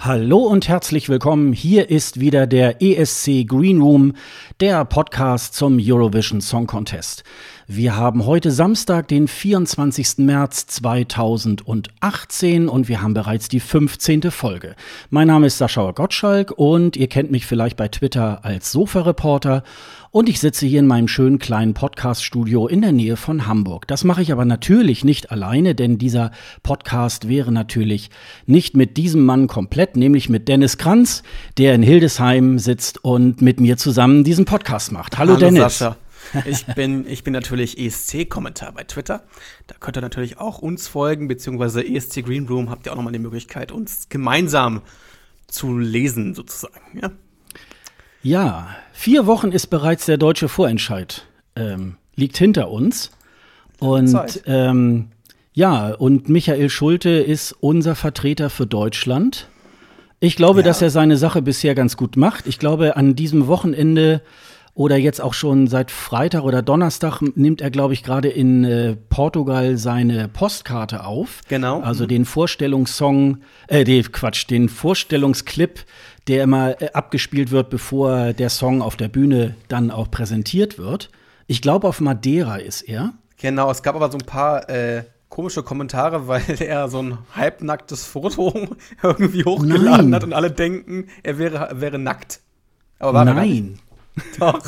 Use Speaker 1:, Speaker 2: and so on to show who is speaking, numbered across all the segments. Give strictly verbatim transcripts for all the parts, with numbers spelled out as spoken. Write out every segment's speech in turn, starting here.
Speaker 1: Hallo und herzlich willkommen. Hier ist wieder der E S C Green Room, der Podcast zum Eurovision Song Contest. Wir haben heute Samstag, den vierundzwanzigsten März zweitausendachtzehn und wir haben bereits die fünfzehnte Folge. Mein Name ist Sascha Gottschalk und ihr kennt mich vielleicht bei Twitter als Sofa-Reporter. Und ich sitze hier in meinem schönen kleinen Podcast-Studio in der Nähe von Hamburg. Das mache ich aber natürlich nicht alleine, denn dieser Podcast wäre natürlich nicht mit diesem Mann komplett, nämlich mit Dennis Kranz, der in Hildesheim sitzt und mit mir zusammen diesen Podcast macht. Hallo, Hallo Dennis.
Speaker 2: Sascha. Ich bin, ich bin natürlich E S C-Kommentar bei Twitter. Da könnt ihr natürlich auch uns folgen, beziehungsweise E S C Green Room habt ihr auch nochmal die Möglichkeit, uns gemeinsam zu lesen, sozusagen, ja.
Speaker 1: Ja, vier Wochen ist bereits der deutsche Vorentscheid, ähm, liegt hinter uns. Und ähm, ja, und Michael Schulte ist unser Vertreter für Deutschland. Ich glaube, ja. dass er seine Sache bisher ganz gut macht. Ich glaube, an diesem Wochenende oder jetzt auch schon seit Freitag oder Donnerstag nimmt er, glaube ich, gerade in äh, Portugal seine Postkarte auf.
Speaker 2: Genau.
Speaker 1: Also den Vorstellungssong, äh, den Quatsch, den Vorstellungsclip, der immer äh, abgespielt wird, bevor der Song auf der Bühne dann auch präsentiert wird. Ich glaube, auf Madeira ist er.
Speaker 2: Genau, es gab aber so ein paar äh, komische Kommentare, weil er so ein halbnacktes Foto irgendwie hochgeladen
Speaker 1: Nein.
Speaker 2: hat und alle denken, er wäre, wäre nackt. Aber war
Speaker 1: Nein.
Speaker 2: er nicht. Doch.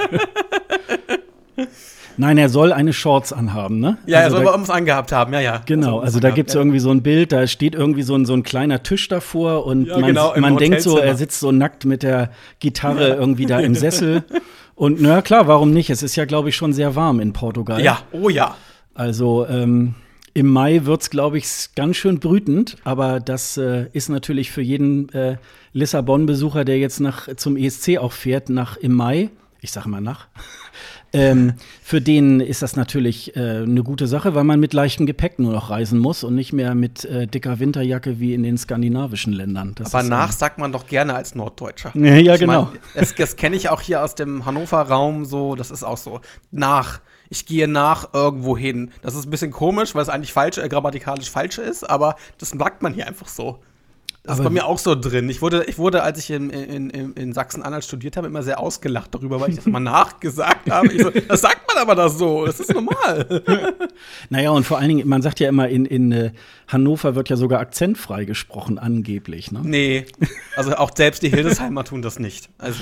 Speaker 1: Nein, er soll eine Shorts anhaben, ne?
Speaker 2: Ja,
Speaker 1: also
Speaker 2: er soll
Speaker 1: da,
Speaker 2: irgendwas angehabt haben, ja, ja.
Speaker 1: Genau, also da gibt's ja. irgendwie so ein Bild, da steht irgendwie so ein, so ein kleiner Tisch davor und
Speaker 2: ja,
Speaker 1: man,
Speaker 2: genau,
Speaker 1: man denkt so, er sitzt so nackt mit der Gitarre ja. irgendwie da im Sessel. Und na klar, warum nicht? Es ist ja, glaube ich, schon sehr warm in Portugal.
Speaker 2: Ja, oh ja.
Speaker 1: Also ähm, im Mai wird's, glaube ich, ganz schön brütend, aber das äh, ist natürlich für jeden äh, Lissabon-Besucher, der jetzt nach zum E S C auch fährt, nach im Mai, ich sage mal nach, ähm, für den ist das natürlich äh, eine gute Sache, weil man mit leichtem Gepäck nur noch reisen muss und nicht mehr mit äh, dicker Winterjacke wie in den skandinavischen Ländern. Das
Speaker 2: Aber
Speaker 1: ist,
Speaker 2: nach
Speaker 1: äh,
Speaker 2: sagt man doch gerne als Norddeutscher.
Speaker 1: Ja, ja
Speaker 2: ich
Speaker 1: genau.
Speaker 2: Mein, das das kenne ich auch hier aus dem Hannover-Raum so, das ist auch so. Nach. Ich gehe nach irgendwo hin. Das ist ein bisschen komisch, weil es eigentlich falsch, äh, grammatikalisch falsch ist, aber das sagt man hier einfach so. Das aber ist bei mir auch so drin. Ich wurde, ich wurde, als ich in, in, in, in Sachsen-Anhalt studiert habe, immer sehr ausgelacht darüber, weil ich das immer nachgesagt habe. Ich so, das sagt man aber das so, das ist normal.
Speaker 1: Naja, und vor allen Dingen, man sagt ja immer, in, in äh, Hannover wird ja sogar akzentfrei gesprochen, angeblich, ne?
Speaker 2: Nee, also auch selbst die Hildesheimer tun das nicht. Also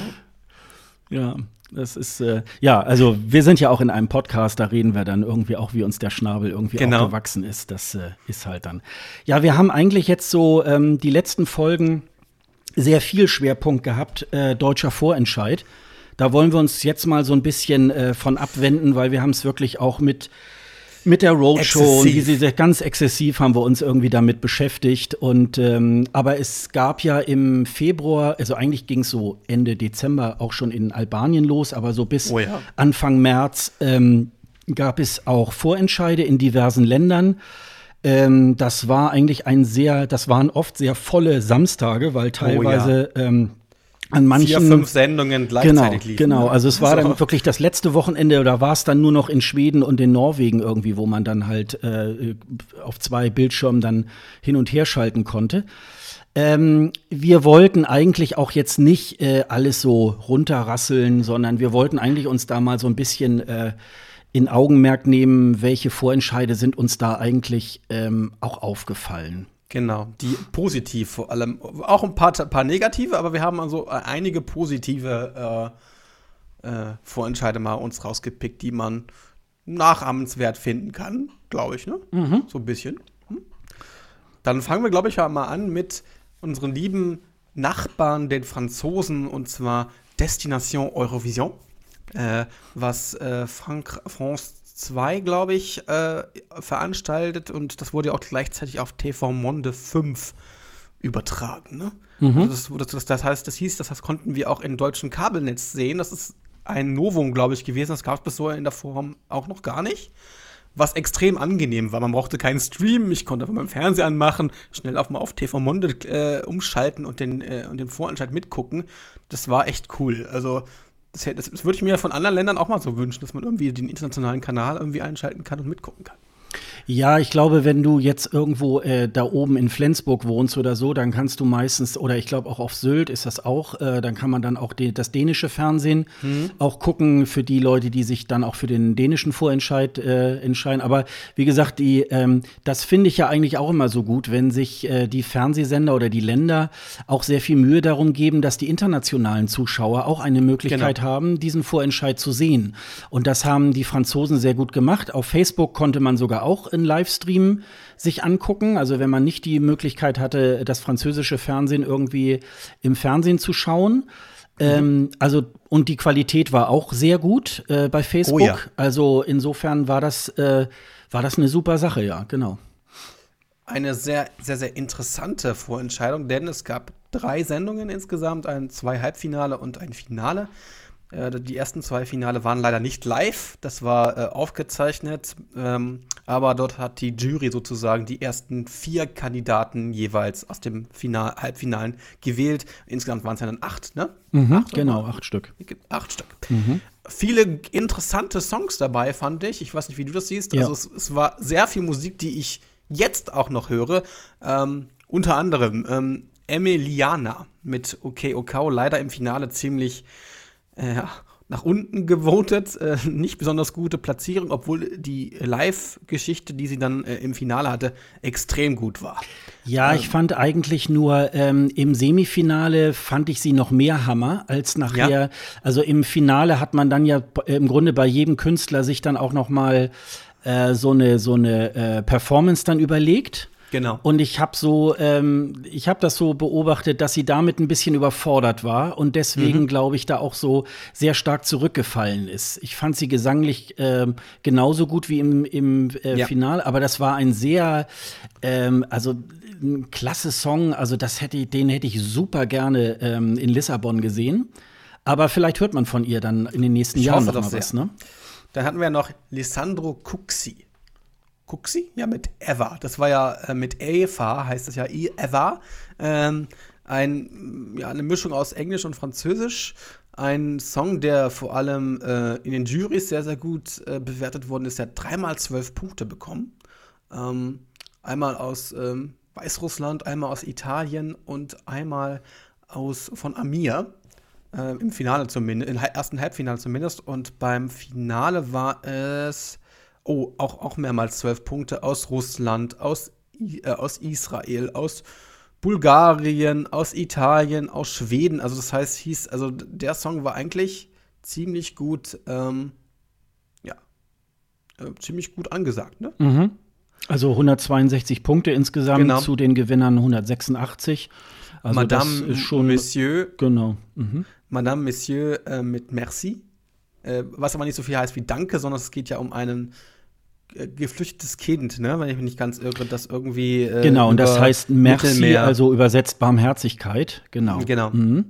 Speaker 1: ja, das ist, äh, ja, also wir sind ja auch in einem Podcast, da reden wir dann irgendwie auch, wie uns der Schnabel irgendwie
Speaker 2: genau.
Speaker 1: auch gewachsen ist. Das äh, ist halt dann. Ja, wir haben eigentlich jetzt so ähm, die letzten Folgen sehr viel Schwerpunkt gehabt, äh, deutscher Vorentscheid. Da wollen wir uns jetzt mal so ein bisschen äh, von abwenden, weil wir haben es wirklich auch mit Mit der Roadshow und wie sie ganz exzessiv haben wir uns irgendwie damit beschäftigt. Und ähm, aber es gab ja im Februar, also eigentlich ging es so Ende Dezember auch schon in Albanien los, aber so bis
Speaker 2: oh ja.
Speaker 1: Anfang März ähm, gab es auch Vorentscheide in diversen Ländern. Ähm, das war eigentlich ein sehr, das waren oft sehr volle Samstage, weil teilweise
Speaker 2: oh ja.
Speaker 1: ähm, an manchen,
Speaker 2: vier, fünf Sendungen gleichzeitig
Speaker 1: genau,
Speaker 2: liefen.
Speaker 1: Genau, also es war
Speaker 2: so.
Speaker 1: dann wirklich das letzte Wochenende, oder war es dann nur noch in Schweden und in Norwegen irgendwie, wo man dann halt äh, auf zwei Bildschirmen dann hin und her schalten konnte. Ähm, wir wollten eigentlich auch jetzt nicht äh, alles so runterrasseln, sondern wir wollten eigentlich uns da mal so ein bisschen äh, in Augenmerk nehmen, welche Vorentscheide sind uns da eigentlich ähm, auch aufgefallen.
Speaker 2: Genau, die positiv vor allem. Auch ein paar, paar negative, aber wir haben also einige positive äh, äh, Vorentscheide mal uns rausgepickt, die man nachahmenswert finden kann, glaube ich, ne?
Speaker 1: Mhm.
Speaker 2: So ein bisschen. Hm? Dann fangen wir, glaube ich, mal an mit unseren lieben Nachbarn, den Franzosen, und zwar Destination Eurovision, äh, was äh, Frank France zwei, glaube ich, äh, veranstaltet, und das wurde ja auch gleichzeitig auf T V Monde fünf übertragen. Ne?
Speaker 1: Mhm.
Speaker 2: Also das, das, das heißt, das hieß, das heißt, konnten wir auch im deutschen Kabelnetz sehen. Das ist ein Novum, glaube ich, gewesen. Das gab es bis so in der Form auch noch gar nicht. Was extrem angenehm war. Man brauchte keinen Stream. Ich konnte einfach meinen Fernseher anmachen, schnell auf mal auf T V Monde äh, umschalten und den, äh, und den Vorentscheid mitgucken. Das war echt cool. Also Das, das, das würde ich mir von anderen Ländern auch mal so wünschen, dass man irgendwie den internationalen Kanal irgendwie einschalten kann und mitgucken kann.
Speaker 1: Ja, ich glaube, wenn du jetzt irgendwo äh, da oben in Flensburg wohnst oder so, dann kannst du meistens, oder ich glaube auch auf Sylt ist das auch, äh, dann kann man dann auch de- das dänische Fernsehen mhm. auch gucken für die Leute, die sich dann auch für den dänischen Vorentscheid äh, entscheiden. Aber wie gesagt, die, ähm, das finde ich ja eigentlich auch immer so gut, wenn sich äh, die Fernsehsender oder die Länder auch sehr viel Mühe darum geben, dass die internationalen Zuschauer auch eine Möglichkeit genau. haben, diesen Vorentscheid zu sehen. Und das haben die Franzosen sehr gut gemacht. Auf Facebook konnte man sogar auch in Livestream sich angucken. Also wenn man nicht die Möglichkeit hatte, das französische Fernsehen irgendwie im Fernsehen zu schauen. Mhm. Ähm, also und die Qualität war auch sehr gut äh, bei Facebook. Oh ja. Also insofern war das, äh, war das eine super Sache, ja, genau.
Speaker 2: Eine sehr, sehr, sehr interessante Vorentscheidung, denn es gab drei Sendungen insgesamt, ein zwei Halbfinale und ein Finale. Die ersten zwei Finale waren leider nicht live, das war äh, aufgezeichnet, ähm, aber dort hat die Jury sozusagen die ersten vier Kandidaten jeweils aus dem Final, Halbfinalen gewählt. Insgesamt waren es ja dann acht, ne?
Speaker 1: Mhm, acht, genau, oder? acht Stück.
Speaker 2: Acht Stück. Mhm. Viele interessante Songs dabei, fand ich. Ich weiß nicht, wie du das siehst. Ja. Also es, es war sehr viel Musik, die ich jetzt auch noch höre. Ähm, unter anderem ähm, Emiliana mit Okay Okao, leider im Finale ziemlich Äh, nach unten gewotet, äh, nicht besonders gute Platzierung, obwohl die Live-Geschichte, die sie dann äh, im Finale hatte, extrem gut war.
Speaker 1: Ja, ähm, ich fand eigentlich nur ähm, im Semifinale fand ich sie noch mehr Hammer als nachher. Ja. Also im Finale hat man dann ja im Grunde bei jedem Künstler sich dann auch noch mal äh, so eine so eine äh, Performance dann überlegt.
Speaker 2: Genau.
Speaker 1: Und ich habe so, ähm, ich habe das so beobachtet, dass sie damit ein bisschen überfordert war und deswegen mhm. glaube ich da auch so sehr stark zurückgefallen ist. Ich fand sie gesanglich äh, genauso gut wie im, im äh, ja. Finale, aber das war ein sehr, ähm, also ein klasse Song. Also das hätte, den hätte ich super gerne ähm, in Lissabon gesehen. Aber vielleicht hört man von ihr dann in den nächsten ich Jahren noch mal was, ne?
Speaker 2: Dann hatten wir noch Lissandro Cuxi. Cuxi? Ja, mit Eva. Das war ja äh, mit Eva, heißt das ja Eva. Ähm, ein, ja, eine Mischung aus Englisch und Französisch. Ein Song, der vor allem äh, in den Jurys sehr, sehr gut äh, bewertet worden ist. Der hat dreimal zwölf Punkte bekommen. Ähm, einmal aus ähm, Weißrussland, einmal aus Italien und einmal aus von Amir. Äh, Im Finale zumindest, im ersten Halbfinale zumindest. Und beim Finale war es Oh, auch, auch mehrmals zwölf Punkte aus Russland, aus, äh, aus Israel, aus Bulgarien, aus Italien, aus Schweden. Also das heißt, hieß, also der Song war eigentlich ziemlich gut, ähm, ja, äh, ziemlich gut angesagt, ne?
Speaker 1: Mhm. Also hundertzweiundsechzig Punkte insgesamt, genau. Zu den Gewinnern hundertsechsundachtzig. Also
Speaker 2: Madame,
Speaker 1: das ist schon,
Speaker 2: Monsieur,
Speaker 1: genau. Mhm.
Speaker 2: Madame, Monsieur äh, mit Merci. Äh, was aber nicht so viel heißt wie Danke, sondern es geht ja um einen geflüchtetes Kind, ne? Wenn ich mich nicht ganz irre, das irgendwie äh,
Speaker 1: genau, und das heißt Merci, also übersetzt Barmherzigkeit, genau.
Speaker 2: Genau. Mhm.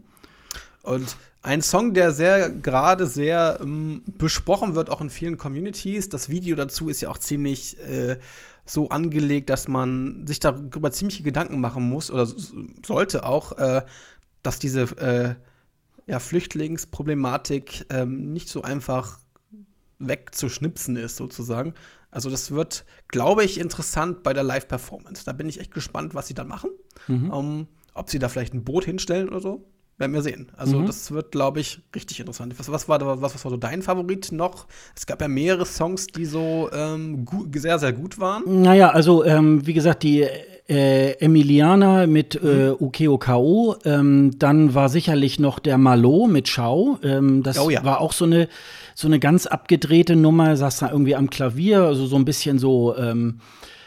Speaker 2: Und ein Song, der sehr gerade sehr ähm, besprochen wird, auch in vielen Communities. Das Video dazu ist ja auch ziemlich äh, so angelegt, dass man sich darüber ziemliche Gedanken machen muss oder sollte auch, äh, dass diese äh, ja, Flüchtlingsproblematik ähm, nicht so einfach wegzuschnipsen ist, sozusagen. Also das wird, glaube ich, interessant bei der Live-Performance. Da bin ich echt gespannt, was sie dann machen. Mhm. Um, ob sie da vielleicht ein Boot hinstellen oder so, werden wir sehen. Also mhm. das wird, glaube ich, richtig interessant. Was, was, war, was, was war so dein Favorit noch? Es gab ja mehrere Songs, die so ähm, gut, sehr, sehr gut waren.
Speaker 1: Naja, also ähm, wie gesagt, die äh, Emiliana mit äh, Okay Okao. Ähm, dann war sicherlich noch der Malo mit Schau. Ähm, das oh ja. war auch so eine so eine ganz abgedrehte Nummer, saß da irgendwie am Klavier, also so ein bisschen so, ähm,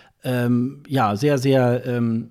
Speaker 1: ähm, ja, sehr, sehr ähm,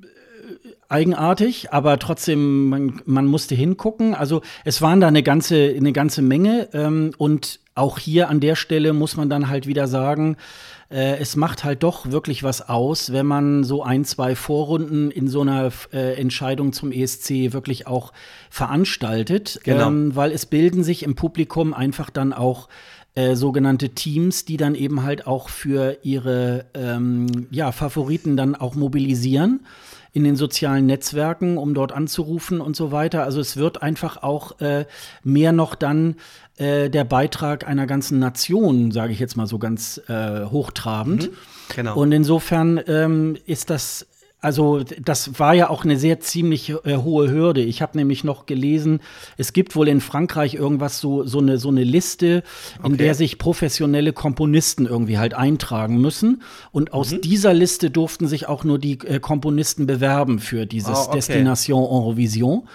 Speaker 1: eigenartig, aber trotzdem, man, man musste hingucken. Also es waren da eine ganze, eine ganze Menge ähm, und auch hier an der Stelle muss man dann halt wieder sagen, äh, es macht halt doch wirklich was aus, wenn man so ein, zwei Vorrunden in so einer äh, Entscheidung zum E S C wirklich auch veranstaltet, genau. ähm, weil es bilden sich im Publikum einfach dann auch äh, sogenannte Teams, die dann eben halt auch für ihre ähm, ja, Favoriten dann auch mobilisieren. in den sozialen Netzwerken, um dort anzurufen und so weiter. Also es wird einfach auch äh, mehr noch dann äh, der Beitrag einer ganzen Nation, sage ich jetzt mal so ganz äh, hochtrabend.
Speaker 2: Mhm, genau.
Speaker 1: Und insofern ähm, ist das Also das war ja auch eine sehr ziemlich äh, hohe Hürde. Ich habe nämlich noch gelesen, es gibt wohl in Frankreich irgendwas so so eine so eine Liste, in
Speaker 2: Okay.
Speaker 1: der sich professionelle Komponisten irgendwie halt eintragen müssen. Und aus
Speaker 2: Mhm.
Speaker 1: dieser Liste durften sich auch nur die äh, Komponisten bewerben für dieses
Speaker 2: Ah, okay.
Speaker 1: Destination Eurovision.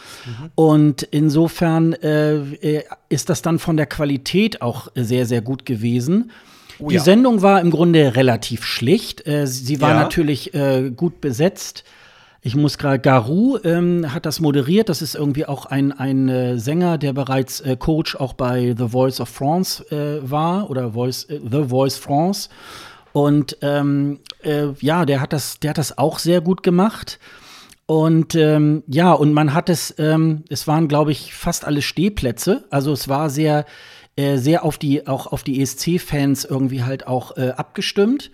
Speaker 1: Und insofern äh, äh, ist das dann von der Qualität auch sehr, sehr gut gewesen.
Speaker 2: Oh
Speaker 1: Die
Speaker 2: ja.
Speaker 1: Sendung war im Grunde relativ schlicht. Äh, sie war
Speaker 2: Ja.
Speaker 1: natürlich äh, gut besetzt. Ich muss gerade, Garou ähm, hat das moderiert. Das ist irgendwie auch ein, ein äh, Sänger, der bereits äh, Coach auch bei The Voice of France äh, war oder Voice, äh, The Voice France. Und ähm, äh, ja, der hat das, der hat das auch sehr gut gemacht. Und ähm, ja, und man hat es, ähm, es waren, glaube ich, fast alle Stehplätze. Also es war sehr, äh, sehr auf die, auch auf die E S C-Fans irgendwie halt auch äh, abgestimmt.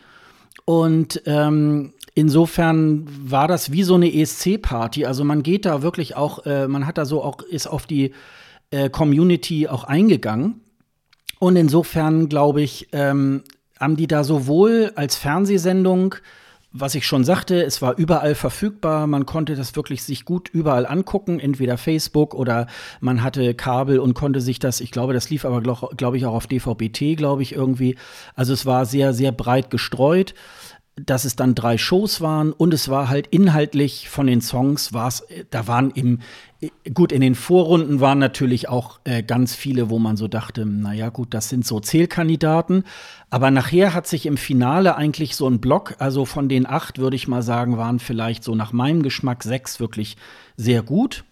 Speaker 1: Und ähm, insofern war das wie so eine E S C-Party. Also man geht da wirklich auch, äh, man hat da so auch, ist auf die äh, Community auch eingegangen. Und insofern, glaube ich, ähm, haben die da sowohl als Fernsehsendung, was ich schon sagte, es war überall verfügbar, man konnte das wirklich sich gut überall angucken, entweder Facebook oder man hatte Kabel und konnte sich das, ich glaube, das lief aber, glaube glaub ich, auch auf D V B T, glaube ich, irgendwie. Also es war sehr, sehr breit gestreut, dass es dann drei Shows waren und es war halt inhaltlich von den Songs, war es, da waren im, gut, in den Vorrunden waren natürlich auch äh, ganz viele, wo man so dachte, naja gut, das sind so Zählkandidaten, aber nachher hat sich im Finale eigentlich so ein Block, also von den acht, würde ich mal sagen, waren vielleicht so nach meinem Geschmack sechs wirklich sehr gut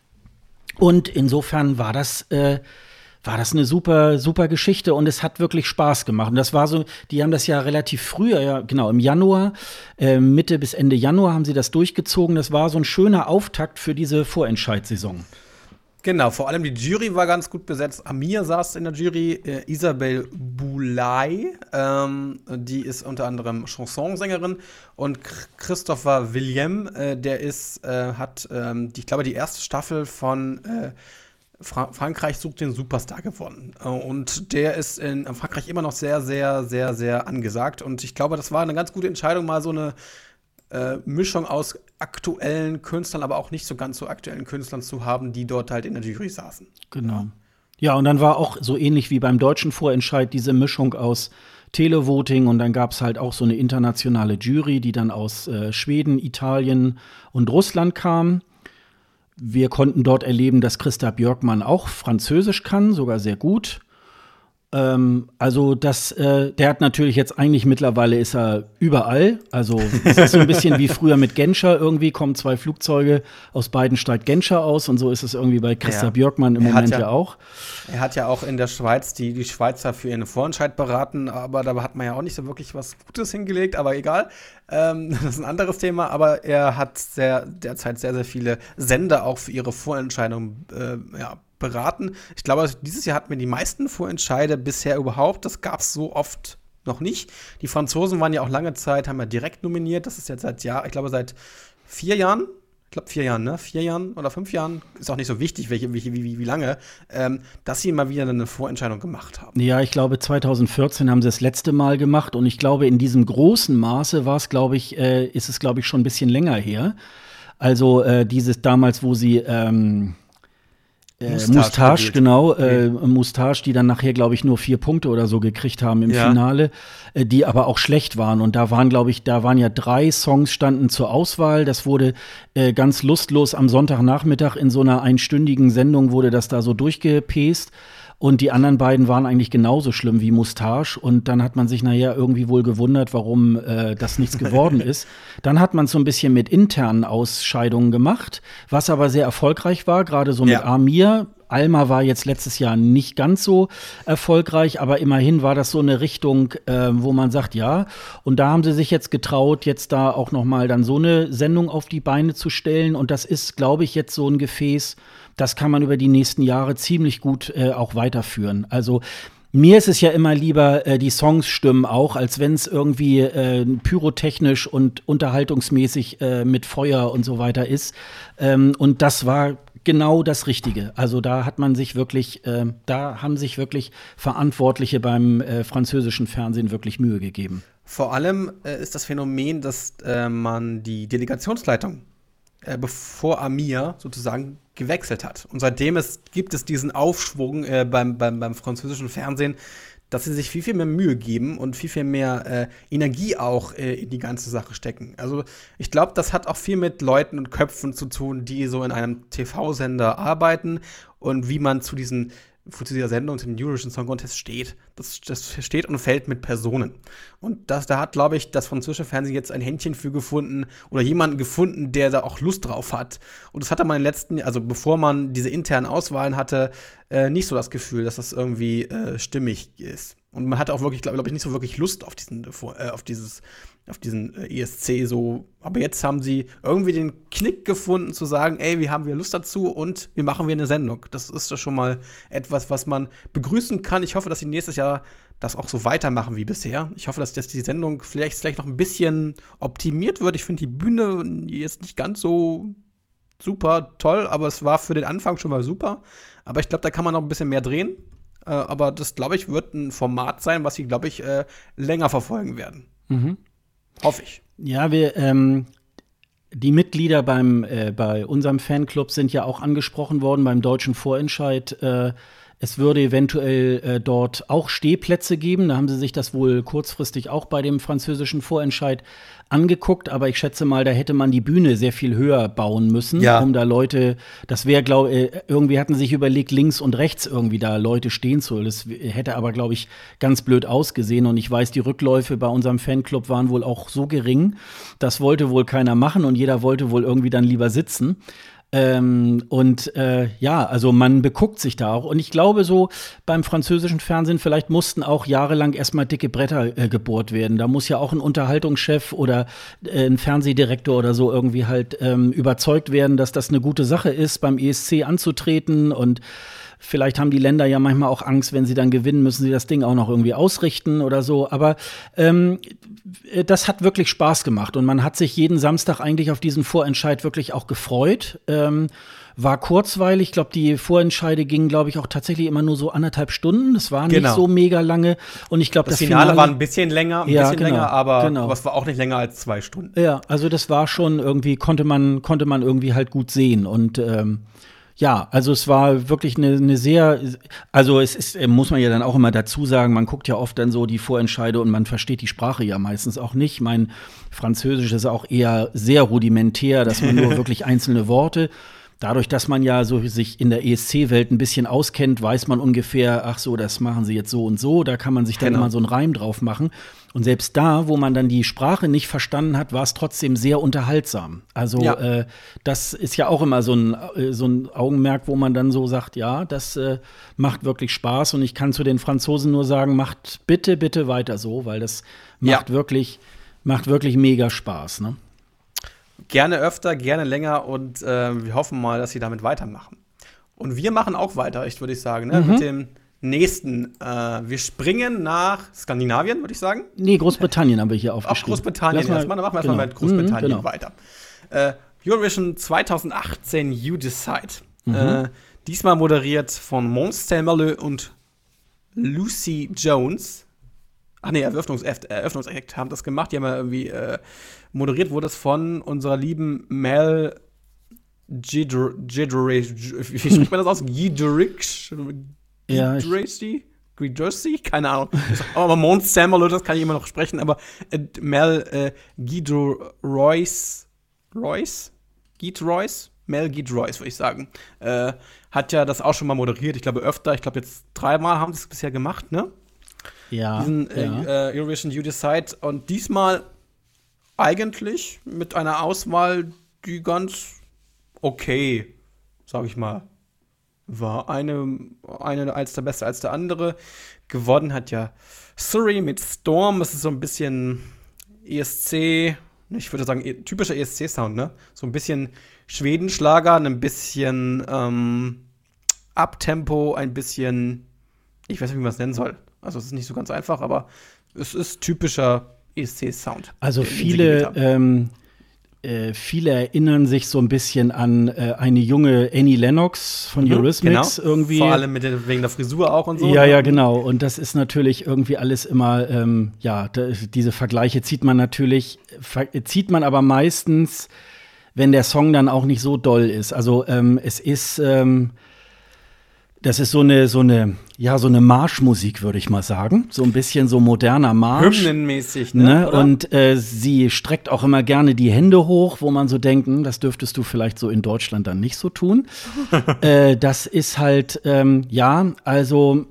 Speaker 1: und insofern war das äh, war das eine super, super Geschichte und es hat wirklich Spaß gemacht. Und das war so, die haben das ja relativ früh, ja, genau, im Januar, äh, Mitte bis Ende Januar haben sie das durchgezogen. Das war so ein schöner Auftakt für diese Vorentscheidssaison.
Speaker 2: Genau, vor allem die Jury war ganz gut besetzt. Amir saß in der Jury, äh, Isabelle Boulay, ähm, die ist unter anderem Chansonsängerin und Ch- Christopher Willem, äh, der ist, äh, hat, ähm, die, ich glaube, die erste Staffel von äh, Fra- Frankreich sucht den Superstar gewonnen. Äh, Und der ist in Frankreich immer noch sehr, sehr, sehr, sehr angesagt. Und ich glaube, das war eine ganz gute Entscheidung, mal so eine äh, Mischung aus aktuellen Künstlern, aber auch nicht so ganz so aktuellen Künstlern zu haben, die dort halt in der Jury saßen.
Speaker 1: Genau. Ja, und dann war auch so ähnlich wie beim deutschen Vorentscheid diese Mischung aus Televoting und dann gab es halt auch so eine internationale Jury, die dann aus äh, Schweden, Italien und Russland kam. Wir konnten dort erleben, dass Christa Björkmann auch Französisch kann, sogar sehr gut. Ähm, also das, äh, der hat natürlich jetzt eigentlich mittlerweile ist er überall. Also es ist so ein bisschen wie früher mit Genscher. Irgendwie kommen zwei Flugzeuge, aus beiden steigt Genscher aus und so ist es irgendwie bei Christa
Speaker 2: Ja.
Speaker 1: Björkmann im
Speaker 2: Er hat
Speaker 1: Moment
Speaker 2: ja-
Speaker 1: ja auch.
Speaker 2: Er hat ja auch in der Schweiz die, die Schweizer für ihren Vorentscheid beraten, aber da hat man ja auch nicht so wirklich was Gutes hingelegt, aber egal. Ähm, das ist ein anderes Thema, aber er hat sehr, derzeit sehr, sehr viele Sender auch für ihre Vorentscheidung äh, ja, beraten. Ich glaube, dieses Jahr hatten wir die meisten Vorentscheide bisher überhaupt. Das gab es so oft noch nicht. Die Franzosen waren ja auch lange Zeit, haben ja direkt nominiert. Das ist jetzt seit Jahr, ich glaube, seit vier Jahren. Ich glaube, vier Jahren, ne? Vier Jahren oder fünf Jahren, ist auch nicht so wichtig, welche, welche, wie, wie, wie lange, ähm, dass sie mal wieder eine Vorentscheidung gemacht haben.
Speaker 1: Ja, ich glaube, zwanzig vierzehn haben sie das letzte Mal gemacht und ich glaube, in diesem großen Maße war es, glaube ich, äh, ist es, glaube ich, schon ein bisschen länger her. Also äh, dieses damals, wo sie ähm, Äh,
Speaker 2: Moustache
Speaker 1: Moustache,
Speaker 2: gewählt.
Speaker 1: genau, äh,
Speaker 2: Okay.
Speaker 1: Moustache, die dann nachher, glaube ich, nur vier Punkte oder so gekriegt haben im
Speaker 2: Ja.
Speaker 1: Finale, äh, die aber auch schlecht waren. Und da waren, glaube ich, da waren ja drei Songs standen zur Auswahl. Das wurde äh, ganz lustlos am Sonntagnachmittag in so einer einstündigen Sendung wurde das da so durchgepest. Und die anderen beiden waren eigentlich genauso schlimm wie Moustache. Und dann hat man sich nachher irgendwie wohl gewundert, warum äh, das nichts geworden ist. Dann hat man so ein bisschen mit internen Ausscheidungen gemacht, was aber sehr erfolgreich war, gerade so mit
Speaker 2: Ja.
Speaker 1: Amir. Alma war jetzt letztes Jahr nicht ganz so erfolgreich, aber immerhin war das so eine Richtung, äh, wo man sagt, ja. Und da haben sie sich jetzt getraut, jetzt da auch noch mal dann so eine Sendung auf die Beine zu stellen. Und das ist, glaube ich, jetzt so ein Gefäß, das kann man über die nächsten Jahre ziemlich gut äh, auch weiterführen. Also Mir ist es ja immer lieber, äh, die Songs stimmen auch, als wenn es irgendwie äh, pyrotechnisch und unterhaltungsmäßig äh, mit Feuer und so weiter ist. Ähm, und das war genau das Richtige. Also da hat man sich wirklich, äh, da haben sich wirklich Verantwortliche beim äh, französischen Fernsehen wirklich Mühe gegeben.
Speaker 2: Vor allem äh, ist das Phänomen, dass äh, man die Delegationsleitung äh, bevor Amir sozusagen gewechselt hat. Und seitdem es, gibt es diesen Aufschwung äh, beim, beim, beim französischen Fernsehen, dass sie sich viel, viel mehr Mühe geben und viel, viel mehr äh, Energie auch äh, in die ganze Sache stecken. Also ich glaube, das hat auch viel mit Leuten und Köpfen zu tun, die so in einem T V-Sender arbeiten und wie man zu diesen zu dieser Sendung, zum Eurovision Song Contest steht. Das, das steht und fällt mit Personen. Und das, da hat, glaube ich, das französische Fernsehen jetzt ein Händchen für gefunden oder jemanden gefunden, der da auch Lust drauf hat. Und das hatte man in den letzten, also bevor man diese internen Auswahlen hatte, äh, nicht so das Gefühl, dass das irgendwie äh, stimmig ist. Und man hatte auch wirklich, glaube glaub ich, nicht so wirklich Lust auf diesen, äh, auf dieses, auf diesen äh, E S C so. Aber jetzt haben sie irgendwie den Knick gefunden, zu sagen, ey, wir haben wir Lust dazu und wir machen wir eine Sendung. Das ist doch schon mal etwas, was man begrüßen kann. Ich hoffe, dass sie nächstes Jahr das auch so weitermachen wie bisher. Ich hoffe, dass, dass die Sendung vielleicht, vielleicht noch ein bisschen optimiert wird. Ich finde die Bühne jetzt nicht ganz so super toll, aber es war für den Anfang schon mal super. Aber ich glaube, da kann man noch ein bisschen mehr drehen. Äh, aber das, glaube ich, wird ein Format sein, was sie, glaube ich, äh, länger verfolgen werden.
Speaker 1: Mhm.
Speaker 2: Hoffe ich.
Speaker 1: Ja, wir, ähm, die Mitglieder beim, äh, bei unserem Fanclub sind ja auch angesprochen worden beim deutschen Vorentscheid. Äh, es würde eventuell äh, dort auch Stehplätze geben. Da haben sie sich das wohl kurzfristig auch bei dem französischen Vorentscheid angeguckt. Aber ich schätze mal, da hätte man die Bühne sehr viel höher bauen müssen,
Speaker 2: ja. um
Speaker 1: da Leute, das wäre, glaube ich, irgendwie hatten sie sich überlegt, links und rechts irgendwie da Leute stehen zu. Das hätte aber, glaube ich, ganz blöd ausgesehen. Und ich weiß, die Rückläufe bei unserem Fanclub waren wohl auch so gering. Das wollte wohl keiner machen und jeder wollte wohl irgendwie dann lieber sitzen. Ähm, und äh, ja, also man beguckt sich da auch. Und ich glaube so, beim französischen Fernsehen, vielleicht mussten auch jahrelang erstmal dicke Bretter äh, gebohrt werden. Da muss ja auch ein Unterhaltungschef oder äh, ein Fernsehdirektor oder so irgendwie halt ähm, überzeugt werden, dass das eine gute Sache ist, beim E S C anzutreten. Und vielleicht haben die Länder ja manchmal auch Angst, wenn sie dann gewinnen, müssen sie das Ding auch noch irgendwie ausrichten oder so. Aber ähm, das hat wirklich Spaß gemacht. Und man hat sich jeden Samstag eigentlich auf diesen Vorentscheid wirklich auch gefreut. Ähm, war kurzweilig. Ich glaube, die Vorentscheide gingen, glaube ich, auch tatsächlich immer nur so anderthalb Stunden. Das war
Speaker 2: genau.
Speaker 1: nicht so mega lange. Und ich glaube,
Speaker 2: das,
Speaker 1: das
Speaker 2: Finale,
Speaker 1: Finale
Speaker 2: war ein bisschen länger, ein
Speaker 1: ja,
Speaker 2: bisschen
Speaker 1: genau,
Speaker 2: länger, aber,
Speaker 1: genau.
Speaker 2: aber es war auch nicht länger als zwei Stunden.
Speaker 1: Ja, also das war schon irgendwie, konnte man, konnte man irgendwie halt gut sehen. Und ähm, ja, also es war wirklich eine, eine sehr, also es ist, muss man ja dann auch immer dazu sagen, man guckt ja oft dann so die Vorentscheide und man versteht die Sprache ja meistens auch nicht. Mein Französisch ist auch eher sehr rudimentär, dass man nur wirklich einzelne Worte. Dadurch, dass man ja so sich in der E S C-Welt ein bisschen auskennt, weiß man ungefähr, ach so, das machen sie jetzt so und so. Da kann man sich dann
Speaker 2: genau.
Speaker 1: immer so einen Reim drauf machen. Und selbst da, wo man dann die Sprache nicht verstanden hat, war es trotzdem sehr unterhaltsam. Also
Speaker 2: ja.
Speaker 1: äh, das ist ja auch immer so ein, äh, so ein Augenmerk, wo man dann so sagt, ja, das äh, macht wirklich Spaß. Und ich kann zu den Franzosen nur sagen, macht bitte, bitte weiter so, weil das macht
Speaker 2: ja.
Speaker 1: wirklich, macht wirklich mega Spaß, ne?
Speaker 2: Gerne öfter, gerne länger und äh, wir hoffen mal, dass sie damit weitermachen. Und wir machen auch weiter, ich würde ich sagen, ne?
Speaker 1: Mhm.
Speaker 2: Mit dem nächsten. Äh, wir springen nach Skandinavien, würde ich sagen.
Speaker 1: Nee, Großbritannien haben wir hier aufgeschrieben.
Speaker 2: Auch Großbritannien
Speaker 1: mal,
Speaker 2: erstmal, dann machen wir
Speaker 1: genau.
Speaker 2: erstmal mit Großbritannien
Speaker 1: mhm, genau.
Speaker 2: weiter. Äh, Eurovision zwanzig achtzehn You Decide.
Speaker 1: Mhm.
Speaker 2: Äh, diesmal moderiert von Måns Zelmerlöw und Lucy Jones. Ach nee, Eröffnungsakt, Eröffnungsakt haben das gemacht. Die haben ja irgendwie äh, moderiert wurde es von unserer lieben Mel Gidrich. Wie spricht man das aus? Gidrich?
Speaker 1: Ja,
Speaker 2: Gidrich? Gidrich? Keine Ahnung. Aber Måns Zelmerlöw, das kann ich immer noch sprechen. Aber äh, Mel äh, Gidroyce, Royce? Gidroyce? Mel Gidroyce, würde ich sagen. Äh, hat ja das auch schon mal moderiert. Ich glaube öfter. Ich glaube jetzt dreimal haben sie es bisher gemacht, ne?
Speaker 1: Ja,
Speaker 2: diesen
Speaker 1: ja.
Speaker 2: Äh, Eurovision You Decide. Und diesmal eigentlich mit einer Auswahl, die ganz okay, sag ich mal, war. Eine, eine als der Beste als der andere. Gewonnen hat ja Surrey mit Storm. Das ist so ein bisschen E S C, ich würde sagen, typischer E S C-Sound, ne? So ein bisschen Schwedenschlager, ein bisschen ähm, Abtempo, ein bisschen ich weiß nicht, wie man es nennen soll. Also es ist nicht so ganz einfach, aber es ist typischer E S C-Sound.
Speaker 1: Also viele, ähm, äh, viele erinnern sich so ein bisschen an äh, eine junge Annie Lennox von mhm, Eurythmics
Speaker 2: genau.
Speaker 1: irgendwie.
Speaker 2: Vor allem mit den, wegen der Frisur auch und so.
Speaker 1: Ja, ja, genau. Und das ist natürlich irgendwie alles immer, ähm, ja, da, diese Vergleiche zieht man natürlich, ver- zieht man aber meistens, wenn der Song dann auch nicht so doll ist. Also ähm, es ist ähm, Das ist so eine, so eine, ja, so eine Marschmusik, würde ich mal sagen. So ein bisschen so moderner Marsch.
Speaker 2: Hymnenmäßig, ne?
Speaker 1: ne? Und äh, sie streckt auch immer gerne die Hände hoch, wo man so denkt, hm, das dürftest du vielleicht so in Deutschland dann nicht so tun. äh, das ist halt, ähm, ja, also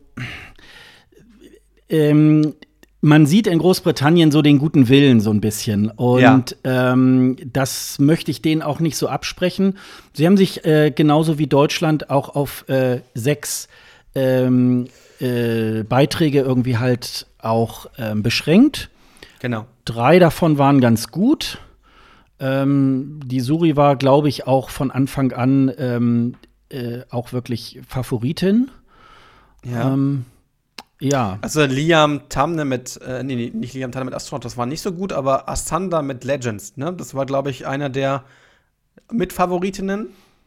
Speaker 1: ähm, man sieht in Großbritannien so den guten Willen so ein bisschen. Und ja. ähm, das möchte ich denen auch nicht so absprechen. Sie haben sich äh, genauso wie Deutschland auch auf äh, sechs ähm, äh, Beiträge irgendwie halt auch ähm, beschränkt.
Speaker 2: Genau.
Speaker 1: Drei davon waren ganz gut. Ähm, die Suri war, glaube ich, auch von Anfang an ähm, äh, auch wirklich Favoritin.
Speaker 2: Ja.
Speaker 1: Ähm, Ja.
Speaker 2: Also Liam Tamne mit, äh, nee, nee, nicht Liam Tamne mit Astronaut, das war nicht so gut, aber Asanda mit Legends, ne? Das war, glaube ich, einer der Mitfavoritinnen,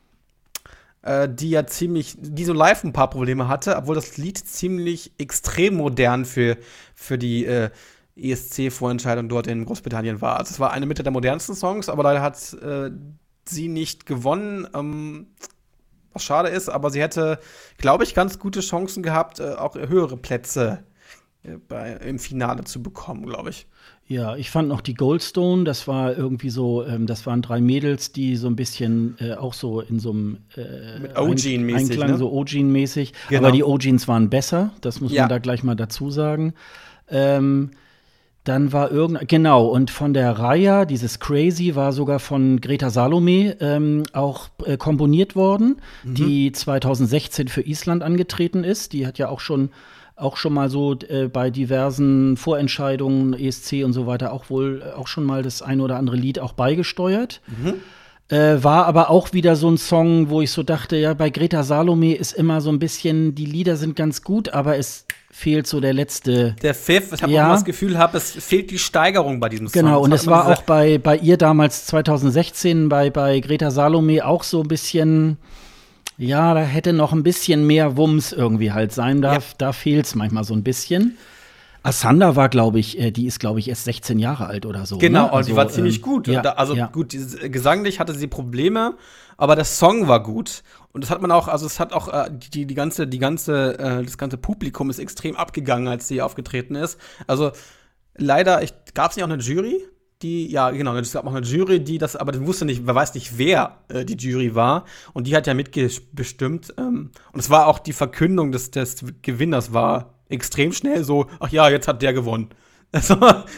Speaker 2: äh, die ja ziemlich, die so live ein paar Probleme hatte, obwohl das Lied ziemlich extrem modern für, für die äh, E S C-Vorentscheidung dort in Großbritannien war. Also es war eine Mitte der modernsten Songs, aber leider hat äh, sie nicht gewonnen. Ähm, Was schade ist, aber sie hätte, glaube ich, ganz gute Chancen gehabt, äh, auch höhere Plätze äh, bei, im Finale zu bekommen, glaube ich.
Speaker 1: Ja, ich fand noch die Goldstone, das war irgendwie so, ähm, das waren drei Mädels, die so ein bisschen äh, auch so in so einem äh,
Speaker 2: Mit O-Jean-mäßig,
Speaker 1: Einklang,
Speaker 2: ne?
Speaker 1: so O-Jean-mäßig.
Speaker 2: Genau.
Speaker 1: Aber die O-Jeans waren besser, das muss
Speaker 2: Ja.
Speaker 1: man da gleich mal dazu sagen. Ähm, Dann war irgendein, genau, und von der Raya, dieses Crazy, war sogar von Greta Salome ähm, auch äh, komponiert worden, mhm. die zwanzig sechzehn für Island angetreten ist. Die hat ja auch schon, auch schon mal so äh, bei diversen Vorentscheidungen, E S C und so weiter, auch wohl äh, auch schon mal das ein oder andere Lied auch beigesteuert.
Speaker 2: Mhm.
Speaker 1: Äh, war aber auch wieder so ein Song, wo ich so dachte, ja, bei Greta Salome ist immer so ein bisschen, die Lieder sind ganz gut, aber es fehlt so der letzte.
Speaker 2: Der Pfiff, ich habe
Speaker 1: ja.
Speaker 2: auch das Gefühl, hab, es fehlt die Steigerung bei diesem Song.
Speaker 1: Genau, und
Speaker 2: das
Speaker 1: es war auch bei, bei ihr damals zwanzig sechzehn, bei, bei Greta Salome auch so ein bisschen, ja, da hätte noch ein bisschen mehr Wumms irgendwie halt sein. Da, ja. da fehlt es manchmal so ein bisschen. Asanda war, glaube ich, äh, die ist, glaube ich, erst sechzehn Jahre alt oder so.
Speaker 2: Genau,
Speaker 1: ne?
Speaker 2: also, die war ziemlich
Speaker 1: ähm,
Speaker 2: gut.
Speaker 1: Ja,
Speaker 2: da, also
Speaker 1: ja.
Speaker 2: gut, dieses, äh, gesanglich hatte sie Probleme, aber der Song war gut. Und das hat man auch, also es hat auch äh, die, die ganze, die ganze, äh, das ganze Publikum ist extrem abgegangen, als sie aufgetreten ist. Also leider gab es nicht auch eine Jury, die, ja genau, es gab auch eine Jury, die das, aber die wusste nicht, wer weiß nicht, wer äh, die Jury war. Und die hat ja mitbestimmt. Ähm, und es war auch die Verkündung des, des Gewinners war extrem schnell so, ach ja, jetzt hat der gewonnen. Also,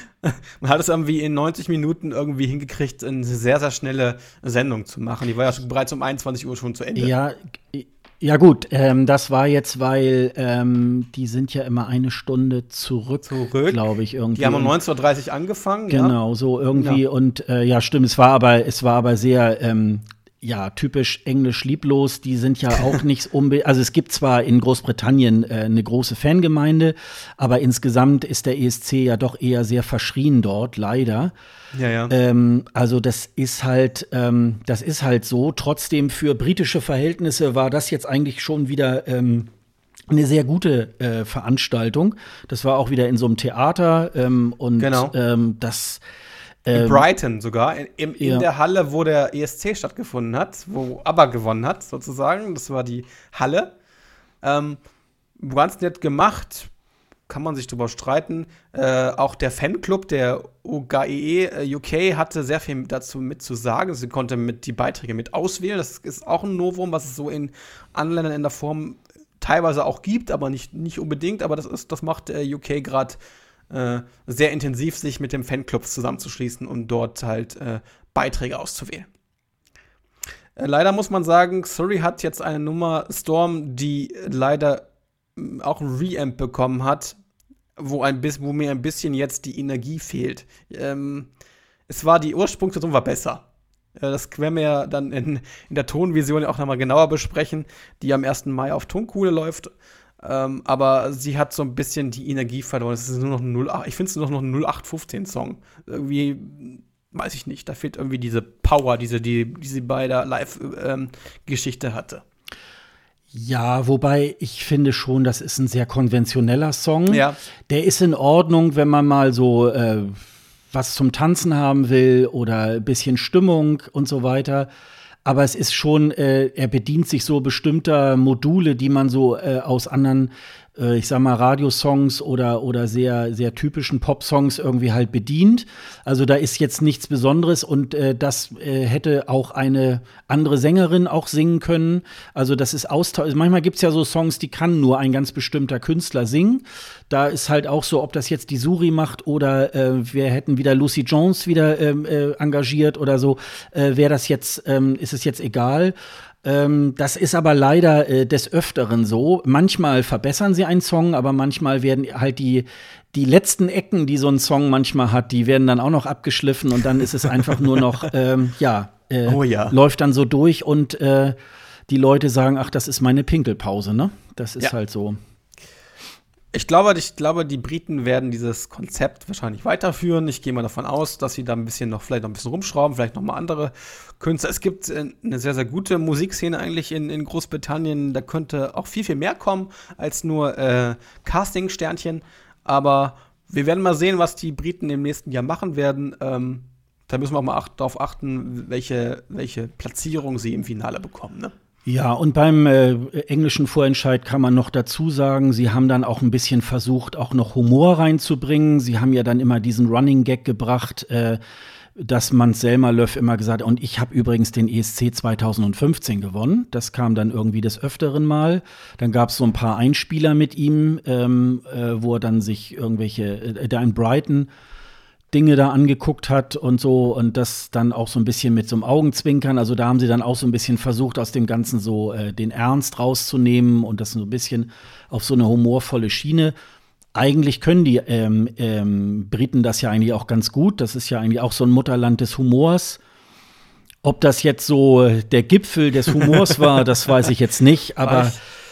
Speaker 2: man hat es irgendwie in neunzig Minuten irgendwie hingekriegt, eine sehr, sehr schnelle Sendung zu machen. Die war ja schon bereits um einundzwanzig Uhr schon zu Ende.
Speaker 1: Ja, ja gut, ähm, das war jetzt, weil ähm, die sind ja immer eine Stunde zurück,
Speaker 2: zurück.
Speaker 1: glaube ich, irgendwie.
Speaker 2: Die haben um neunzehn Uhr dreißig angefangen.
Speaker 1: Genau,
Speaker 2: ja.
Speaker 1: so irgendwie.
Speaker 2: Ja.
Speaker 1: Und äh, ja, stimmt, es war aber, es war aber sehr ähm, ja, typisch englisch lieblos, die sind ja auch nicht unbedingt, also es gibt zwar in Großbritannien äh, eine große Fangemeinde, aber insgesamt ist der E S C ja doch eher sehr verschrien dort, leider.
Speaker 2: Ja, ja.
Speaker 1: Ähm, also das ist halt, ähm, das ist halt so. Trotzdem für britische Verhältnisse war das jetzt eigentlich schon wieder ähm, eine sehr gute äh, Veranstaltung. Das war auch wieder in so einem Theater ähm, und
Speaker 2: genau.
Speaker 1: ähm, das
Speaker 2: In Brighton sogar, in, in, in
Speaker 1: ja.
Speaker 2: der Halle, wo der E S C stattgefunden hat, wo ABBA gewonnen hat, sozusagen. Das war die Halle. Ähm, ganz nett gemacht, kann man sich drüber streiten. Äh, auch der Fanclub, der U G E E U K, hatte sehr viel dazu mit zu sagen. Sie konnte mit die Beiträge mit auswählen. Das ist auch ein Novum, was es so in anderen Ländern in der Form teilweise auch gibt, aber nicht, nicht unbedingt. Aber das, ist, das macht der U K gerade Äh, sehr intensiv, sich mit dem Fanclubs zusammenzuschließen und dort halt äh, Beiträge auszuwählen. Äh, leider muss man sagen, Surrey hat jetzt eine Nummer Storm, die leider äh, auch ein Reamp bekommen hat, wo, ein bis, wo mir ein bisschen jetzt die Energie fehlt. Ähm, es war die Ursprungsversion war besser. Äh, das werden wir ja dann in, in der Tonvision auch nochmal genauer besprechen, die am ersten Mai auf Tonkuhle läuft. Ähm, aber sie hat so ein bisschen die Energie verloren. Es ist nur noch ein null acht, ich finde es nur noch ein null acht fünfzehn Song. Irgendwie, weiß ich nicht, da fehlt irgendwie diese Power, diese, die, die sie bei der Live-Geschichte ähm, hatte.
Speaker 1: Ja, wobei ich finde schon, das ist ein sehr konventioneller Song.
Speaker 2: Ja.
Speaker 1: Der ist in Ordnung, wenn man mal so äh, was zum Tanzen haben will oder ein bisschen Stimmung und so weiter. Aber es ist schon, äh, er bedient sich so bestimmter Module, die man so äh, aus anderen, äh, ich sag mal, Radiosongs oder, oder sehr, sehr typischen Popsongs irgendwie halt bedient. Also da ist jetzt nichts Besonderes und äh, das äh, hätte auch eine andere Sängerin auch singen können. Also das ist Austausch. Manchmal gibt's ja so Songs, die kann nur ein ganz bestimmter Künstler singen. Da ist halt auch so, ob das jetzt die Suri macht oder äh, wir hätten wieder Lucy Jones wieder ähm, äh, engagiert oder so, äh, wäre das jetzt, ähm, ist es jetzt egal. Ähm, das ist aber leider äh, des Öfteren so. Manchmal verbessern sie einen Song, aber manchmal werden halt die, die letzten Ecken, die so ein Song manchmal hat, die werden dann auch noch abgeschliffen und dann ist es einfach nur noch, ähm, ja, äh,
Speaker 2: oh ja,
Speaker 1: läuft dann so durch und äh, die Leute sagen, ach, das ist meine Pinkelpause, ne? Das ist ja halt so.
Speaker 2: Ich glaube, ich glaube, die Briten werden dieses Konzept wahrscheinlich weiterführen. Ich gehe mal davon aus, dass sie da ein bisschen noch, vielleicht noch ein bisschen rumschrauben, vielleicht noch mal andere Künstler. Es gibt äh, eine sehr, sehr gute Musikszene eigentlich in, in Großbritannien. Da könnte auch viel, viel mehr kommen als nur äh, Casting-Sternchen. Aber wir werden mal sehen, was die Briten im nächsten Jahr machen werden. Ähm, da müssen wir auch mal ach- darauf achten, welche, welche Platzierung sie im Finale bekommen, ne?
Speaker 1: Ja, und beim äh, englischen Vorentscheid kann man noch dazu sagen, sie haben dann auch ein bisschen versucht, auch noch Humor reinzubringen. Sie haben ja dann immer diesen Running Gag gebracht, äh, dass Mans Selmerlöw immer gesagt hat, und ich habe übrigens den E S C zweitausendfünfzehn gewonnen. Das kam dann irgendwie des Öfteren mal. Dann gab es so ein paar Einspieler mit ihm, ähm, äh, wo er dann sich irgendwelche, äh, da in Brighton Dinge da angeguckt hat und so und das dann auch so ein bisschen mit so einem Augenzwinkern. Also da haben sie dann auch so ein bisschen versucht, aus dem Ganzen so äh, den Ernst rauszunehmen und das so ein bisschen auf so eine humorvolle Schiene. Eigentlich können die ähm, ähm, Briten das ja eigentlich auch ganz gut. Das ist ja eigentlich auch so ein Mutterland des Humors. Ob das jetzt so der Gipfel des Humors war, das weiß ich jetzt nicht, aber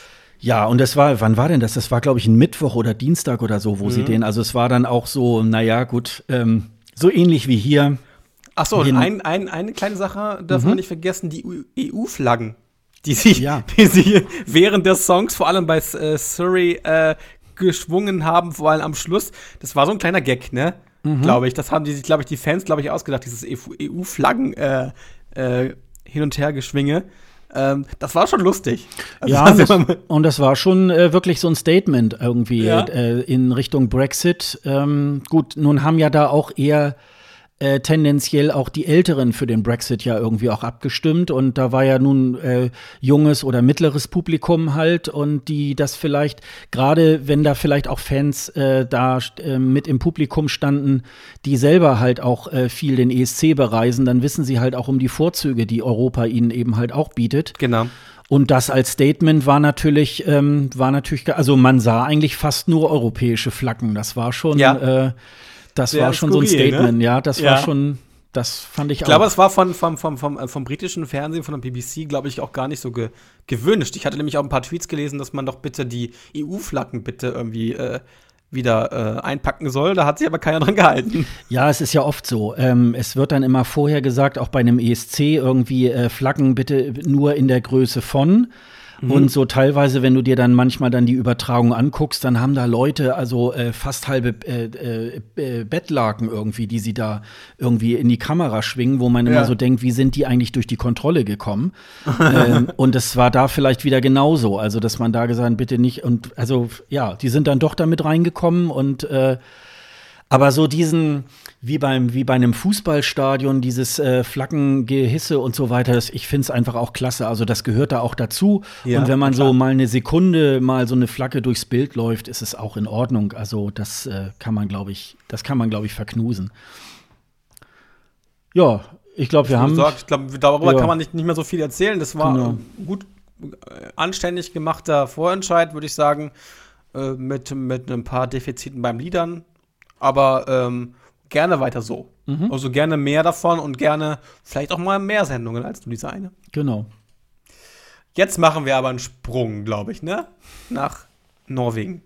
Speaker 1: ja, und das war, wann war denn das? Das war, glaube ich, ein Mittwoch oder Dienstag oder so, wo mhm. sie den, also es war dann auch so, naja, gut, ähm, so ähnlich wie hier.
Speaker 2: Ach so, und ein, ein, eine kleine Sache dürfen mhm. wir nicht vergessen, die E U-Flaggen, die sie, ja. die sie während des Songs, vor allem bei äh, Surrey, äh, geschwungen haben, vor allem am Schluss. Das war so ein kleiner Gag, ne? Mhm. Glaube ich. Das haben die, glaube ich, die Fans, glaube ich, ausgedacht, dieses E U-Flaggen äh, äh, hin und her geschwinge. Ähm, das war schon lustig. Also
Speaker 1: ja, das, und das war schon äh, wirklich so ein Statement irgendwie ja. äh, in Richtung Brexit. Ähm, gut, nun haben ja da auch eher äh, tendenziell auch die Älteren für den Brexit ja irgendwie auch abgestimmt. Und da war ja nun äh, junges oder mittleres Publikum halt und die das vielleicht, gerade wenn da vielleicht auch Fans äh, da äh, mit im Publikum standen, die selber halt auch äh, viel den E S C bereisen, dann wissen sie halt auch um die Vorzüge, die Europa ihnen eben halt auch bietet.
Speaker 2: Genau.
Speaker 1: Und das als Statement war natürlich, ähm, war natürlich, also man sah eigentlich fast nur europäische Flaggen. Das war schon, ja. äh, das Sehr war schon skurril, so ein Statement, ne? Ja, das ja. war schon, das fand ich,
Speaker 2: ich auch. Ich glaube, es war von, vom, vom, vom, vom britischen Fernsehen, von der B B C, glaube ich, auch gar nicht so ge- gewünscht. Ich hatte nämlich auch ein paar Tweets gelesen, dass man doch bitte die E U-Flaggen bitte irgendwie äh, wieder äh, einpacken soll. Da hat sich aber keiner dran gehalten.
Speaker 1: Ja, es ist ja oft so. Ähm, es wird dann immer vorher gesagt, auch bei einem E S C irgendwie äh, Flaggen bitte nur in der Größe von. Mhm. Und so teilweise, wenn du dir dann manchmal dann die Übertragung anguckst, dann haben da Leute also äh, fast halbe äh, äh, Bettlaken irgendwie, die sie da irgendwie in die Kamera schwingen, wo man ja. immer so denkt, wie sind die eigentlich durch die Kontrolle gekommen? ähm, und es war da vielleicht wieder genauso, also dass man da gesagt hat, bitte nicht und also ja, die sind dann doch damit reingekommen und äh, aber so diesen, wie beim wie bei einem Fußballstadion, dieses äh, Flaggengehisse und so weiter, das, ich finde es einfach auch klasse. Also das gehört da auch dazu. Ja, und wenn man klar. so mal eine Sekunde mal so eine Flagge durchs Bild läuft, ist es auch in Ordnung. Also das äh, kann man, glaube ich, das kann man, glaube ich, verknusen. Ja, ich glaube, wir haben.
Speaker 2: Gesagt, ich glaube, darüber ja. kann man nicht, nicht mehr so viel erzählen. Das war genau. gut, äh, anständig gemachter Vorentscheid, würde ich sagen, äh, mit, mit ein paar Defiziten beim Liedern. Aber ähm, gerne weiter so. Mhm. Also gerne mehr davon und gerne vielleicht auch mal mehr Sendungen als nur diese eine.
Speaker 1: Genau.
Speaker 2: Jetzt machen wir aber einen Sprung, glaube ich, ne? Nach Norwegen.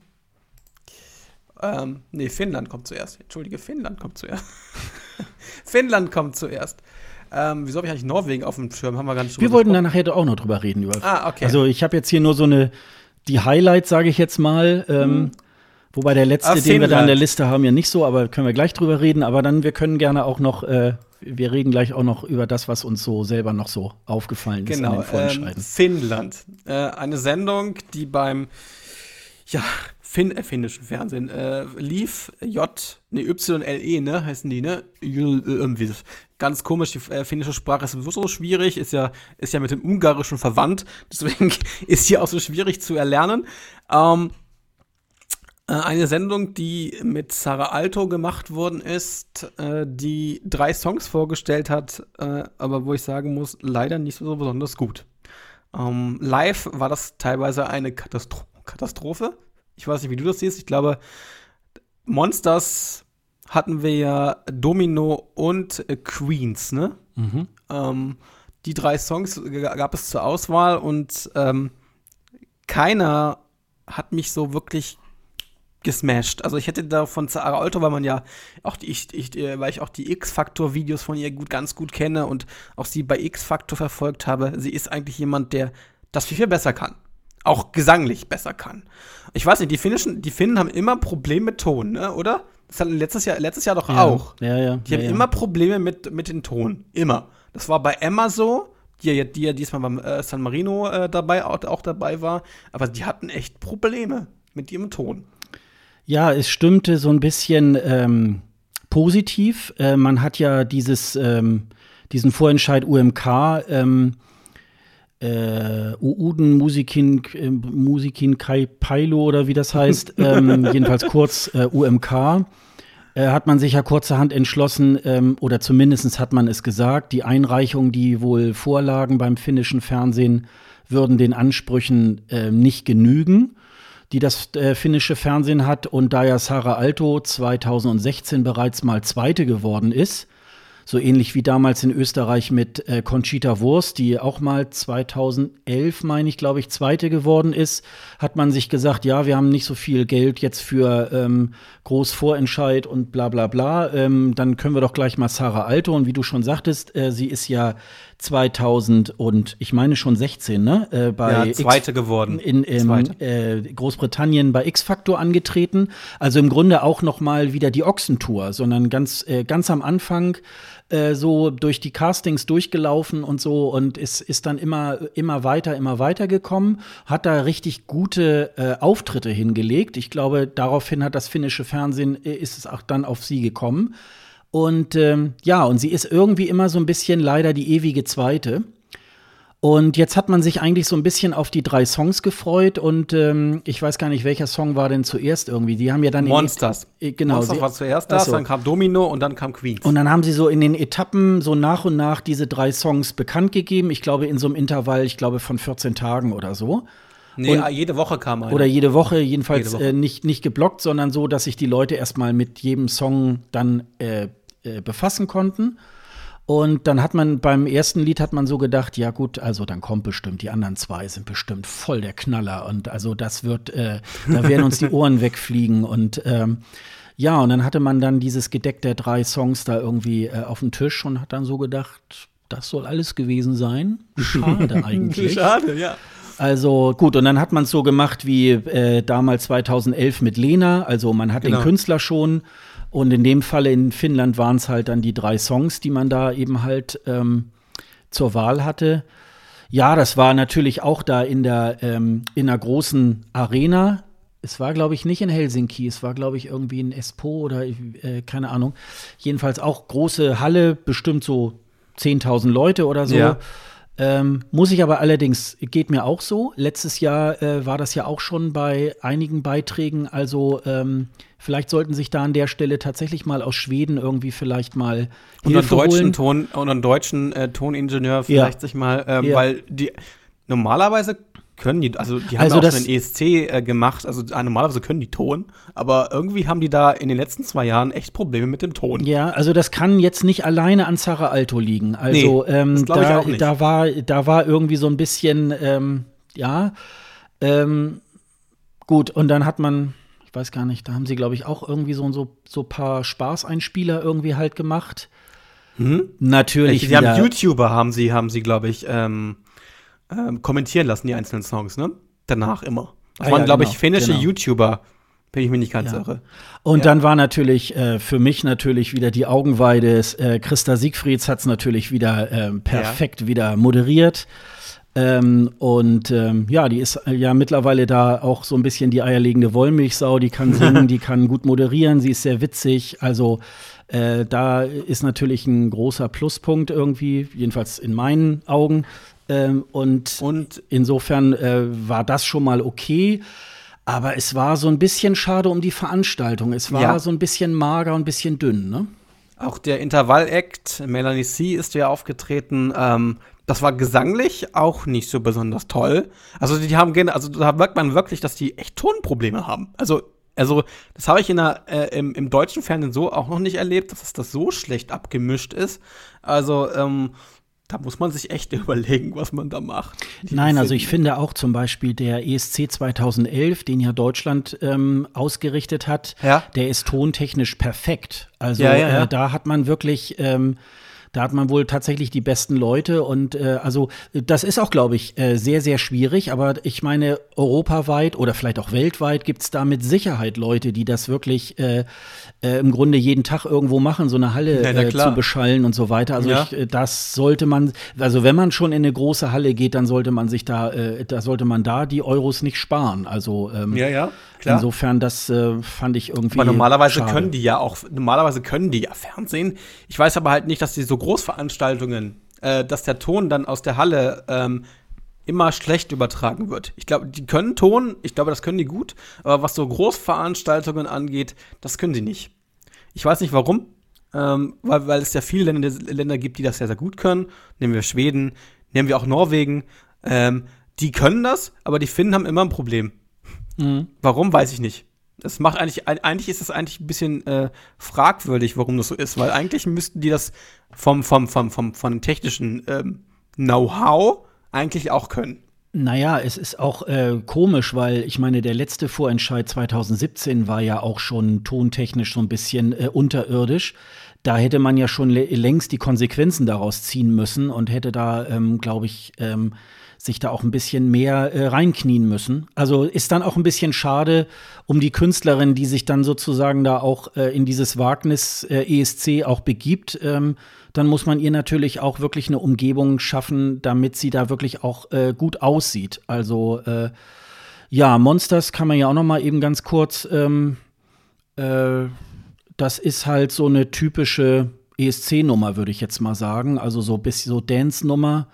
Speaker 2: Ähm, nee, Finnland kommt zuerst. Entschuldige, Finnland kommt zuerst. Finnland kommt zuerst. Ähm, wieso habe ich eigentlich Norwegen auf dem Schirm? Haben wir gar nicht drüber
Speaker 1: Wir wollten
Speaker 2: gesprochen.
Speaker 1: da nachher auch noch drüber reden. Über
Speaker 2: Ah, okay.
Speaker 1: Also ich habe jetzt hier nur so eine, die Highlights, sage ich jetzt mal. Ähm,
Speaker 2: Hm.
Speaker 1: Wobei der letzte,
Speaker 2: Ah,
Speaker 1: den wir da in der
Speaker 2: Finnland.
Speaker 1: Liste haben, ja nicht so, aber können wir gleich drüber reden. Aber dann, wir können gerne auch noch, äh, wir reden gleich auch noch über das, was uns so selber noch so aufgefallen ist an
Speaker 2: Genau,
Speaker 1: den
Speaker 2: ähm,
Speaker 1: Vorentscheiden.
Speaker 2: Finnland. Äh, eine Sendung, die beim ja, Finn, äh, finnischen Fernsehen äh, lief. J, ne, Y L E, ne, heißen die, ne? Jül, äh, irgendwie. Ganz komisch, die äh, finnische Sprache ist sowieso so schwierig, ist ja, ist ja mit dem Ungarischen verwandt, deswegen ist hier auch so schwierig zu erlernen. Ähm, äh, eine Sendung, die mit Sarah Alto gemacht worden ist, äh, die drei Songs vorgestellt hat, äh, aber wo ich sagen muss, leider nicht so besonders gut. Ähm, live war das teilweise eine Katastro- Katastrophe. Ich weiß nicht, wie du das siehst. Ich glaube, Monsters hatten wir ja Domino und äh, Queens, ne?
Speaker 1: Mhm.
Speaker 2: Ähm, die drei Songs g- gab es zur Auswahl und ähm, keiner hat mich so wirklich gesmashed. Also ich hätte da von Sarah Alto, weil man ja auch die, ich, ich, äh, weil ich auch die X-Factor-Videos von ihr gut, ganz gut kenne und auch sie bei X-Factor verfolgt habe, sie ist eigentlich jemand, der das viel, viel besser kann. Auch gesanglich besser kann. Ich weiß nicht, die Finnischen, die Finnen haben immer Probleme mit Ton, ne, oder? Das hatten letztes Jahr, letztes Jahr doch
Speaker 1: Ja,
Speaker 2: auch.
Speaker 1: Ja, ja.
Speaker 2: Die
Speaker 1: ja,
Speaker 2: haben
Speaker 1: ja.
Speaker 2: immer Probleme mit, mit dem Ton. Immer. Das war bei Emma so, die ja, die ja diesmal beim äh, San Marino äh, dabei, auch, auch dabei war. Aber die hatten echt Probleme mit ihrem Ton.
Speaker 1: Ja, es stimmte so ein bisschen ähm, positiv. Äh, man hat ja dieses, ähm, diesen Vorentscheid U M K, ähm, äh, Uuden Musikin, äh, Musikin Kai Pailo oder wie das heißt, ähm, jedenfalls kurz äh, U M K, äh, hat man sich ja kurzerhand entschlossen, ähm, oder zumindest hat man es gesagt, die Einreichungen, die wohl vorlagen beim finnischen Fernsehen, würden den Ansprüchen äh, nicht genügen, die das äh, finnische Fernsehen hat. Und da ja Sarah Alto zweitausendsechzehn bereits mal Zweite geworden ist, so ähnlich wie damals in Österreich mit äh, Conchita Wurst, die auch mal zweitausendelf, meine ich, glaube ich, Zweite geworden ist, hat man sich gesagt, ja, wir haben nicht so viel Geld jetzt für ähm, Großvorentscheid und bla bla bla. Ähm, dann können wir doch gleich mal Sarah Alto. Und wie du schon sagtest, äh, sie ist ja zweitausend und ich meine schon sechzehn, ne? Äh, bei
Speaker 2: Ja, Zweite geworden.
Speaker 1: in, in
Speaker 2: Zweite.
Speaker 1: äh, Großbritannien bei X-Factor angetreten. Also im Grunde auch noch mal wieder die Ochsentour, sondern ganz, äh, ganz am Anfang äh, so durch die Castings durchgelaufen und so und ist, ist dann immer, immer weiter, immer weiter gekommen, hat da richtig gute äh, Auftritte hingelegt. Ich glaube, daraufhin hat das finnische Fernsehen, äh, ist es auch dann auf sie gekommen. Und ähm, ja, und sie ist irgendwie immer so ein bisschen leider die ewige Zweite. Und jetzt hat man sich eigentlich so ein bisschen auf die drei Songs gefreut und ähm, ich weiß gar nicht, welcher Song war denn zuerst irgendwie. Die haben ja dann in
Speaker 2: Monsters.
Speaker 1: E- genau,
Speaker 2: Monsters
Speaker 1: sie-
Speaker 2: war zuerst
Speaker 1: Ach
Speaker 2: das,
Speaker 1: so.
Speaker 2: dann kam Domino und dann kam Queens.
Speaker 1: Und dann haben sie so in den Etappen so nach und nach diese drei Songs bekannt gegeben. Ich glaube, in so einem Intervall, ich glaube, von vierzehn Tagen oder so.
Speaker 2: nee,
Speaker 1: und-
Speaker 2: jede Woche kam einer.
Speaker 1: Oder jede Woche, jedenfalls
Speaker 2: Jede Woche.
Speaker 1: Äh, nicht, nicht geblockt, sondern so, dass sich die Leute erstmal mit jedem Song dann äh, äh, befassen konnten. Und dann hat man beim ersten Lied hat man so gedacht, ja gut, also dann kommt bestimmt, die anderen zwei sind bestimmt voll der Knaller. Und also das wird, äh, da werden uns die Ohren wegfliegen. Und ähm, ja, und dann hatte man dann dieses Gedeck der drei Songs da irgendwie äh, auf dem Tisch und hat dann so gedacht, das soll alles gewesen sein. Schade eigentlich.
Speaker 2: Schade, ja.
Speaker 1: Also gut, und dann hat man es so gemacht wie äh, damals zweitausendelf mit Lena. Also man hat
Speaker 2: Genau.
Speaker 1: den Künstler schon. Und in dem Falle in Finnland waren es halt dann die drei Songs, die man da eben halt ähm, zur Wahl hatte. Ja, das war natürlich auch da in der, ähm, in einer großen Arena. Es war, glaube ich, nicht in Helsinki. Es war, glaube ich, irgendwie in Espoo oder äh, keine Ahnung. Jedenfalls auch große Halle, bestimmt so zehntausend Leute oder so.
Speaker 2: Ja.
Speaker 1: Ähm, muss ich aber allerdings, geht mir auch so. Letztes Jahr äh, war das ja auch schon bei einigen Beiträgen. Also ähm, vielleicht sollten sich da an der Stelle tatsächlich mal aus Schweden irgendwie vielleicht mal
Speaker 2: Und einen
Speaker 1: Hilfe
Speaker 2: deutschen
Speaker 1: holen.
Speaker 2: Ton und einen deutschen äh, Toningenieur vielleicht sich mal, ähm,
Speaker 1: Ja.
Speaker 2: weil die normalerweise können die, also die haben
Speaker 1: Also
Speaker 2: ja auch
Speaker 1: das-
Speaker 2: schon den E S C äh, gemacht, also äh, normalerweise können die Ton, aber irgendwie haben die da in den letzten zwei Jahren echt Probleme mit dem Ton.
Speaker 1: Ja, also das kann jetzt nicht alleine an Sarah Alto liegen. Also
Speaker 2: Nee,
Speaker 1: ähm,
Speaker 2: das glaub ich
Speaker 1: da,
Speaker 2: auch nicht.
Speaker 1: da war, da war irgendwie so ein bisschen, ähm, ja, ähm, Gut, und dann hat man, ich weiß gar nicht, da haben sie, glaube ich, auch irgendwie so so so paar Spaßeinspieler irgendwie halt gemacht.
Speaker 2: Mhm.
Speaker 1: Natürlich
Speaker 2: Die
Speaker 1: wieder.
Speaker 2: haben YouTuber, haben sie, haben sie, glaube ich, ähm, ähm, kommentieren lassen, die einzelnen Songs, ne? Danach immer. Das
Speaker 1: Ah,
Speaker 2: waren,
Speaker 1: ja,
Speaker 2: glaube
Speaker 1: genau,
Speaker 2: ich, finnische
Speaker 1: genau.
Speaker 2: YouTuber. Bin ich mir nicht ganz
Speaker 1: Ja.
Speaker 2: irre.
Speaker 1: Und
Speaker 2: Ja.
Speaker 1: dann war natürlich äh, für mich natürlich wieder die Augenweide. Äh, Christa Siegfrieds hat es natürlich wieder ähm, perfekt wieder moderiert. Ähm, und ähm, ja, die ist äh, ja mittlerweile da auch so ein bisschen die eierlegende Wollmilchsau. Die kann singen, die kann gut moderieren, sie ist sehr witzig. Also äh, da ist natürlich ein großer Pluspunkt irgendwie, jedenfalls in meinen Augen. Ähm, und,
Speaker 2: Und
Speaker 1: insofern äh, war das schon mal okay. Aber es war so ein bisschen schade um die Veranstaltung. Es war
Speaker 2: Ja.
Speaker 1: so ein bisschen mager und ein bisschen dünn, ne?
Speaker 2: auch der Intervall-Act, Melanie C. ist ja aufgetreten. Ähm, das war gesanglich auch nicht so besonders toll. Also die haben, gen- also da merkt man wirklich, dass die echt Tonprobleme haben. Also, also das habe ich in der, äh, im, im deutschen Fernsehen so auch noch nicht erlebt, dass das so schlecht abgemischt ist. Also ähm, da muss man sich echt überlegen, was man da macht. Die
Speaker 1: Nein, also
Speaker 2: finden-
Speaker 1: ich finde auch zum Beispiel der E S C zweitausendelf, den ja Deutschland ähm, ausgerichtet hat,
Speaker 2: Ja.
Speaker 1: der ist tontechnisch perfekt. Also
Speaker 2: Ja, ja, ja.
Speaker 1: Äh, da hat man wirklich ähm, Da hat man wohl tatsächlich die besten Leute und äh, also das ist auch, glaube ich, äh, sehr, sehr schwierig. Aber ich meine, europaweit oder vielleicht auch weltweit gibt es da mit Sicherheit Leute, die das wirklich äh, äh, im Grunde jeden Tag irgendwo machen, so eine Halle
Speaker 2: Ja, na
Speaker 1: äh,
Speaker 2: klar.
Speaker 1: zu beschallen und so weiter. Also
Speaker 2: Ja.
Speaker 1: ich, äh, das sollte man, also wenn man schon in eine große Halle geht, dann sollte man sich da, äh, da sollte man da die Euros nicht sparen. Also ähm,
Speaker 2: Ja, ja, klar.
Speaker 1: insofern, das äh, fand ich irgendwie.
Speaker 2: Aber normalerweise
Speaker 1: schade.
Speaker 2: können die ja auch, normalerweise können die ja Fernsehen. Ich weiß aber halt nicht, dass die so Großveranstaltungen, äh, dass der Ton dann aus der Halle ähm, immer schlecht übertragen wird. Ich glaube, die können Ton, ich glaube, das können die gut, aber was so Großveranstaltungen angeht, das können sie nicht. Ich weiß nicht warum, ähm, weil, weil es ja viele Länder, Länder gibt, die das sehr, sehr gut können. Nehmen wir Schweden, nehmen wir auch Norwegen. Ähm, die können das, aber die Finnen haben immer ein Problem.
Speaker 1: Mhm.
Speaker 2: Warum, weiß ich nicht. Das macht eigentlich, eigentlich ist das eigentlich ein bisschen äh, fragwürdig, warum das so ist, weil eigentlich müssten die das vom, vom, vom, vom, vom technischen ähm, Know-how eigentlich auch können.
Speaker 1: Naja, es ist auch äh, komisch, weil ich meine, der letzte Vorentscheid zweitausendsiebzehn war ja auch schon tontechnisch so ein bisschen äh, unterirdisch. Da hätte man ja schon le- längst die Konsequenzen daraus ziehen müssen und hätte da, ähm, glaube ich, ähm, sich da auch ein bisschen mehr äh, reinknien müssen. Also ist dann auch ein bisschen schade um die Künstlerin, die sich dann sozusagen da auch äh, in dieses Wagnis äh, E S C auch begibt. Ähm, dann muss man ihr natürlich auch wirklich eine Umgebung schaffen, damit sie da wirklich auch äh, gut aussieht. Also äh, ja, Monsters kann man ja auch noch mal eben ganz kurz ähm, äh, das ist halt so eine typische E S C-Nummer, würde ich jetzt mal sagen. Also so bis so Dance-Nummer.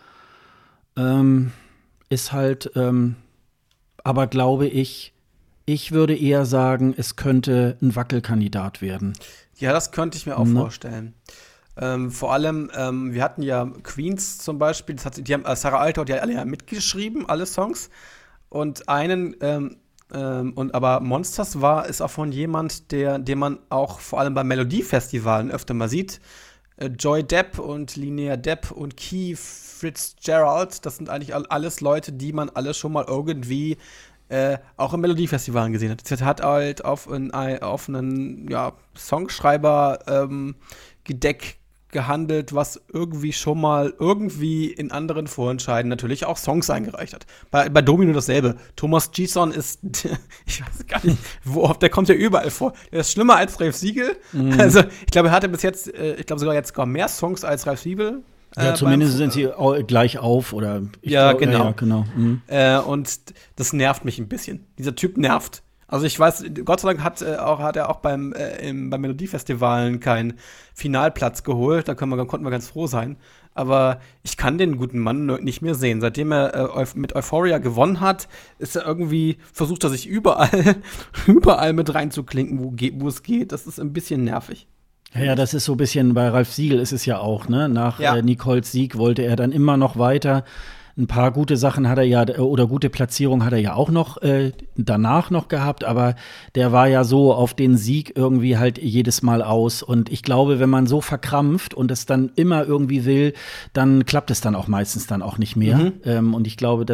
Speaker 1: Ähm, ist halt, ähm, aber glaube ich, ich würde eher sagen, es könnte ein Wackelkandidat werden.
Speaker 2: Ja, das könnte ich mir auch
Speaker 1: Ne?
Speaker 2: vorstellen. Ähm, vor allem, ähm, wir hatten ja Queens zum Beispiel, das hat, die haben, äh, Sarah Althaus, die hat alle ja mitgeschrieben, alle Songs. Und einen, ähm, ähm, und aber Monsters war, ist auch von jemand, der, den man auch vor allem bei Melodiefestivalen öfter mal sieht. Äh, Joy Depp und Linnea Depp und Keith Fitzgerald, das sind eigentlich all- alles Leute, die man alle schon mal irgendwie äh, auch im Melodiefestivalen gesehen hat. Sie hat halt auf, ein, auf einen ja, Songschreiber ähm, Gedeck gehandelt, was irgendwie schon mal irgendwie in anderen Vorentscheiden natürlich auch Songs eingereicht hat. Bei, bei Domino dasselbe. Thomas Gison ist, ich weiß gar nicht, wo oft, der kommt ja überall vor. Der ist schlimmer als Ralf Siegel.
Speaker 1: Mhm.
Speaker 2: Also, ich glaube, er hatte bis jetzt, äh, ich glaube sogar jetzt sogar mehr Songs als Ralf Siegel.
Speaker 1: Ja,
Speaker 2: äh,
Speaker 1: zumindest
Speaker 2: beim-
Speaker 1: sind sie au- gleich auf oder ich
Speaker 2: Ja,
Speaker 1: glaub-
Speaker 2: genau.
Speaker 1: Ja, genau. Mhm.
Speaker 2: Äh, und das nervt mich ein bisschen. Dieser Typ nervt. Also ich weiß, Gott sei Dank hat, äh, auch, hat er auch beim, äh, im, beim Melodiefestivalen keinen Finalplatz geholt. Da können wir, konnten wir ganz froh sein. Aber ich kann den guten Mann nur nicht mehr sehen. Seitdem er äh, Euph- mit Euphoria gewonnen hat, ist er irgendwie, versucht er sich überall, überall mit reinzuklinken, wo, ge- wo es geht. Das ist ein bisschen nervig.
Speaker 1: Ja, ja, das ist so ein bisschen, bei Ralf Siegel ist es ja auch, ne? Nach
Speaker 2: Ja.
Speaker 1: äh, Nicoles Sieg wollte er dann immer noch weiter. Ein paar gute Sachen hat er ja, oder gute Platzierungen hat er ja auch noch äh, danach noch gehabt, aber der war ja so auf den Sieg irgendwie halt jedes Mal aus. Und ich glaube, wenn man so verkrampft und es dann immer irgendwie will, dann klappt es dann auch meistens dann auch nicht mehr.
Speaker 2: Mhm.
Speaker 1: Ähm, und ich glaube, das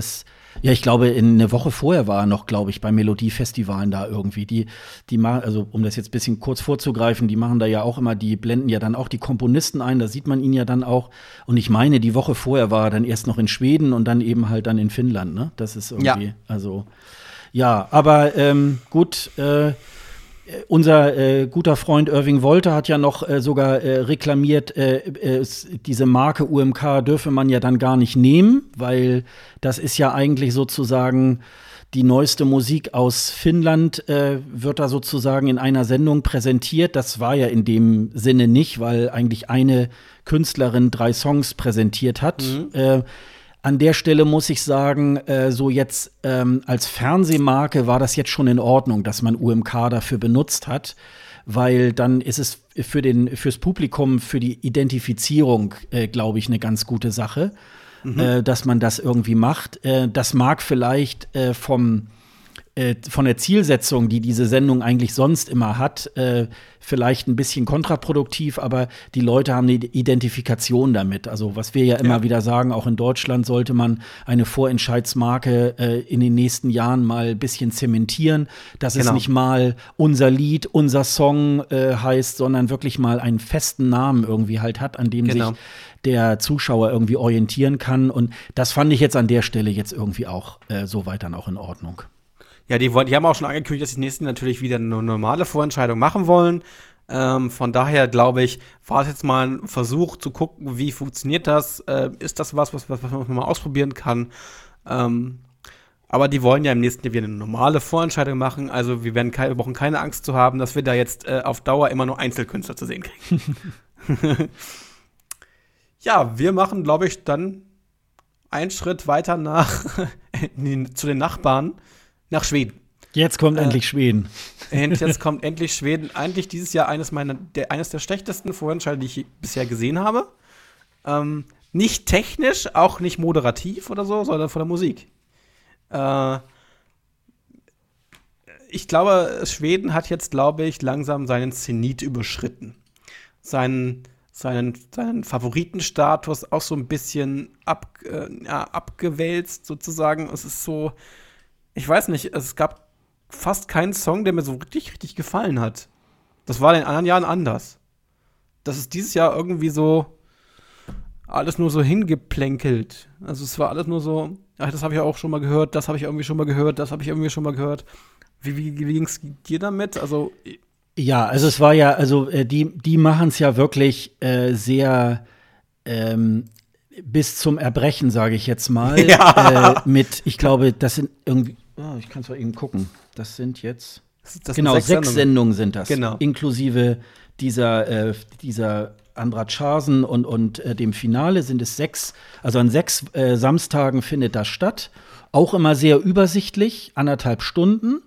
Speaker 1: Ja, ich glaube, in eine Woche vorher war er noch, glaube ich, bei Melodiefestivalen da irgendwie. Die, die machen, also um das jetzt ein bisschen kurz vorzugreifen, die machen da ja auch immer, die blenden ja dann auch die Komponisten ein, da sieht man ihn ja dann auch. Und ich meine, die Woche vorher war er dann erst noch in Schweden und dann eben halt dann in Finnland, ne? Das ist irgendwie, ja. also, ja, aber ähm, gut, äh, unser äh, guter Freund Irving Wolter hat ja noch äh, sogar äh, reklamiert, äh, äh, diese Marke U M K dürfe man ja dann gar nicht nehmen, weil das ist ja eigentlich sozusagen die neueste Musik aus Finnland, äh, wird da sozusagen in einer Sendung präsentiert. Das war ja in dem Sinne nicht, weil eigentlich eine Künstlerin drei Songs präsentiert hat. Mhm. Äh, An der Stelle muss ich sagen, äh, so jetzt ähm, als Fernsehmarke war das jetzt schon in Ordnung, dass man U M K dafür benutzt hat, weil dann ist es für den, fürs Publikum, für die Identifizierung, äh, glaube ich, eine ganz gute Sache, mhm. äh, dass man das irgendwie macht. Äh, das mag vielleicht äh, vom äh, von der Zielsetzung, die diese Sendung eigentlich sonst immer hat, äh, vielleicht ein bisschen kontraproduktiv, aber die Leute haben eine Identifikation damit. Also was wir ja immer ja. wieder sagen, auch in Deutschland sollte man eine Vorentscheidsmarke äh, in den nächsten Jahren mal ein bisschen zementieren, dass genau. es nicht mal unser Lied, unser Song äh, heißt, sondern wirklich mal einen festen Namen irgendwie halt hat, an dem genau. sich der Zuschauer irgendwie orientieren kann. Und das fand ich jetzt an der Stelle jetzt irgendwie auch äh, soweit dann auch in Ordnung.
Speaker 2: Ja, die, die haben auch schon angekündigt, dass die nächsten natürlich wieder eine normale Vorentscheidung machen wollen. Ähm, von daher, glaube ich, war es jetzt mal ein Versuch zu gucken, wie funktioniert das? Äh, ist das was, was, was man mal ausprobieren kann? Ähm, aber die wollen ja im nächsten Jahr wieder eine normale Vorentscheidung machen. Also wir, werden keine, wir brauchen keine Angst zu haben, dass wir da jetzt äh, auf Dauer immer nur Einzelkünstler zu sehen kriegen. Ja, wir machen, glaube ich, dann einen Schritt weiter nach zu den Nachbarn. Nach Schweden.
Speaker 1: Jetzt kommt
Speaker 2: äh,
Speaker 1: endlich Schweden.
Speaker 2: Jetzt kommt endlich Schweden. Eigentlich dieses Jahr eines meiner, der, eines der schlechtesten Vorentscheide, die ich bisher gesehen habe. Ähm, nicht technisch, auch nicht moderativ oder so, sondern von der Musik. Äh, ich glaube, Schweden hat jetzt, glaube ich, langsam seinen Zenit überschritten. Seinen, seinen, seinen Favoritenstatus auch so ein bisschen ab, äh, ja, abgewälzt, sozusagen. Es ist so. Ich weiß nicht, es gab fast keinen Song, der mir so richtig, richtig gefallen hat. Das war in den anderen Jahren anders. Das ist dieses Jahr irgendwie so alles nur so hingeplänkelt. Also es war alles nur so, ach, das habe ich auch schon mal gehört, das habe ich irgendwie schon mal gehört, das habe ich irgendwie schon mal gehört. Wie, wie, wie ging es dir damit? Also
Speaker 1: ja, also es war ja, also äh, die, die machen es ja wirklich äh, sehr ähm, bis zum Erbrechen, sage ich jetzt mal. Ja. Äh, mit, ich glaube, das sind irgendwie, oh, ich kann es mal eben gucken. Das sind jetzt, das, das genau, sechs, sechs Sendungen. Sendungen sind das. Genau. Inklusive dieser, äh, dieser Andratschasen und, und äh, dem Finale sind es sechs. Also an sechs äh, Samstagen findet das statt. Auch immer sehr übersichtlich, anderthalb Stunden.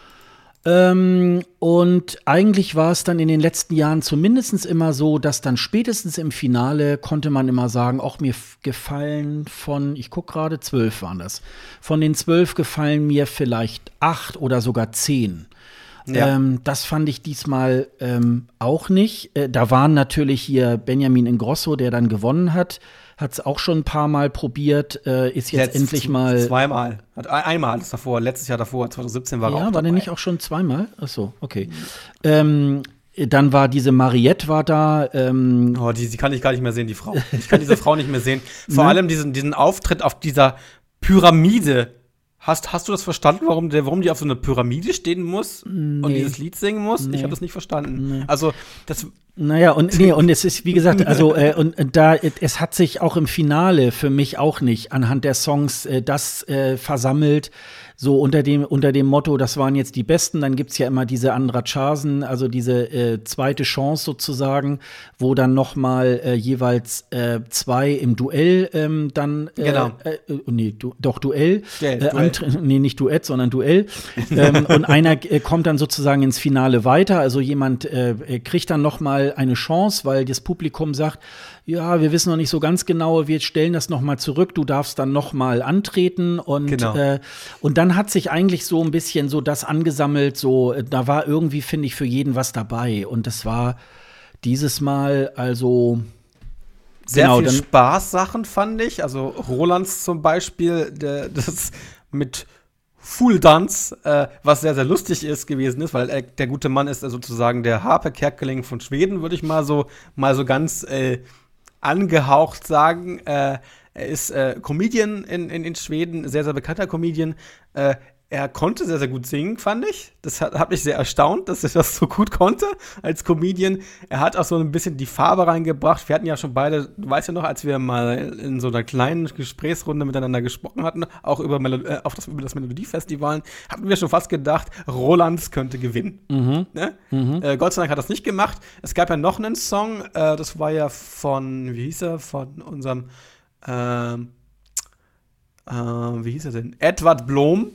Speaker 1: Ähm, und eigentlich war es dann in den letzten Jahren zumindest immer so, dass dann spätestens im Finale konnte man immer sagen, auch mir f- gefallen von, ich gucke gerade, zwölf waren das. Von den zwölf gefallen mir vielleicht acht oder sogar zehn. Ja. Ähm, das fand ich diesmal ähm, auch nicht. Äh, da waren natürlich hier Benjamin Ingrosso, der dann gewonnen hat. Hat es auch schon ein paar Mal probiert, äh, ist jetzt Letzt, endlich mal.
Speaker 2: Zweimal. Hat einmal das davor, letztes Jahr davor, zwanzig siebzehn war er
Speaker 1: ja,
Speaker 2: auch
Speaker 1: dabei. Ja, war der nicht auch schon zweimal? Ach so, okay. Mhm. Ähm, dann war diese Mariette war da. Ähm
Speaker 2: oh, die, die kann ich gar nicht mehr sehen, die Frau. Ich kann diese Frau nicht mehr sehen. Vor ne? allem diesen, diesen Auftritt auf dieser Pyramide. Hast, hast du das verstanden, warum, der, warum die auf so einer Pyramide stehen muss nee. und dieses Lied singen muss? Nee. Ich habe das nicht verstanden. Nee. Also, das.
Speaker 1: Naja, und nee, und es ist, wie gesagt, also, äh, und äh, da, es hat sich auch im Finale für mich auch nicht anhand der Songs äh, das äh, versammelt, so unter dem, unter dem Motto, das waren jetzt die Besten. Dann gibt's ja immer diese Andratschasen, also diese äh, zweite Chance sozusagen, wo dann noch mal äh, jeweils äh, zwei im Duell ähm, dann äh,
Speaker 2: genau.
Speaker 1: äh, nee, du, doch Duell,
Speaker 2: Duell,
Speaker 1: äh,
Speaker 2: Duell.
Speaker 1: Antr- nee, nicht Duett, sondern Duell. ähm, und einer äh, kommt dann sozusagen ins Finale weiter, also jemand äh, kriegt dann noch mal eine Chance, weil das Publikum sagt, ja, wir wissen noch nicht so ganz genau, wir stellen das noch mal zurück, du darfst dann noch mal antreten und
Speaker 2: genau.
Speaker 1: äh, und dann hat sich eigentlich so ein bisschen so das angesammelt, so da war irgendwie, finde ich, für jeden was dabei und das war dieses Mal also
Speaker 2: Sehr
Speaker 1: genau,
Speaker 2: viel
Speaker 1: dann,
Speaker 2: Spaßsachen fand ich. Also Rolands zum Beispiel, der, das mit Full Dance, äh, was sehr, sehr lustig ist gewesen ist, weil äh, der gute Mann ist äh, sozusagen der Harpe Kerkeling von Schweden, würde ich mal so mal so ganz äh, angehaucht sagen. Äh, er ist äh, Comedian in, in, in Schweden, sehr, sehr bekannter Comedian. Äh, er konnte sehr, sehr gut singen, fand ich. Das hat, hat mich sehr erstaunt, dass er das so gut konnte als Comedian. Er hat auch so ein bisschen die Farbe reingebracht. Wir hatten ja schon beide, du weißt ja noch, als wir mal in so einer kleinen Gesprächsrunde miteinander gesprochen hatten, auch über, Melo- äh, auf das, über das Melodiefestival, hatten wir schon fast gedacht, Rolands könnte gewinnen.
Speaker 1: mhm,
Speaker 2: Ne?
Speaker 1: mhm.
Speaker 2: Äh, Gott sei Dank hat er das nicht gemacht. Es gab ja noch einen Song, äh, das war ja von, wie hieß er, von unserem, ähm, äh, wie hieß er denn? Edward Blom.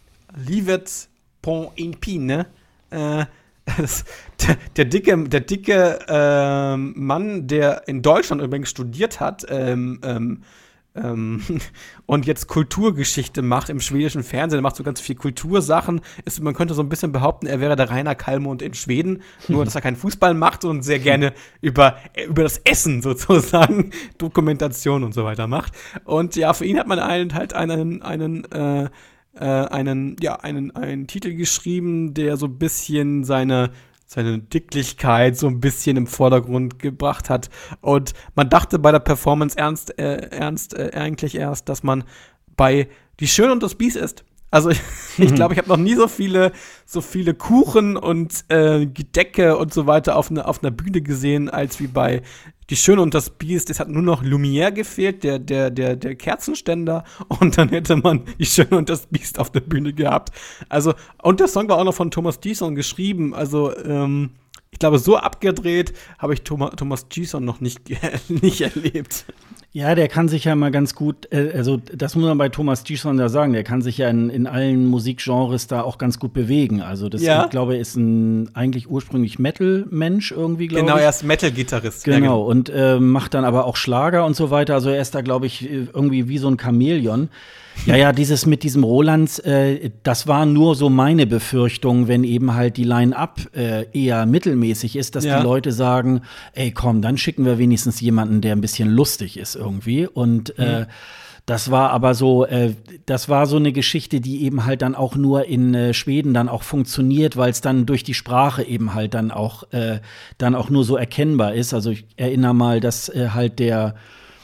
Speaker 2: Livet Pont in Pine. Äh, das, der, der dicke, der dicke ähm, Mann, der in Deutschland übrigens studiert hat ähm, ähm, ähm, und jetzt Kulturgeschichte macht im schwedischen Fernsehen, macht so ganz viel Kultursachen. Ist, man könnte so ein bisschen behaupten, er wäre der Rainer Kallmund in Schweden, nur dass er keinen Fußball macht und sehr gerne über, über das Essen sozusagen Dokumentation und so weiter macht. Und ja, für ihn hat man einen, halt einen, einen äh, Äh, einen, ja, einen, einen Titel geschrieben, der so ein bisschen seine, seine Dicklichkeit so ein bisschen im Vordergrund gebracht hat. Und man dachte bei der Performance ernst, äh, ernst äh, eigentlich erst, dass man bei Die Schöne und das Biest ist. Also ich glaube, ich, glaub, ich habe noch nie so viele, so viele Kuchen und äh, Gedecke und so weiter auf, ne, auf einer Bühne gesehen, als wie bei Die Schöne und das Biest. Es hat nur noch Lumière gefehlt, der, der, der, der Kerzenständer. Und dann hätte man Die Schöne und das Biest auf der Bühne gehabt. Also, und der Song war auch noch von Thomas Gison geschrieben. Also, ähm, ich glaube, so abgedreht habe ich Thomas, Thomas Gison noch nicht, nicht erlebt.
Speaker 1: Ja, der kann sich ja mal ganz gut, äh, also das muss man bei Thomas Gison ja sagen, der kann sich ja in, in allen Musikgenres da auch ganz gut bewegen. Also das,
Speaker 2: Ja.
Speaker 1: ich glaube, ist ein eigentlich ursprünglich Metal-Mensch irgendwie, glaube
Speaker 2: Genau,
Speaker 1: ich.
Speaker 2: er ist Metal-Gitarrist.
Speaker 1: Genau,
Speaker 2: Ja, genau.
Speaker 1: und äh, macht dann aber auch Schlager und so weiter. Also er ist da, glaube ich, irgendwie wie so ein Chamäleon. Ja, ja, dieses mit diesem Rolands, äh, das war nur so meine Befürchtung, wenn eben halt die Line-Up äh, eher mittelmäßig ist, dass
Speaker 2: Ja.
Speaker 1: die Leute sagen, ey, komm, dann schicken wir wenigstens jemanden, der ein bisschen lustig ist irgendwie. Und äh, das war aber so, äh, das war so eine Geschichte, die eben halt dann auch nur in äh, Schweden dann auch funktioniert, weil es dann durch die Sprache eben halt dann auch äh, dann auch nur so erkennbar ist. Also ich erinnere mal, dass äh, halt der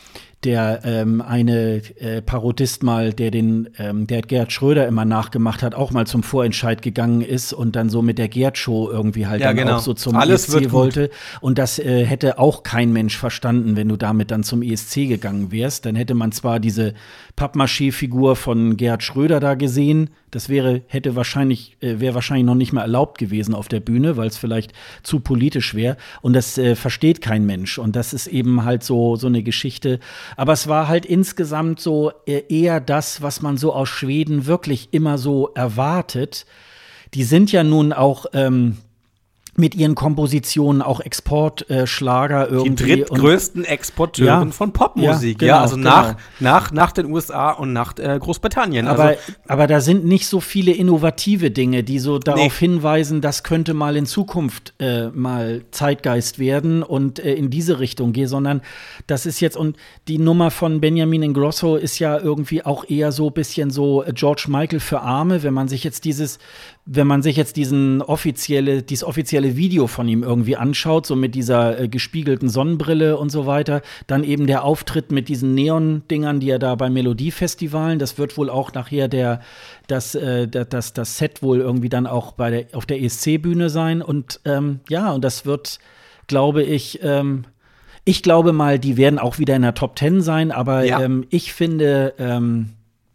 Speaker 1: der ähm, eine äh, Parodist mal, der den, ähm, der Gerd Schröder immer nachgemacht hat, auch mal zum Vorentscheid gegangen ist und dann so mit der Gerd-Show irgendwie halt
Speaker 2: Ja,
Speaker 1: dann
Speaker 2: genau.
Speaker 1: auch so zum
Speaker 2: Alles
Speaker 1: E S C
Speaker 2: wird gut.
Speaker 1: wollte. Und das äh, hätte auch kein Mensch verstanden, wenn du damit dann zum E S C gegangen wärst. Dann hätte man zwar diese Pappmaché-Figur von Gerd Schröder da gesehen, das wäre, hätte wahrscheinlich, äh, wäre wahrscheinlich noch nicht mal erlaubt gewesen auf der Bühne, weil es vielleicht zu politisch wäre. Und das äh, versteht kein Mensch. Und das ist eben halt so, so eine Geschichte. Aber es war halt insgesamt so äh, eher das, was man so aus Schweden wirklich immer so erwartet. Die sind ja nun auch ähm, mit ihren Kompositionen auch Exportschlager
Speaker 2: Die
Speaker 1: irgendwie.
Speaker 2: drittgrößten Exporteuren
Speaker 1: Ja.
Speaker 2: von Popmusik.
Speaker 1: Ja,
Speaker 2: Ja,
Speaker 1: genau,
Speaker 2: also
Speaker 1: genau.
Speaker 2: nach, nach, nach den U S A und nach äh, Großbritannien.
Speaker 1: Aber,
Speaker 2: also,
Speaker 1: aber da sind nicht so viele innovative Dinge, die so darauf
Speaker 2: Nee.
Speaker 1: hinweisen, das könnte mal in Zukunft äh, mal Zeitgeist werden und äh, in diese Richtung gehen, sondern das ist jetzt, und die Nummer von Benjamin Ingrosso ist ja irgendwie auch eher so ein bisschen so äh, George Michael für Arme, wenn man sich jetzt dieses, wenn man sich jetzt diesen offizielle, dieses offizielle Video von ihm irgendwie anschaut, so mit dieser äh, gespiegelten Sonnenbrille und so weiter, dann eben der Auftritt mit diesen Neon-Dingern, die er da bei Melodiefestivalen, das wird wohl auch nachher der, das, äh, das, das Set wohl irgendwie dann auch bei der, auf der E S C-Bühne sein und ähm, ja, und das wird, glaube ich, ähm, ich glaube mal, die werden auch wieder in der Top Ten sein, aber
Speaker 2: Ja.
Speaker 1: ähm, ich finde, ähm,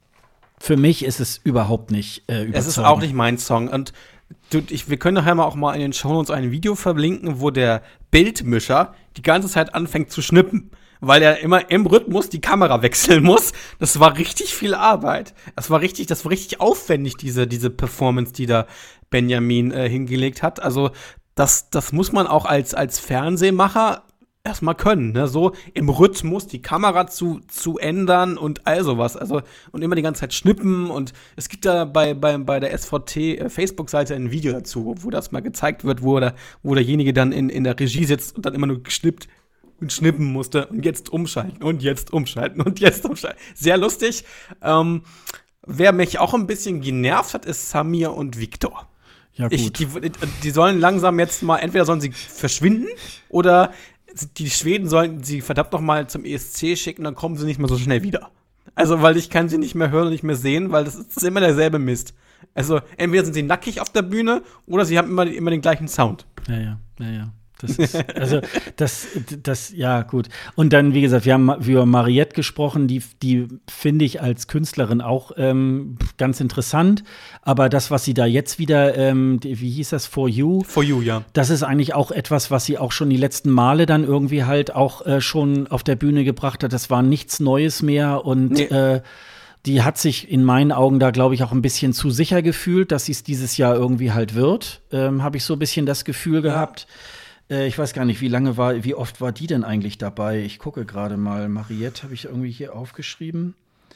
Speaker 1: für mich ist es überhaupt nicht äh, überzeugend.
Speaker 2: es ist auch nicht mein Song. Und du, ich, wir können nachher mal auch mal in den Shownotes ein Video verlinken, wo der Bildmischer die ganze Zeit anfängt zu schnippen, weil er immer im Rhythmus die Kamera wechseln muss. Das war richtig viel Arbeit. Das war richtig, das war richtig aufwendig, diese, diese Performance, die da Benjamin äh, hingelegt hat. Also das, das muss man auch als, als Fernsehmacher erstmal können, ne? So im Rhythmus die Kamera zu, zu ändern und all sowas. Also, und immer die ganze Zeit schnippen. Und es gibt da bei, bei, bei der S V T-Facebook-Seite ein Video dazu, wo das mal gezeigt wird, wo, der, wo derjenige dann in, in der Regie sitzt und dann immer nur geschnippt und schnippen musste und jetzt umschalten und jetzt umschalten und jetzt umschalten. Sehr lustig. Ähm, wer mich auch ein bisschen genervt hat, ist Samir und Victor.
Speaker 1: Ja, gut.
Speaker 2: Ich, die, die sollen langsam jetzt mal, entweder sollen sie verschwinden oder die Schweden sollen sie verdammt noch mal zum E S C schicken, dann kommen sie nicht mehr so schnell wieder. Also, weil ich kann sie nicht mehr hören und nicht mehr sehen, weil das ist immer derselbe Mist. Also, entweder sind sie nackig auf der Bühne oder sie haben immer, immer den gleichen Sound.
Speaker 1: Ja, ja, ja, ja. Das ist, also, das, das, ja, gut. Und dann, wie gesagt, wir haben über Mariette gesprochen, die, die finde ich als Künstlerin auch ähm, ganz interessant. Aber das, was sie da jetzt wieder, ähm, die, wie hieß das, For You?
Speaker 2: For You, ja.
Speaker 1: Das ist eigentlich auch etwas, was sie auch schon die letzten Male dann irgendwie halt auch äh, schon auf der Bühne gebracht hat. Das war nichts Neues mehr und nee. äh, die hat sich in meinen Augen da, glaube ich, auch ein bisschen zu sicher gefühlt, dass sie es dieses Jahr irgendwie halt wird. Ähm, habe ich so ein bisschen das Gefühl gehabt. Ja. Ich weiß gar nicht, wie lange war, wie oft war die denn eigentlich dabei? Ich gucke gerade mal. Mariette habe ich irgendwie hier aufgeschrieben.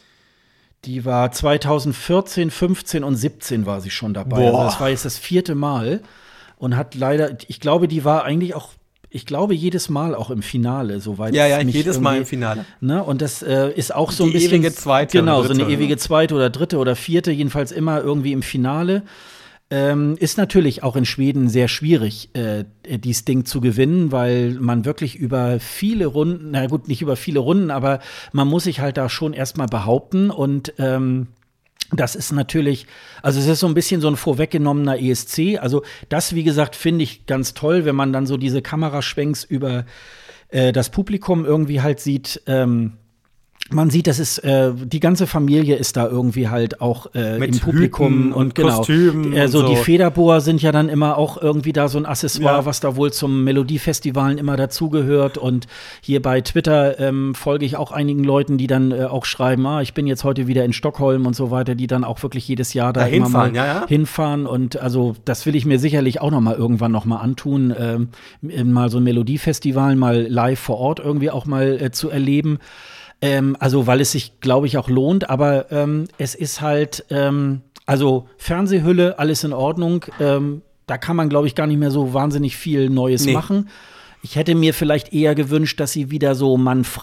Speaker 1: Die war zwanzig vierzehn, fünfzehn und siebzehn war sie schon dabei.
Speaker 2: Boah.
Speaker 1: Also das war jetzt das vierte Mal und hat leider, ich glaube, die war eigentlich auch, ich glaube, jedes Mal auch im Finale, soweit
Speaker 2: Ja, ja,
Speaker 1: es mich
Speaker 2: jedes Mal im Finale.
Speaker 1: Ne? Und das äh, ist auch so ein
Speaker 2: die
Speaker 1: bisschen.
Speaker 2: ewige zweite.
Speaker 1: Genau,
Speaker 2: dritte,
Speaker 1: so eine ewige zweite oder dritte oder vierte, jedenfalls immer irgendwie im Finale. Ähm, ist natürlich auch in Schweden sehr schwierig, äh, dieses Ding zu gewinnen, weil man wirklich über viele Runden, na gut, nicht über viele Runden, aber man muss sich halt da schon erstmal behaupten und ähm, das ist natürlich, also es ist so ein bisschen so ein vorweggenommener E S C. Also das, wie gesagt, finde ich ganz toll, wenn man dann so diese Kameraschwenks über äh, das Publikum irgendwie halt sieht. Ähm, Man sieht, das ist äh, die ganze Familie ist da irgendwie halt auch äh,
Speaker 2: Mit
Speaker 1: im Publikum
Speaker 2: Hüten
Speaker 1: und,
Speaker 2: und
Speaker 1: genau.
Speaker 2: Kostümen
Speaker 1: Äh, so
Speaker 2: und so.
Speaker 1: Die Federboa sind ja dann immer auch irgendwie da so ein Accessoire,
Speaker 2: Ja.
Speaker 1: was da wohl zum Melodiefestivalen immer dazugehört. Und hier bei Twitter ähm, folge ich auch einigen Leuten, die dann äh, auch schreiben, ah, ich bin jetzt heute wieder in Stockholm und so weiter, die dann auch wirklich jedes Jahr da,
Speaker 2: Da
Speaker 1: immer
Speaker 2: hinfahren,
Speaker 1: mal
Speaker 2: ja, ja.
Speaker 1: hinfahren. Und also das will ich mir sicherlich auch noch mal irgendwann noch mal antun, ähm, mal so ein Melodiefestival mal live vor Ort irgendwie auch mal äh, zu erleben. Ähm, also, weil es sich, glaube ich, auch lohnt, aber ähm, es ist halt, ähm, also Fernsehhülle, alles in Ordnung. Ähm, da kann man, glaube ich, gar nicht mehr so wahnsinnig viel Neues
Speaker 2: Nee.
Speaker 1: machen. Ich hätte mir vielleicht eher gewünscht, dass sie wieder so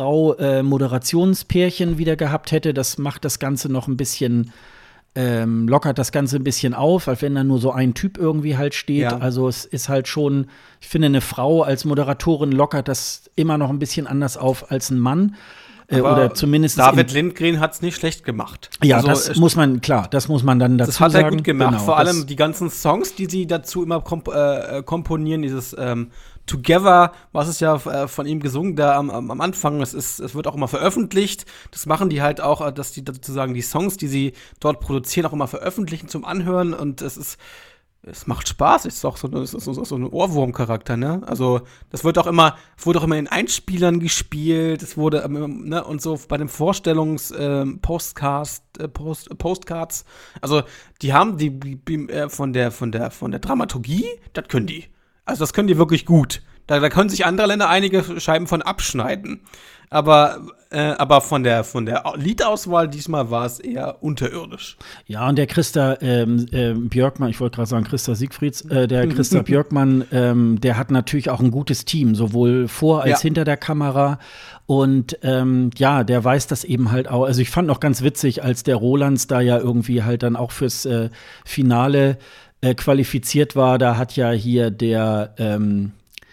Speaker 1: Mann-Frau-Moderationspärchen wieder gehabt hätte. Das macht das Ganze noch ein bisschen, ähm, lockert das Ganze ein bisschen auf, als wenn da nur so ein Typ irgendwie halt steht.
Speaker 2: Ja.
Speaker 1: Also es ist halt schon, ich finde, eine Frau als Moderatorin lockert das immer noch ein bisschen anders auf als ein Mann. Äh,
Speaker 2: Aber
Speaker 1: oder zumindest
Speaker 2: David Lindgren hat es nicht schlecht gemacht.
Speaker 1: Ja,
Speaker 2: Also,
Speaker 1: das
Speaker 2: es-
Speaker 1: muss man, klar, das muss man dann dazu
Speaker 2: Das hat
Speaker 1: sagen.
Speaker 2: er gut gemacht.
Speaker 1: Genau,
Speaker 2: Vor
Speaker 1: das-
Speaker 2: allem die ganzen Songs, die sie dazu immer komp äh, komponieren, dieses ähm, Together, was ist ja äh, von ihm gesungen da am, am am Anfang. Es ist, es wird auch immer veröffentlicht. Das machen die halt auch, äh, dass die sozusagen die Songs, die sie dort produzieren, auch immer veröffentlichen zum Anhören. Und es ist Es macht Spaß, ist doch so, das ist so, so ein Ohrwurm-Charakter, ne? Also, das wird auch immer, wurde auch immer in Einspielern gespielt, es wurde, ähm, ne, und so bei den Vorstellungs-, ähm, Postcast, äh, Post, Postcards. Also, die haben die, die äh, von der, von der, von der Dramaturgie, das können die. Also, das können die wirklich gut. Da, da können sich andere Länder einige Scheiben von abschneiden. Aber, äh, aber von der, von der Liedauswahl diesmal war es eher unterirdisch.
Speaker 1: Ja, und der Christa ähm, äh, Björkman, ich wollte gerade sagen Christa Siegfrieds, äh, der Christa Björkman, ähm, der hat natürlich auch ein gutes Team, sowohl vor als
Speaker 2: Ja.
Speaker 1: hinter der Kamera. Und ähm, ja, der weiß das eben halt auch. Also ich fand noch ganz witzig, als der Rolands da ja irgendwie halt dann auch fürs äh, Finale äh, qualifiziert war, da hat ja hier der ähm,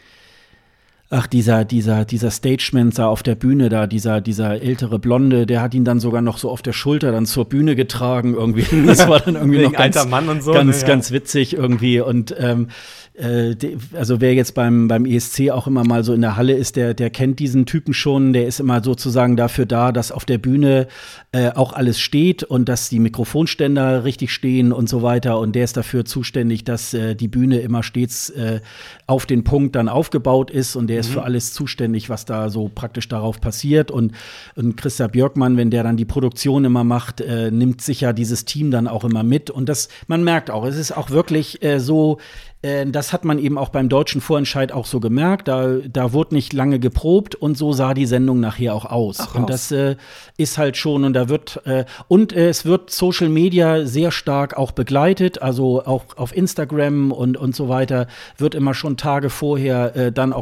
Speaker 1: Ach, dieser, dieser, dieser Stageman da auf der Bühne da, dieser, dieser ältere Blonde, der hat ihn dann sogar noch so auf der Schulter dann zur Bühne getragen irgendwie. Das war dann irgendwie
Speaker 2: Wegen
Speaker 1: noch ganz,
Speaker 2: alter Mann und so,
Speaker 1: ganz,
Speaker 2: ne, ja.
Speaker 1: ganz witzig irgendwie. Und ähm, äh, de, also wer jetzt beim, beim E S C auch immer mal so in der Halle ist, der, der kennt diesen Typen schon. Der ist immer sozusagen dafür da, dass auf der Bühne äh, auch alles steht und dass die Mikrofonständer richtig stehen und so weiter. Und der ist dafür zuständig, dass äh, die Bühne immer stets äh, auf den Punkt dann aufgebaut ist. Und der ist für alles zuständig, was da so praktisch darauf passiert. Und, und Christa Björkman, wenn der dann die Produktion immer macht, äh, nimmt sich ja dieses Team dann auch immer mit. Und das, man merkt auch, es ist auch wirklich äh, so, äh, das hat man eben auch beim deutschen Vorentscheid auch so gemerkt. Da, da wurde nicht lange geprobt und so sah die Sendung nachher auch aus.
Speaker 2: Ach,
Speaker 1: und
Speaker 2: raus.
Speaker 1: das äh, ist halt schon, und da wird, äh, und äh, es wird Social Media sehr stark auch begleitet, also auch auf Instagram und, und so weiter, wird immer schon Tage vorher äh, dann auch schon gezeigt.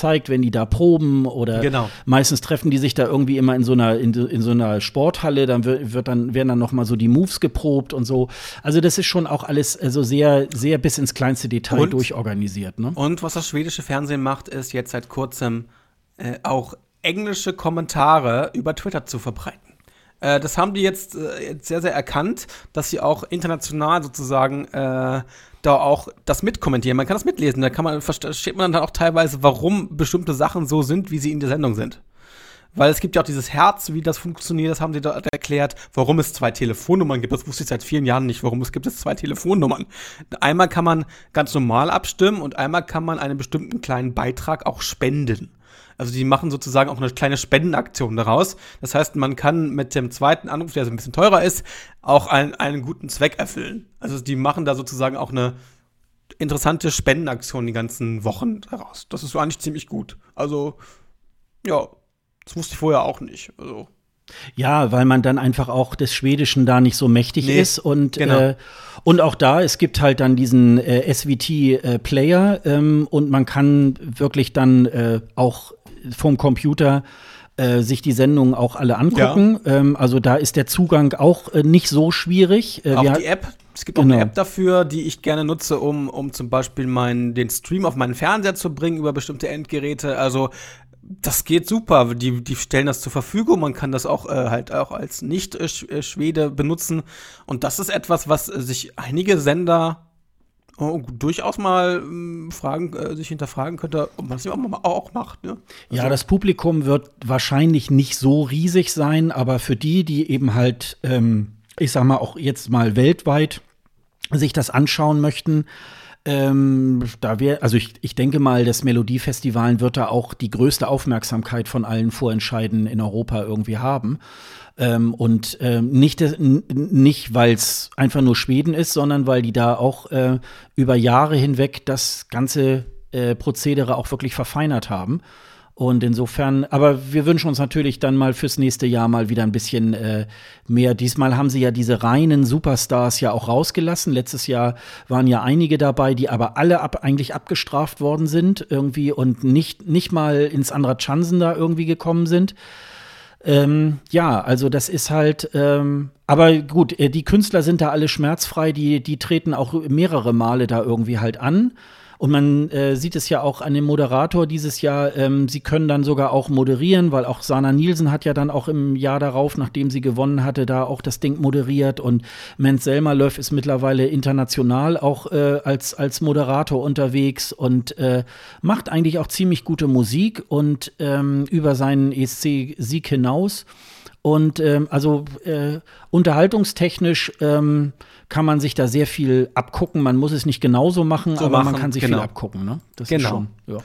Speaker 1: gezeigt, wenn die da proben oder
Speaker 2: Genau.
Speaker 1: meistens treffen die sich da irgendwie immer in so einer, in, in so einer Sporthalle, dann wird, wird dann, werden dann noch mal so die Moves geprobt und so. Also das ist schon auch alles also sehr, sehr bis ins kleinste Detail
Speaker 2: Und?
Speaker 1: durchorganisiert. Ne?
Speaker 2: Und was das schwedische Fernsehen macht, ist jetzt seit kurzem äh, auch englische Kommentare über Twitter zu verbreiten. Äh, das haben die jetzt, äh, jetzt sehr, sehr erkannt, dass sie auch international sozusagen äh, da auch das mitkommentieren. Man kann das mitlesen, da kann man, versteht man dann auch teilweise, warum bestimmte Sachen so sind, wie sie in der Sendung sind. Weil es gibt ja auch dieses Herz, wie das funktioniert, das haben sie dort erklärt, warum es zwei Telefonnummern gibt. Das wusste ich seit vielen Jahren nicht, warum es gibt es zwei Telefonnummern. Einmal kann man ganz normal abstimmen und einmal kann man einen bestimmten kleinen Beitrag auch spenden. Also die machen sozusagen auch eine kleine Spendenaktion daraus. Das heißt, man kann mit dem zweiten Anruf, der so ein bisschen teurer ist, auch einen, einen guten Zweck erfüllen. Also die machen da sozusagen auch eine interessante Spendenaktion die ganzen Wochen daraus. Das ist so eigentlich ziemlich gut. Also, ja, das wusste ich vorher auch nicht. Also
Speaker 1: Ja, weil man dann einfach auch des Schwedischen da nicht so mächtig
Speaker 2: Nee,
Speaker 1: ist und
Speaker 2: genau.
Speaker 1: äh, und auch da, es gibt halt dann diesen äh, S V T-Player ähm, und man kann wirklich dann äh, auch vom Computer äh, sich die Sendungen auch alle angucken. Ja. Ähm, also da ist der Zugang auch äh, nicht so schwierig. Äh,
Speaker 2: auch
Speaker 1: wir
Speaker 2: die App, es gibt
Speaker 1: genau.
Speaker 2: auch eine App dafür, die ich gerne nutze, um, um zum Beispiel meinen, den Stream auf meinen Fernseher zu bringen über bestimmte Endgeräte. Also das geht super. Die, die stellen das zur Verfügung. Man kann das auch äh, halt auch als Nicht-Schwede benutzen. Und das ist etwas, was äh, sich einige Sender oh, durchaus mal ähm, fragen, äh, sich hinterfragen könnte, ob man das auch, auch macht. Ne? Also,
Speaker 1: ja, das Publikum wird wahrscheinlich nicht so riesig sein, aber für die, die eben halt, ähm, ich sag mal, auch jetzt mal weltweit sich das anschauen möchten, Ähm, da wir, also ich, ich denke mal, das Melodiefestival wird da auch die größte Aufmerksamkeit von allen Vorentscheiden in Europa irgendwie haben. Ähm, und ähm, nicht, n- nicht weil es einfach nur Schweden ist, sondern weil die da auch äh, über Jahre hinweg das ganze äh, Prozedere auch wirklich verfeinert haben. Und insofern, aber wir wünschen uns natürlich dann mal fürs nächste Jahr mal wieder ein bisschen äh, mehr. Diesmal haben sie ja diese reinen Superstars ja auch rausgelassen. Letztes Jahr waren ja einige dabei, die aber alle ab, eigentlich abgestraft worden sind irgendwie und nicht, nicht mal ins Andra Chansen da irgendwie gekommen sind. Ähm, ja, also das ist halt, ähm, aber gut, äh, die Künstler sind da alle schmerzfrei, die, die treten auch mehrere Male da irgendwie halt an. Und man äh, sieht es ja auch an dem Moderator dieses Jahr, ähm, sie können dann sogar auch moderieren, weil auch Sana Nielsen hat ja dann auch im Jahr darauf, nachdem sie gewonnen hatte, da auch das Ding moderiert. Und Mens Zelmerlöw ist mittlerweile international auch äh, als, als Moderator unterwegs und äh, macht eigentlich auch ziemlich gute Musik und ähm, über seinen E S C-Sieg hinaus. Und ähm, also äh, unterhaltungstechnisch ähm, kann man sich da sehr viel abgucken. Man muss es nicht genauso machen,
Speaker 2: So
Speaker 1: aber
Speaker 2: machen,
Speaker 1: man kann sich
Speaker 2: genau.
Speaker 1: viel abgucken. Ne? Das
Speaker 2: Genau.
Speaker 1: ist schon, ja.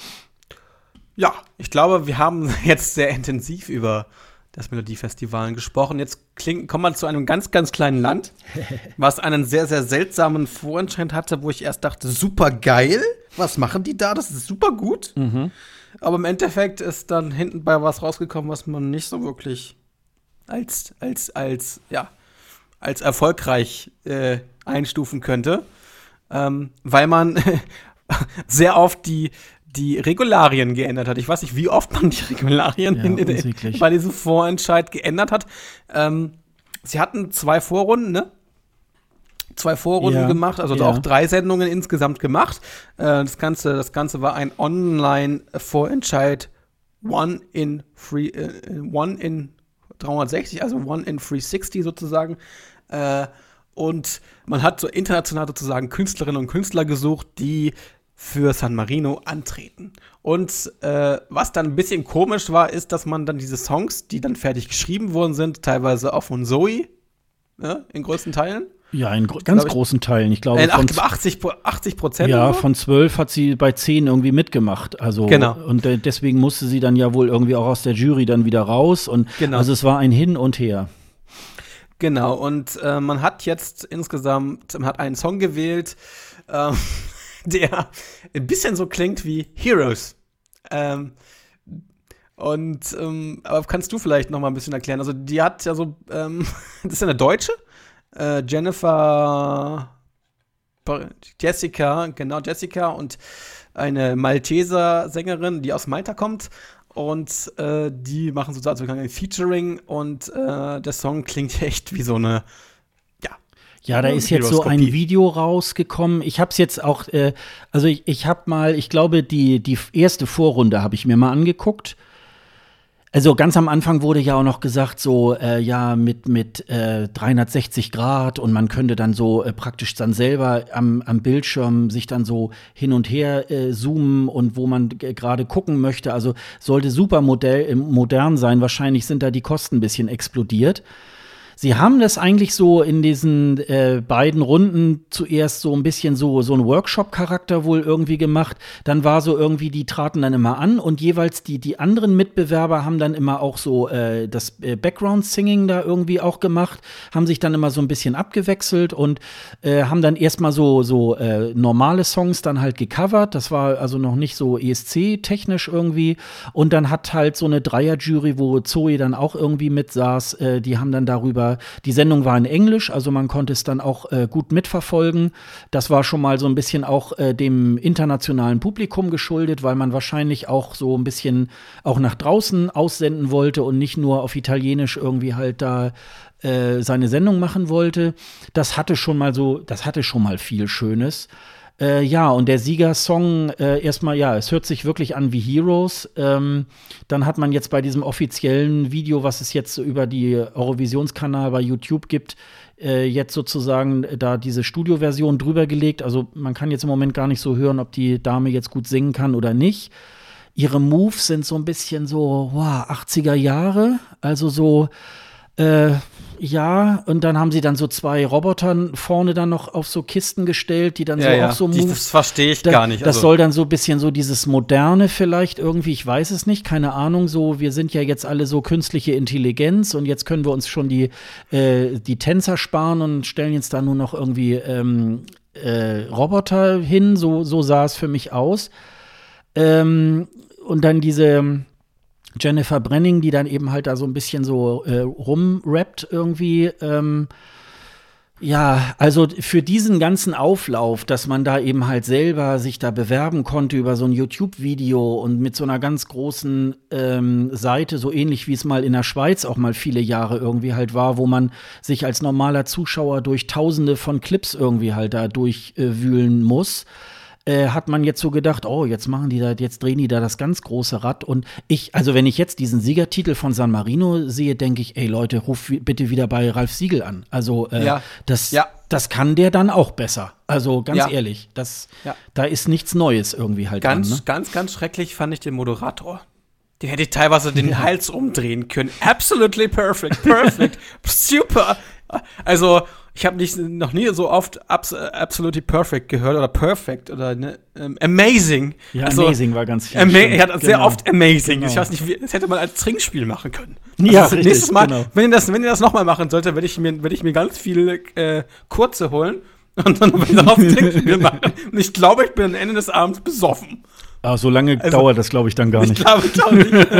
Speaker 2: ja, ich glaube, wir haben jetzt sehr intensiv über das Melodiefestival gesprochen. Jetzt kling, kommen wir zu einem ganz, ganz kleinen Land, was einen sehr, sehr seltsamen Vorentscheid hatte, wo ich erst dachte, super geil, was machen die da? Das ist super gut.
Speaker 1: Mhm.
Speaker 2: Aber im Endeffekt ist dann hinten bei was rausgekommen, was man nicht so wirklich als, als, als, ja, als erfolgreich äh, einstufen könnte, ähm, weil man sehr oft die, die Regularien geändert hat. Ich weiß nicht, wie oft man die Regularien
Speaker 1: Ja,
Speaker 2: in, in,
Speaker 1: unsäglich.
Speaker 2: bei diesem Vorentscheid geändert hat. Ähm, sie hatten zwei Vorrunden, ne? Zwei Vorrunden
Speaker 1: Ja,
Speaker 2: gemacht, also
Speaker 1: ja.
Speaker 2: auch drei Sendungen insgesamt gemacht. Äh, das Ganze, das Ganze war ein Online-Vorentscheid, One in Free, äh, One in dreihundertsechzig, also One in dreihundertsechzig sozusagen. Äh, und man hat so international sozusagen Künstlerinnen und Künstler gesucht, die für San Marino antreten. Und äh, was dann ein bisschen komisch war, ist, dass man dann diese Songs, die dann fertig geschrieben worden sind, teilweise auch von Zoe, ja, in größten Teilen.
Speaker 1: Ja, in gro- ganz
Speaker 2: glaub ich-
Speaker 1: großen Teilen. Ich glaube,
Speaker 2: Äh,
Speaker 1: von,
Speaker 2: achtzig, achtzig Prozent.
Speaker 1: ja,
Speaker 2: oder so?
Speaker 1: von zwölf hat sie bei zehn irgendwie mitgemacht. Also,
Speaker 2: Genau.
Speaker 1: Und äh, deswegen musste sie dann ja wohl irgendwie auch aus der Jury dann wieder raus. Und
Speaker 2: Genau.
Speaker 1: also es war ein Hin und Her.
Speaker 2: Genau, und äh, man hat jetzt insgesamt, man hat einen Song gewählt, ähm, der ein bisschen so klingt wie Heroes. Ähm, und, ähm, aber kannst du vielleicht noch mal ein bisschen erklären? Also die hat ja so, ähm, das ist ja eine Deutsche, äh, Jennifer, Jessica, genau, Jessica, und eine Malteser Sängerin, die aus Malta kommt. Und äh, die machen sozusagen ein Featuring. Und äh, der Song klingt echt wie so eine, ja.
Speaker 1: Ja, da ist jetzt so ein Video rausgekommen. Ich habe es jetzt auch, äh, also ich, ich habe mal, ich glaube, die, die erste Vorrunde habe ich mir mal angeguckt. Also ganz am Anfang wurde ja auch noch gesagt, so äh, ja mit mit äh, dreihundertsechzig Grad und man könnte dann so äh, praktisch dann selber am, am Bildschirm sich dann so hin und her äh, zoomen und wo man g- gerade gucken möchte. Also sollte super modell, äh, modern sein. Wahrscheinlich sind da die Kosten ein bisschen explodiert. Sie haben das eigentlich so in diesen äh, beiden Runden zuerst so ein bisschen so, so einen Workshop-Charakter wohl irgendwie gemacht. Dann war so irgendwie, die traten dann immer an und jeweils die, die anderen Mitbewerber haben dann immer auch so äh, das äh, Background-Singing da irgendwie auch gemacht, haben sich dann immer so ein bisschen abgewechselt und äh, haben dann erstmal so, so äh, normale Songs dann halt gecovert. Das war also noch nicht so E S C-technisch irgendwie. Und dann hat halt so eine Dreier-Jury, wo Zoe dann auch irgendwie mit saß, äh, die haben dann darüber die Sendung war in Englisch, also man konnte es dann auch äh, gut mitverfolgen. Das war schon mal so ein bisschen auch äh, dem internationalen Publikum geschuldet, weil man wahrscheinlich auch so ein bisschen auch nach draußen aussenden wollte und nicht nur auf Italienisch irgendwie halt da äh, seine Sendung machen wollte. Das hatte schon mal so, das hatte schon mal viel Schönes. Äh, ja, und der Siegersong, äh, erstmal, ja, es hört sich wirklich an wie Heroes. Ähm, dann hat man jetzt bei diesem offiziellen Video, was es jetzt über die Eurovisionskanal bei YouTube gibt, äh, jetzt sozusagen da diese Studioversion drüber gelegt. Also man kann jetzt im Moment gar nicht so hören, ob die Dame jetzt gut singen kann oder nicht. Ihre Moves sind so ein bisschen so, wow, achtziger Jahre, also so Äh, ja, und dann haben sie dann so zwei Roboter vorne dann noch auf so Kisten gestellt, die dann
Speaker 2: ja,
Speaker 1: so
Speaker 2: ja.
Speaker 1: auch so
Speaker 2: die,
Speaker 1: Moves.
Speaker 2: Das verstehe ich
Speaker 1: da,
Speaker 2: gar nicht.
Speaker 1: Das
Speaker 2: also.
Speaker 1: soll dann so ein bisschen so dieses Moderne vielleicht irgendwie, ich weiß es nicht, keine Ahnung, so, wir sind ja jetzt alle so künstliche Intelligenz und jetzt können wir uns schon die, äh, die Tänzer sparen und stellen jetzt da nur noch irgendwie ähm, äh, Roboter hin, so, so sah es für mich aus. Ähm, und dann diese Jennifer Brenning, die dann eben halt da so ein bisschen so äh, rumrappt irgendwie. Ähm, ja, also für diesen ganzen Auflauf, dass man da eben halt selber sich da bewerben konnte über so ein YouTube-Video und mit so einer ganz großen ähm, Seite, so ähnlich wie es mal in der Schweiz auch mal viele Jahre irgendwie halt war, wo man sich als normaler Zuschauer durch Tausende von Clips irgendwie halt da durchwühlen äh, muss. Äh, hat man jetzt so gedacht, oh, jetzt machen die da, jetzt drehen die da das ganz große Rad. Und ich, also wenn ich jetzt diesen Siegertitel von San Marino sehe, denke ich, ey Leute, ruf bitte wieder bei Ralf Siegel an. Also äh,
Speaker 2: ja.
Speaker 1: das,
Speaker 2: ja.
Speaker 1: das kann der dann auch besser. Also ganz
Speaker 2: ja.
Speaker 1: ehrlich, das,
Speaker 2: ja.
Speaker 1: da ist nichts Neues irgendwie halt
Speaker 2: Ganz,
Speaker 1: dran, ne?
Speaker 2: ganz, ganz schrecklich fand ich den Moderator. Der hätte teilweise den ja. Hals umdrehen können. Absolutely perfect, perfect, super. Also ich habe nicht noch nie so oft abs- absolutely perfect gehört oder perfect oder ne, ähm, amazing.
Speaker 1: Ja,
Speaker 2: also,
Speaker 1: amazing war ganz viel.
Speaker 2: Ama- er hat genau. sehr oft amazing.
Speaker 1: Genau.
Speaker 2: Ich weiß nicht, wie, das hätte man als Trinkspiel machen können.
Speaker 1: Ja,
Speaker 2: also,
Speaker 1: richtig,
Speaker 2: nächstes Mal,
Speaker 1: genau.
Speaker 2: wenn ihr das, wenn ihr das nochmal machen solltet, werde ich mir, werde ich mir ganz viele äh, kurze holen und dann werde ich darauf ein Trinkspiel machen. Und ich glaube, ich bin am Ende des Abends besoffen.
Speaker 1: Ah, so lange
Speaker 2: also,
Speaker 1: dauert das, glaube ich, dann gar nicht.
Speaker 2: Ich glaube, ich glaube nicht.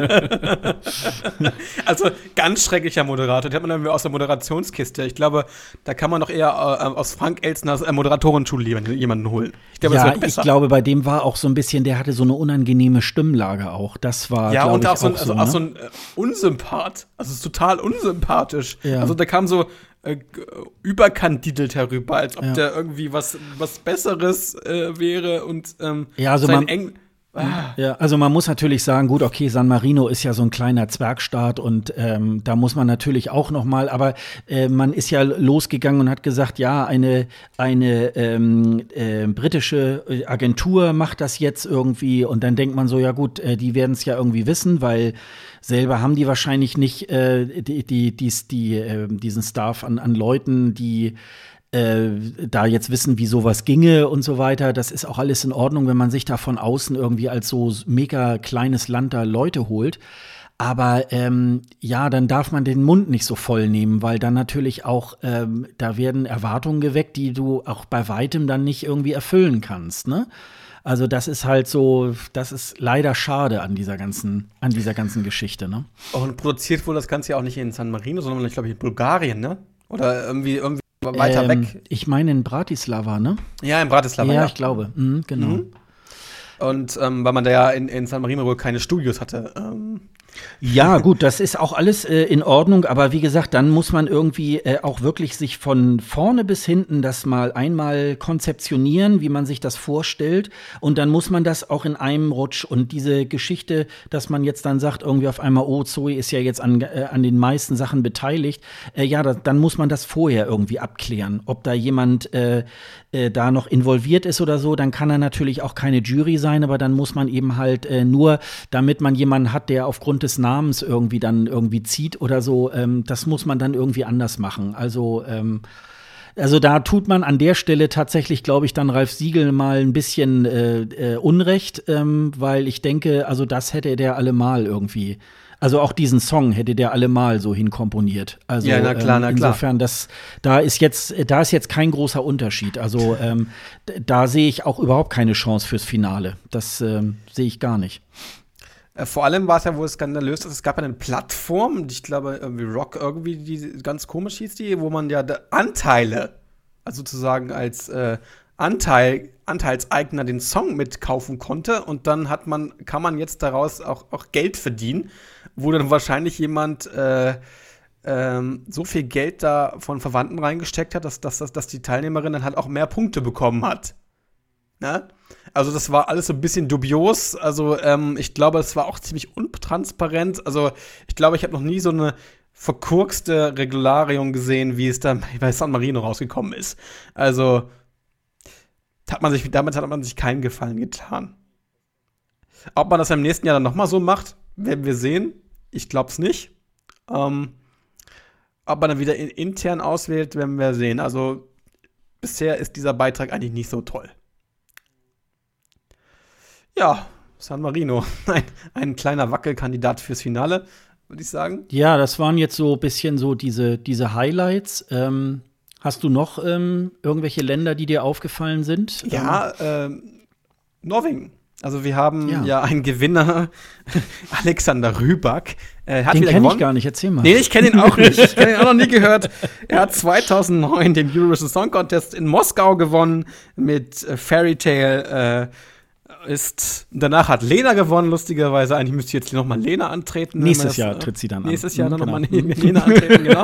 Speaker 2: Also, ganz schrecklicher Moderator. Den hat man dann aus der Moderationskiste. Ich glaube, da kann man noch eher äh, aus Frank Elstners äh, Moderatorenschule jemanden holen. Ich glaube,
Speaker 1: ja,
Speaker 2: das wird besser.
Speaker 1: Ich glaube, bei dem war auch so ein bisschen, der hatte so eine unangenehme Stimmlage auch. Das war,
Speaker 2: ja, und
Speaker 1: ich,
Speaker 2: auch so ein,
Speaker 1: auch
Speaker 2: also
Speaker 1: so,
Speaker 2: auch
Speaker 1: ne?
Speaker 2: so ein äh, Unsympath. Also, es ist total unsympathisch.
Speaker 1: Ja.
Speaker 2: Also, da kam so äh, überkandidelt herüber, als ob
Speaker 1: ja.
Speaker 2: der irgendwie was, was Besseres äh, wäre und ähm,
Speaker 1: ja, also
Speaker 2: sein
Speaker 1: man,
Speaker 2: Eng
Speaker 1: Ah. Ja, also man muss natürlich sagen, gut, okay, San Marino ist ja so ein kleiner Zwergstaat und ähm, da muss man natürlich auch noch mal, aber äh, man ist ja losgegangen und hat gesagt, ja, eine eine ähm, äh, britische Agentur macht das jetzt irgendwie und dann denkt man so, ja gut, äh, die werden es ja irgendwie wissen, weil selber haben die wahrscheinlich nicht äh, die, die, die, die, äh, diesen Staff an, an Leuten, die Äh, da jetzt wissen, wie sowas ginge und so weiter. Das ist auch alles in Ordnung, wenn man sich da von außen irgendwie als so mega kleines Land da Leute holt. Aber ähm, ja, dann darf man den Mund nicht so voll nehmen, weil dann natürlich auch, ähm, da werden Erwartungen geweckt, die du auch bei weitem dann nicht irgendwie erfüllen kannst, ne? Also das ist halt so, das ist leider schade an dieser ganzen, an dieser ganzen Geschichte, ne?
Speaker 2: Und produziert wohl das Ganze ja auch nicht in San Marino, sondern ich glaube in Bulgarien, ne? Oder irgendwie, irgendwie weiter
Speaker 1: ähm,
Speaker 2: weg.
Speaker 1: Ich meine in Bratislava, ne?
Speaker 2: Ja, in Bratislava,
Speaker 1: ja.
Speaker 2: ja.
Speaker 1: Ja, ich glaube, mhm, genau. Mhm.
Speaker 2: Und ähm, weil man da ja in, in San Marino wohl keine Studios hatte. Ähm.
Speaker 1: Ja, gut, das ist auch alles äh, in Ordnung, aber wie gesagt, dann muss man irgendwie äh, auch wirklich sich von vorne bis hinten das mal einmal konzeptionieren, wie man sich das vorstellt, und dann muss man das auch in einem Rutsch, und diese Geschichte, dass man jetzt dann sagt, irgendwie auf einmal, oh, Zoe ist ja jetzt an, äh, an den meisten Sachen beteiligt, äh, ja, da, dann muss man das vorher irgendwie abklären, ob da jemand äh, äh, da noch involviert ist oder so, dann kann er natürlich auch keine Jury sein, aber dann muss man eben halt äh, nur, damit man jemanden hat, der aufgrund des Namens irgendwie dann irgendwie zieht oder so, ähm, das muss man dann irgendwie anders machen. Also, ähm, also da tut man an der Stelle tatsächlich, glaube ich, dann Ralf Siegel mal ein bisschen äh, äh, Unrecht, ähm, weil ich denke, also das hätte der allemal irgendwie, also auch diesen Song hätte der allemal so hinkomponiert. Also,
Speaker 2: ja, na klar,
Speaker 1: ähm,
Speaker 2: na klar.
Speaker 1: Insofern, das, da ist jetzt, da ist jetzt kein großer Unterschied. Also ähm, da sehe ich auch überhaupt keine Chance fürs Finale. Das ähm, sehe ich gar nicht.
Speaker 2: Vor allem war es ja wohl skandalös, dass es gab eine Plattform, ich glaube irgendwie Rock irgendwie, die ganz komisch hieß die, wo man ja Anteile, also sozusagen als äh, Anteil, Anteilseigner den Song mitkaufen konnte, und dann hat man, kann man jetzt daraus auch, auch Geld verdienen, wo dann wahrscheinlich jemand äh, ähm, so viel Geld da von Verwandten reingesteckt hat, dass, dass, dass die Teilnehmerin dann halt auch mehr Punkte bekommen hat. Ne? Also das war alles so ein bisschen dubios. Also ähm, ich glaube, es war auch ziemlich untransparent. Also ich glaube, ich habe noch nie so eine verkurkste Regularium gesehen, wie es dann bei San Marino rausgekommen ist. Also hat man sich, damit hat man sich keinen Gefallen getan. Ob man das im nächsten Jahr dann noch mal so macht, werden wir sehen. Ich glaube es nicht. Ähm, ob man dann wieder in, intern auswählt, werden wir sehen. Also bisher ist dieser Beitrag eigentlich nicht so toll. Ja, San Marino, ein, ein kleiner Wackelkandidat fürs Finale, würde ich sagen.
Speaker 1: Ja, das waren jetzt so ein bisschen so diese, diese Highlights. Ähm, hast du noch ähm, irgendwelche Länder, die dir aufgefallen sind?
Speaker 2: Ja, ähm, Norwegen. Also wir haben ja,
Speaker 1: Ja.
Speaker 2: einen Gewinner, Alexander Rybak. Äh, hat
Speaker 1: Den
Speaker 2: wieder
Speaker 1: kenne ich
Speaker 2: gewonnen.
Speaker 1: gar nicht, erzähl mal.
Speaker 2: Nee, ich kenne ihn auch nicht. Ich kenne ihn auch noch nie gehört. Er hat zweitausendneun den Eurovision Song Contest in Moskau gewonnen mit äh, Fairy Tale. Äh, ist danach hat Lena gewonnen, lustigerweise. Eigentlich müsste jetzt noch mal Lena antreten.
Speaker 1: Nächstes
Speaker 2: das,
Speaker 1: Jahr tritt sie dann
Speaker 2: nächstes
Speaker 1: an.
Speaker 2: Jahr dann
Speaker 1: Genau.
Speaker 2: noch mal Lena antreten, genau.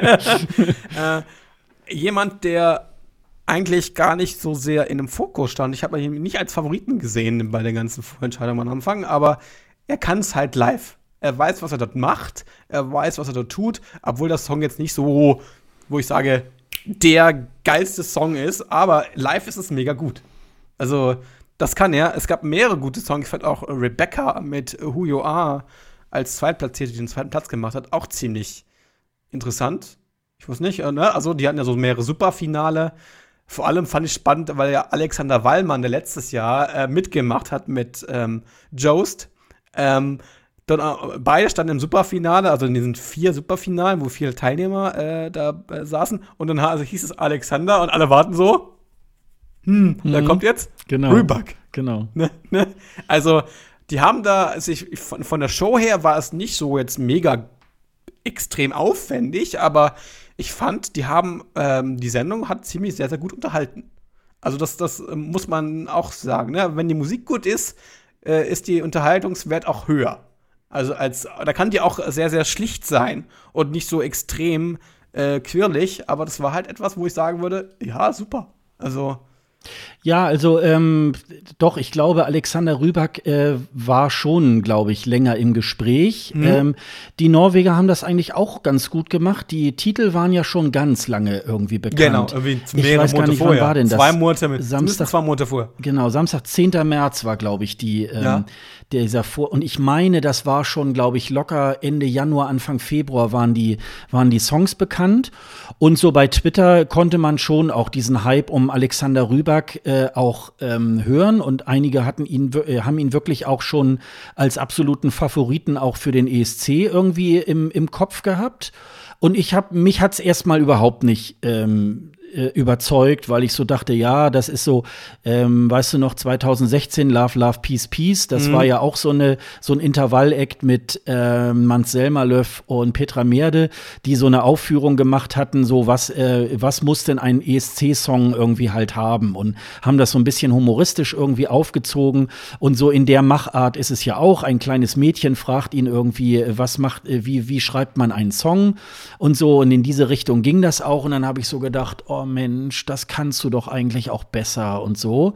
Speaker 2: äh, jemand, der eigentlich gar nicht so sehr in dem Fokus stand. Ich habe ihn nicht als Favoriten gesehen bei den ganzen Vorentscheidungen am Anfang, aber er kann es halt live. Er weiß, was er dort macht, er weiß, was er dort tut, obwohl das Song jetzt nicht so, wo ich sage, der geilste Song ist, aber live ist es mega gut. Also das kann er. Es gab mehrere gute Songs. Ich fand auch Rebecca mit Who You Are als Zweitplatzierte, die den zweiten Platz gemacht hat, auch ziemlich interessant. Ich weiß nicht, ne? Also die hatten ja so mehrere Superfinale. Vor allem fand ich spannend, weil ja Alexander Wallmann, der letztes Jahr äh, mitgemacht hat mit ähm, Jost. Ähm, dann, äh, beide standen im Superfinale, also in diesen vier Superfinalen, wo viele Teilnehmer äh, da äh, saßen. Und dann also hieß es Alexander und alle warten so. Hm, mhm. Da kommt jetzt
Speaker 1: Genau.
Speaker 2: Rybak.
Speaker 1: Genau.
Speaker 2: Ne, ne? Also, die haben da, also ich, von, von der Show her war es nicht so jetzt mega extrem aufwendig, aber ich fand, die haben, ähm, die Sendung hat ziemlich sehr, sehr gut unterhalten. Also, das, das äh, muss man auch sagen. Ne? Wenn die Musik gut ist, äh, ist die Unterhaltungswert auch höher. Also, als, da kann die auch sehr, sehr schlicht sein und nicht so extrem äh, quirlig, aber das war halt etwas, wo ich sagen würde, ja, super. Also,
Speaker 1: Ja, also ähm, doch, ich glaube, Alexander Rybak äh, war schon, glaube ich, länger im Gespräch. Mhm. Ähm, die Norweger haben das eigentlich auch ganz gut gemacht. Die Titel waren ja schon ganz lange irgendwie bekannt.
Speaker 2: Genau, irgendwie
Speaker 1: ich weiß gar nicht,
Speaker 2: vorher.
Speaker 1: wann war denn das?
Speaker 2: Zwei Monate mit,
Speaker 1: Samstag,
Speaker 2: zwei Monate vorher.
Speaker 1: Genau, Samstag, zehnter März war, glaube ich, die ähm,
Speaker 2: ja.
Speaker 1: dieser Vor. Und ich meine, das war schon, glaube ich, locker Ende Januar, Anfang Februar waren die, waren die Songs bekannt. Und so bei Twitter konnte man schon auch diesen Hype um Alexander Rybak äh, auch ähm, hören. Und einige hatten ihn, äh, haben ihn wirklich auch schon als absoluten Favoriten auch für den E S C irgendwie im, im Kopf gehabt. Und ich habe mich hat's erstmal überhaupt nicht ähm, äh, überzeugt, weil ich so dachte, ja, das ist so, ähm, weißt du noch, zwanzig sechzehn Love, Love, Peace, Peace, das mhm. war ja auch so eine so ein Intervall-Act mit äh, Mans Zelmerlöw und Petra Merde, die so eine Aufführung gemacht hatten, so was, äh, was muss denn ein E S C-Song irgendwie halt haben und haben das so ein bisschen humoristisch irgendwie aufgezogen und so in der Machart ist es ja auch, ein kleines Mädchen fragt ihn irgendwie, was macht, wie, wie schreibt man einen Song und so und in diese Richtung ging das auch und dann habe ich so gedacht, oh Mensch, das kannst du doch eigentlich auch besser und so.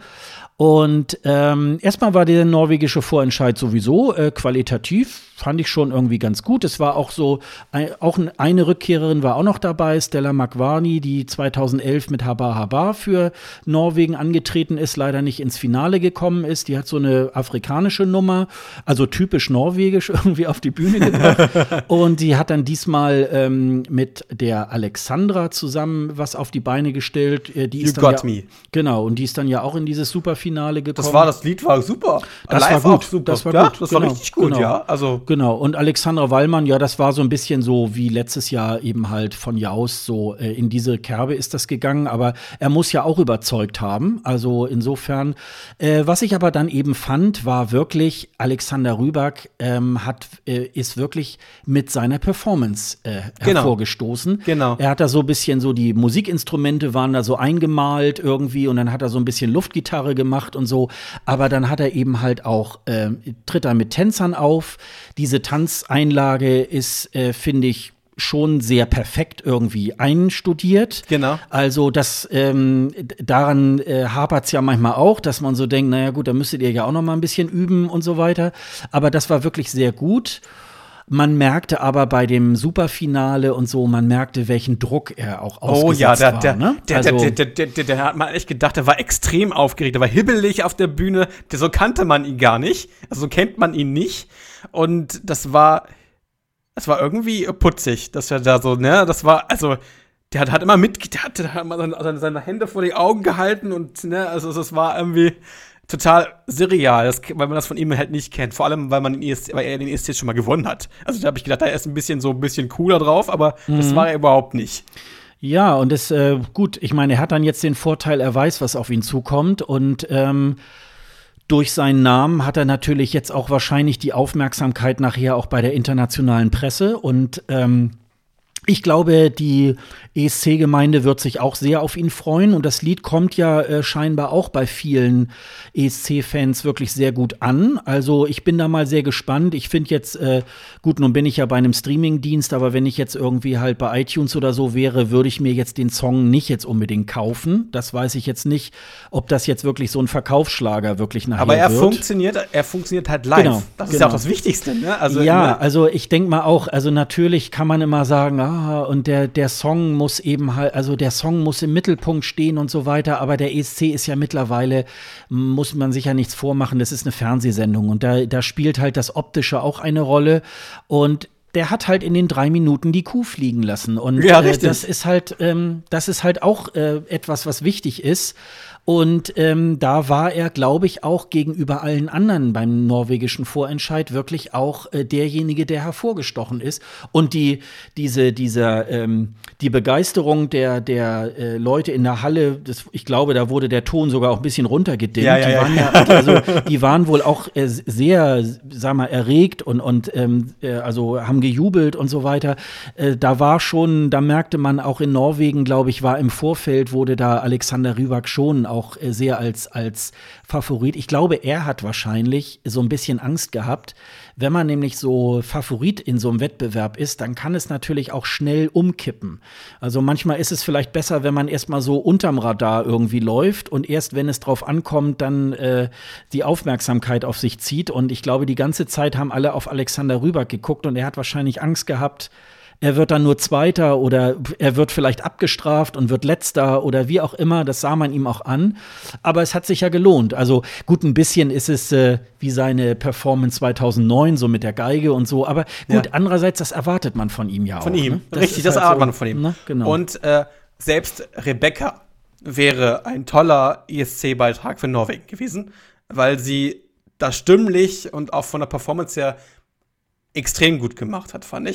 Speaker 1: Und ähm, erstmal war der norwegische Vorentscheid sowieso äh, qualitativ, fand ich schon irgendwie ganz gut. Es war auch so, ein, auch eine Rückkehrerin war auch noch dabei, Stella McVarney, die zweitausendelf mit Habba Habba für Norwegen angetreten ist, leider nicht ins Finale gekommen ist. Die hat so eine afrikanische Nummer, also typisch norwegisch irgendwie auf die Bühne gebracht. Und die hat dann diesmal ähm, mit der Alexandra zusammen was auf die Beine gestellt. Äh, die
Speaker 2: You
Speaker 1: ist dann
Speaker 2: got
Speaker 1: ja,
Speaker 2: me.
Speaker 1: Genau, und die ist dann ja auch in dieses Superfinale gekommen.
Speaker 2: Das war, das Lied war super.
Speaker 1: Das
Speaker 2: Live
Speaker 1: war gut.
Speaker 2: auch super.
Speaker 1: Das war
Speaker 2: ja,
Speaker 1: gut.
Speaker 2: Das
Speaker 1: genau.
Speaker 2: war richtig gut,
Speaker 1: genau.
Speaker 2: ja. Also
Speaker 1: Genau, und Alexandra Wallmann, ja, das war so ein bisschen so wie letztes Jahr eben halt von Jaus, so äh, in diese Kerbe ist das gegangen, aber er muss ja auch überzeugt haben, also insofern. Äh, was ich aber dann eben fand, war wirklich, Alexander Rybak ähm, hat, äh, ist wirklich mit seiner Performance äh,
Speaker 2: Genau.
Speaker 1: hervorgestoßen.
Speaker 2: Genau.
Speaker 1: Er hat da so ein bisschen so, die Musikinstrumente waren da so eingemalt irgendwie und dann hat er so ein bisschen Luftgitarre gemacht und so, aber dann hat er eben halt auch, äh, tritt er mit Tänzern auf. Diese Tanzeinlage ist, äh, finde ich, schon sehr perfekt irgendwie einstudiert.
Speaker 2: Genau.
Speaker 1: Also das, ähm, daran äh, hapert es ja manchmal auch, dass man so denkt, naja gut, da müsstet ihr ja auch noch mal ein bisschen üben und so weiter. Aber das war wirklich sehr gut. Man merkte aber bei dem Superfinale und so, man merkte, welchen Druck er auch ausgesetzt
Speaker 2: oh ja, der,
Speaker 1: war.
Speaker 2: der,
Speaker 1: Ne?
Speaker 2: der,
Speaker 1: also,
Speaker 2: der, der, der, der, der hat man echt gedacht, der war extrem aufgeregt, der war hibbelig auf der Bühne, der, so kannte man ihn gar nicht, also so kennt man ihn nicht und das war, das war irgendwie putzig, dass er da so, ne, das war, also der hat, hat immer mit, der hat, der hat immer seine, seine Hände vor die Augen gehalten und, ne, also das war irgendwie total surreal, das, weil man das von ihm halt nicht kennt. Vor allem, weil man den E S C, weil er den E S C schon mal gewonnen hat. Also da habe ich gedacht, er ist ein bisschen so ein bisschen cooler drauf, aber mhm. das war er überhaupt nicht.
Speaker 1: Ja, und das, äh, gut, ich meine, er hat dann jetzt den Vorteil, er weiß, was auf ihn zukommt und ähm, durch seinen Namen hat er natürlich jetzt auch wahrscheinlich die Aufmerksamkeit nachher auch bei der internationalen Presse und ähm, ich glaube, die E S C-Gemeinde wird sich auch sehr auf ihn freuen und das Lied kommt ja äh, scheinbar auch bei vielen E S C-Fans wirklich sehr gut an. Also ich bin da mal sehr gespannt. Ich finde jetzt, äh, gut, nun bin ich ja bei einem Streaming-Dienst, aber wenn ich jetzt irgendwie halt bei iTunes oder so wäre, würde ich mir jetzt den Song nicht jetzt unbedingt kaufen. Das weiß ich jetzt nicht, ob das jetzt wirklich so ein Verkaufsschlager wirklich nachher
Speaker 2: aber er
Speaker 1: wird.
Speaker 2: funktioniert, er funktioniert halt live.
Speaker 1: Genau,
Speaker 2: das ist
Speaker 1: genau.
Speaker 2: ja auch das Wichtigste, ne? Also,
Speaker 1: ja,
Speaker 2: ne?
Speaker 1: also ich denke mal auch, also natürlich kann man immer sagen, ah, und der, der Song muss eben halt, also der Song muss im Mittelpunkt stehen und so weiter, aber der E S C ist ja mittlerweile, muss man sich ja nichts vormachen, das ist eine Fernsehsendung und da, da spielt halt das Optische auch eine Rolle und der hat halt in den drei Minuten die Kuh fliegen lassen und
Speaker 2: ja,
Speaker 1: äh, das ist halt, ähm, das ist halt auch äh, etwas, was wichtig ist. Und ähm, da war er, glaube ich, auch gegenüber allen anderen beim norwegischen Vorentscheid wirklich auch äh, derjenige, der hervorgestochen ist. Und die, diese, dieser, ähm, die Begeisterung der, der äh, Leute in der Halle, das, ich glaube, da wurde der Ton sogar auch ein bisschen runtergedimmt.
Speaker 2: Ja, ja,
Speaker 1: die, waren ja. Ja, also, die waren wohl auch äh, sehr, sag mal, erregt und, und ähm, äh, also haben gejubelt und so weiter. Äh, da war schon, da merkte man auch in Norwegen, glaube ich, war im Vorfeld, wurde da Alexander Rybak schon auch sehr als, als Favorit. Ich glaube, er hat wahrscheinlich so ein bisschen Angst gehabt. Wenn man nämlich so Favorit in so einem Wettbewerb ist, dann kann es natürlich auch schnell umkippen. Also manchmal ist es vielleicht besser, wenn man erstmal so unterm Radar irgendwie läuft und erst, wenn es drauf ankommt, dann äh, die Aufmerksamkeit auf sich zieht. Und ich glaube, die ganze Zeit haben alle auf Alexander Rybak geguckt und er hat wahrscheinlich Angst gehabt, er wird dann nur Zweiter oder er wird vielleicht abgestraft und wird Letzter oder wie auch immer. Das sah man ihm auch an. Aber es hat sich ja gelohnt. Also gut, ein bisschen ist es äh, wie seine Performance zweitausendneun, so mit der Geige und so. Aber gut, ja. Andererseits, das erwartet man von ihm ja auch.
Speaker 2: Von ihm,
Speaker 1: ne? das
Speaker 2: richtig, das
Speaker 1: halt
Speaker 2: erwartet
Speaker 1: so,
Speaker 2: man von ihm.
Speaker 1: Ne? Genau.
Speaker 2: Und äh, selbst Rebecca wäre ein toller E S C-Beitrag für Norwegen gewesen, weil sie das stimmlich und auch von der Performance her extrem gut gemacht hat, fand ich.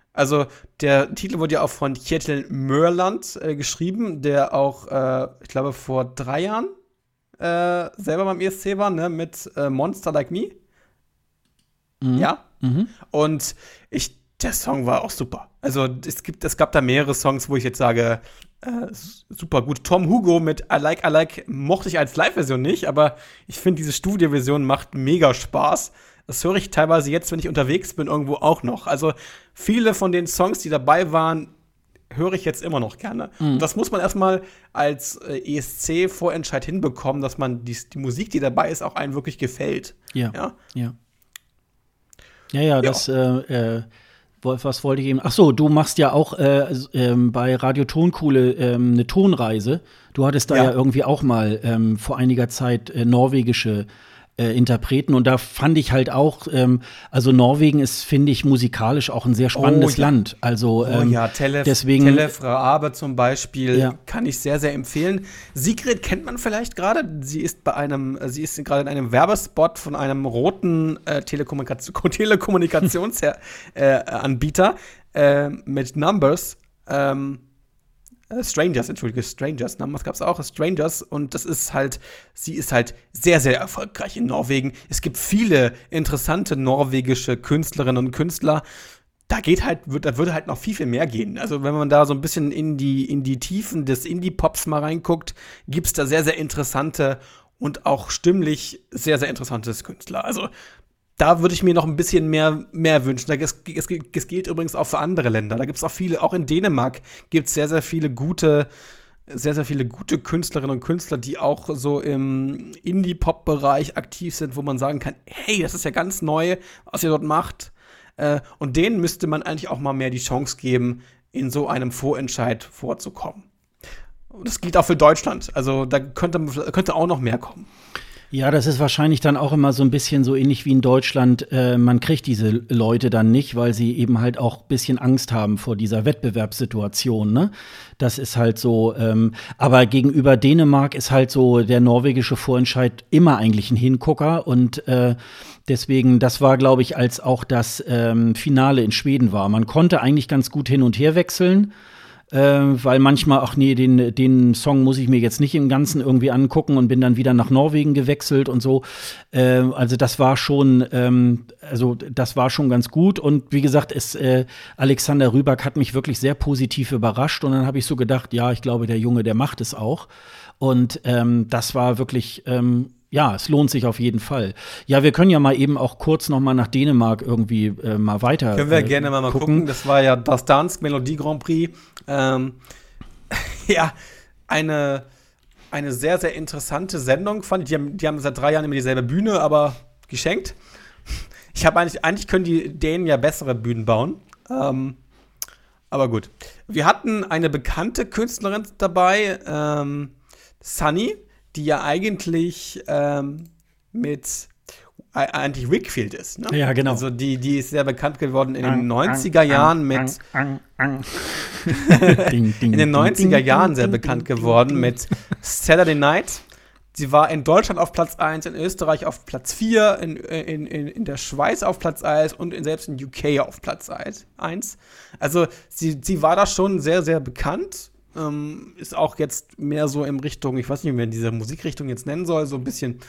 Speaker 2: Also der Titel wurde ja auch von Kjetil Mørland äh, geschrieben, der auch, äh, ich glaube, vor drei Jahren äh, selber beim E S C war, ne, mit äh, Monster Like Me.
Speaker 1: Mhm.
Speaker 2: Ja.
Speaker 1: Mhm.
Speaker 2: Und ich, der Song war auch super. Also es gibt, es gab da mehrere Songs, wo ich jetzt sage, äh, super gut. Tom Hugo mit I Like, I Like mochte ich als Live-Version nicht, aber ich finde, diese Studioversion macht mega Spaß. Das höre ich teilweise jetzt, wenn ich unterwegs bin, irgendwo auch noch. Also viele von den Songs, die dabei waren, höre ich jetzt immer noch gerne.
Speaker 1: Mhm.
Speaker 2: Und das muss man erstmal als äh, E S C-Vorentscheid hinbekommen, dass man die, die Musik, die dabei ist, auch einem wirklich gefällt.
Speaker 1: Ja.
Speaker 2: Ja,
Speaker 1: Ja, ja, ja, das, äh, äh, was wollte ich eben? Ach so, du machst ja auch äh, ähm, bei Radio Tonkuhle ähm, eine Tonreise. Du hattest da ja,
Speaker 2: Ja.
Speaker 1: irgendwie auch mal ähm, vor einiger Zeit äh, norwegische äh, Interpreten und da fand ich halt auch, ähm, also Norwegen ist, finde ich, musikalisch auch ein sehr spannendes
Speaker 2: Oh, ja.
Speaker 1: Land. Also
Speaker 2: Oh
Speaker 1: ähm,
Speaker 2: ja, Tellef,
Speaker 1: deswegen,
Speaker 2: Tellef Raabe zum Beispiel
Speaker 1: Ja.
Speaker 2: kann ich sehr, sehr empfehlen. Sigrid kennt man vielleicht gerade. Sie ist bei einem, sie ist gerade in einem Werbespot von einem roten äh, Telekommunikation, Telekommunikationsanbieter äh, mit Numbers. Ähm, äh, Strangers, entschuldige, Strangers, Numbers gab es auch, Strangers. Und das ist halt, sie ist halt sehr, sehr erfolgreich in Norwegen. Es gibt viele interessante norwegische Künstlerinnen und Künstler. Da geht halt, wird, da würde halt noch viel, viel mehr gehen. Also wenn man da so ein bisschen in die, in die Tiefen des Indie-Pops mal reinguckt, gibt's da sehr, sehr interessante und auch stimmlich sehr, sehr interessante Künstler. Also da würde ich mir noch ein bisschen mehr, mehr wünschen. Da, es, es, es gilt übrigens auch für andere Länder. Da gibt's auch viele, auch in Dänemark gibt's sehr, sehr viele gute, sehr, sehr viele gute Künstlerinnen und Künstler, die auch so im Indie-Pop-Bereich aktiv sind, wo man sagen kann, hey, das ist ja ganz neu, was ihr dort macht. Äh, und denen müsste man eigentlich auch mal mehr die Chance geben, in so einem Vorentscheid vorzukommen. Und das gilt auch für Deutschland. Also da könnte, könnte auch noch mehr kommen.
Speaker 1: ja, das ist wahrscheinlich dann auch immer so ein bisschen so ähnlich wie in Deutschland. Äh, man kriegt diese Leute dann nicht, weil sie eben halt auch ein bisschen Angst haben vor dieser Wettbewerbssituation, ne? Das ist halt so. Ähm, aber gegenüber Dänemark ist halt so der norwegische Vorentscheid immer eigentlich ein Hingucker. Und äh, deswegen, das war, glaube ich, als auch das ähm, Finale in Schweden war. Man konnte eigentlich ganz gut hin und her wechseln. Äh, weil manchmal, ach nee, den, den Song muss ich mir jetzt nicht im Ganzen irgendwie angucken und bin dann wieder nach Norwegen gewechselt und so. Äh, also das war schon, ähm, also das war schon ganz gut. Und wie gesagt, es, äh, Alexander Rybak hat mich wirklich sehr positiv überrascht. Und dann habe ich so gedacht, ja, ich glaube, der Junge, der macht es auch. Und ähm, das war wirklich, ähm, ja, es lohnt sich auf jeden Fall. Ja, wir können ja mal eben auch kurz noch mal nach Dänemark irgendwie äh, mal weiter
Speaker 2: Können wir
Speaker 1: äh,
Speaker 2: gerne mal, mal gucken. gucken. Das war ja das Dansk Melodie Grand Prix. Ähm, ja, eine, eine sehr, sehr interessante Sendung, fand ich. Die haben, die haben seit drei Jahren immer dieselbe Bühne, aber geschenkt. Ich habe eigentlich, eigentlich können die Dänen ja bessere Bühnen bauen. Ähm, aber gut. Wir hatten eine bekannte Künstlerin dabei, ähm, Sunny, die ja eigentlich ähm, mit äh, eigentlich Wakefield ist, ne?
Speaker 1: Ja, genau.
Speaker 2: Also die, die ist sehr bekannt geworden in
Speaker 1: Ang,
Speaker 2: den neunziger Jahren mit
Speaker 1: Ang, Ang, Ang.
Speaker 2: in den neunziger Jahren sehr bekannt geworden mit Saturday Night. Sie war in Deutschland auf Platz eins, in Österreich auf Platz vier, in, in, in, in der Schweiz auf Platz eins und in, selbst in U K auf Platz eins. Also sie, sie war da schon sehr, sehr bekannt. Ähm, ist auch jetzt mehr so in Richtung, ich weiß nicht, wie man diese Musikrichtung jetzt nennen soll, so ein bisschen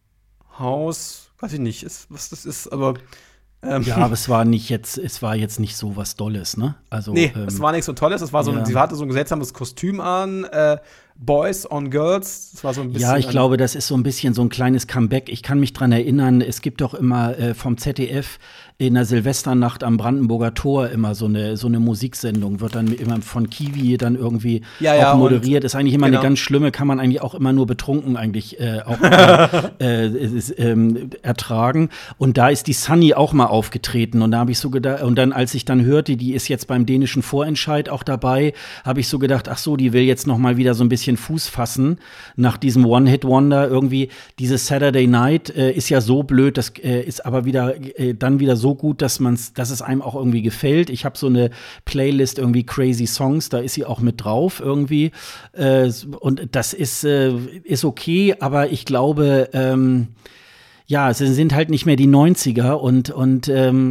Speaker 2: House, weiß ich nicht, ist, was das ist, aber ähm,
Speaker 1: Ja, aber es war nicht jetzt, es war jetzt nicht so was Dolles, ne? Also
Speaker 2: nee,
Speaker 1: ähm,
Speaker 2: es war nichts so Tolles, es war so,
Speaker 1: ja.
Speaker 2: sie hatte so ein seltsames Kostüm an, äh, Boys on Girls, das war so ein bisschen.
Speaker 1: Ja, ich glaube, das ist so ein bisschen so ein kleines Comeback. Ich kann mich dran erinnern, es gibt doch immer äh, vom Z D F in der Silvesternacht am Brandenburger Tor immer so eine so eine Musiksendung, wird dann immer von Kiwi dann irgendwie
Speaker 2: Ja, ja,
Speaker 1: auch moderiert. Ist eigentlich immer
Speaker 2: genau.
Speaker 1: eine ganz schlimme, kann man eigentlich auch immer nur betrunken eigentlich äh, auch äh, äh, ist, ähm, ertragen. Und da ist die Sunny auch mal aufgetreten und da habe ich so gedacht, und dann als ich dann hörte, die ist jetzt beim dänischen Vorentscheid auch dabei, habe ich so gedacht, ach so, die will jetzt noch mal wieder so ein bisschen Fuß fassen nach diesem One-Hit-Wonder irgendwie. Dieses Saturday Night äh, ist ja so blöd, das äh, ist aber wieder äh, dann wieder so gut, dass man's, dass es einem auch irgendwie gefällt. Ich habe so eine Playlist irgendwie Crazy Songs, da ist sie auch mit drauf irgendwie äh, und das ist äh, ist okay, aber ich glaube ähm, ja, es sind halt nicht mehr die neunziger und und ähm,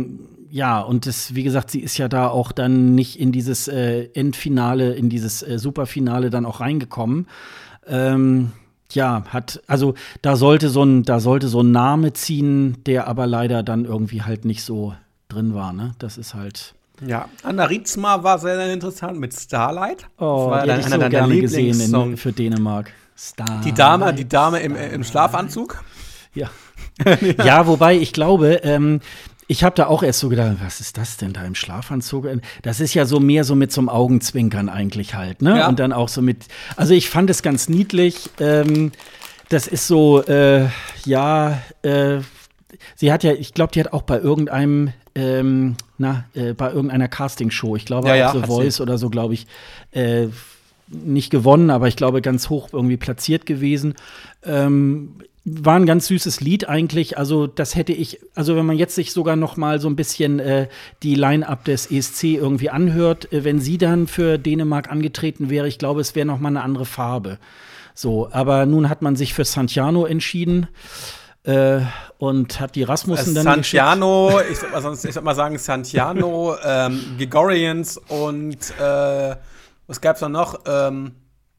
Speaker 1: ja, und das, wie gesagt, sie ist ja da auch dann nicht in dieses äh, Endfinale, in dieses äh, Superfinale dann auch reingekommen. Ähm, ja, hat, also da sollte so ein, da sollte so ein Name ziehen, der aber leider dann irgendwie halt nicht so drin war, ne? Das ist halt.
Speaker 2: Ja, Anna Ritzma war sehr, sehr interessant mit Starlight.
Speaker 1: Oh,
Speaker 2: das war
Speaker 1: die hätte ich so gerne gesehen in, für Dänemark. Starlight.
Speaker 2: Die Dame, die Dame im, im Schlafanzug.
Speaker 1: Ja. Ja, wobei ich glaube, ähm, ich habe da auch erst so gedacht, was ist das denn da im Schlafanzug? Das ist ja so mehr so mit so einem Augenzwinkern eigentlich halt, ne?
Speaker 2: Ja.
Speaker 1: Und dann auch so mit, also ich fand es ganz niedlich. Ähm, das ist so, äh, ja, äh, sie hat ja, ich glaube, die hat auch bei irgendeinem, ähm, na, äh, bei irgendeiner Castingshow, ich glaube
Speaker 2: ja,
Speaker 1: auch
Speaker 2: ja,
Speaker 1: The Voice oder so, glaube ich, äh, nicht gewonnen, aber ich glaube ganz hoch irgendwie platziert gewesen. Ähm, War ein ganz süßes Lied eigentlich. Also das hätte ich, also wenn man jetzt sich sogar noch mal so ein bisschen äh, die Line-Up des E S C irgendwie anhört, äh, wenn sie dann für Dänemark angetreten wäre, ich glaube, es wäre noch mal eine andere Farbe. So, aber nun hat man sich für Santiano entschieden äh, und hat die Rasmussen dann
Speaker 2: Santiano, ich soll, mal, sonst, ich soll mal sagen Santiano, ähm, Gregorians und äh, was gab's da noch? Ähm,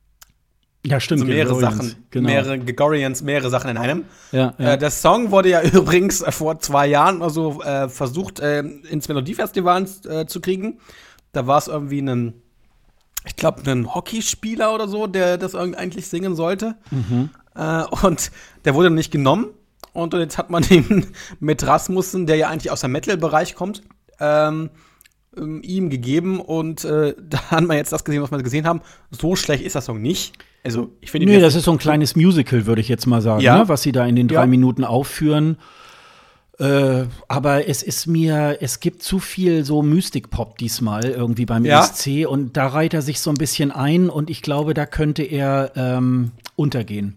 Speaker 1: Ja, stimmt.
Speaker 2: Also mehrere
Speaker 1: Gregorians,
Speaker 2: Sachen,
Speaker 1: genau.
Speaker 2: mehrere Gregorians, mehrere Sachen in einem.
Speaker 1: Ja, ja.
Speaker 2: Äh, der Song wurde ja übrigens äh, vor zwei Jahren oder so äh, versucht, äh, ins Melodiefestival äh, zu kriegen. Da war es irgendwie ein, ich glaube, ein Hockeyspieler oder so, der das eigentlich singen sollte.
Speaker 1: Mhm.
Speaker 2: Äh, und der wurde nicht genommen. Und jetzt hat man ihn mit Rasmussen, der ja eigentlich aus dem Metal-Bereich kommt, ähm, ihm gegeben. Und äh, da hat man jetzt das gesehen, was wir gesehen haben. So schlecht ist der Song nicht. Also, ich finde.
Speaker 1: Nee, das ist so ein kleines Musical, würde ich jetzt mal sagen,
Speaker 2: ja.
Speaker 1: ne? Was sie da in den drei
Speaker 2: Ja.
Speaker 1: Minuten aufführen. Äh, aber es ist mir, es gibt zu viel so Mystik-Pop diesmal irgendwie beim
Speaker 2: Ja.
Speaker 1: E S C und da reiht er sich so ein bisschen ein und ich glaube, da könnte er ähm, untergehen.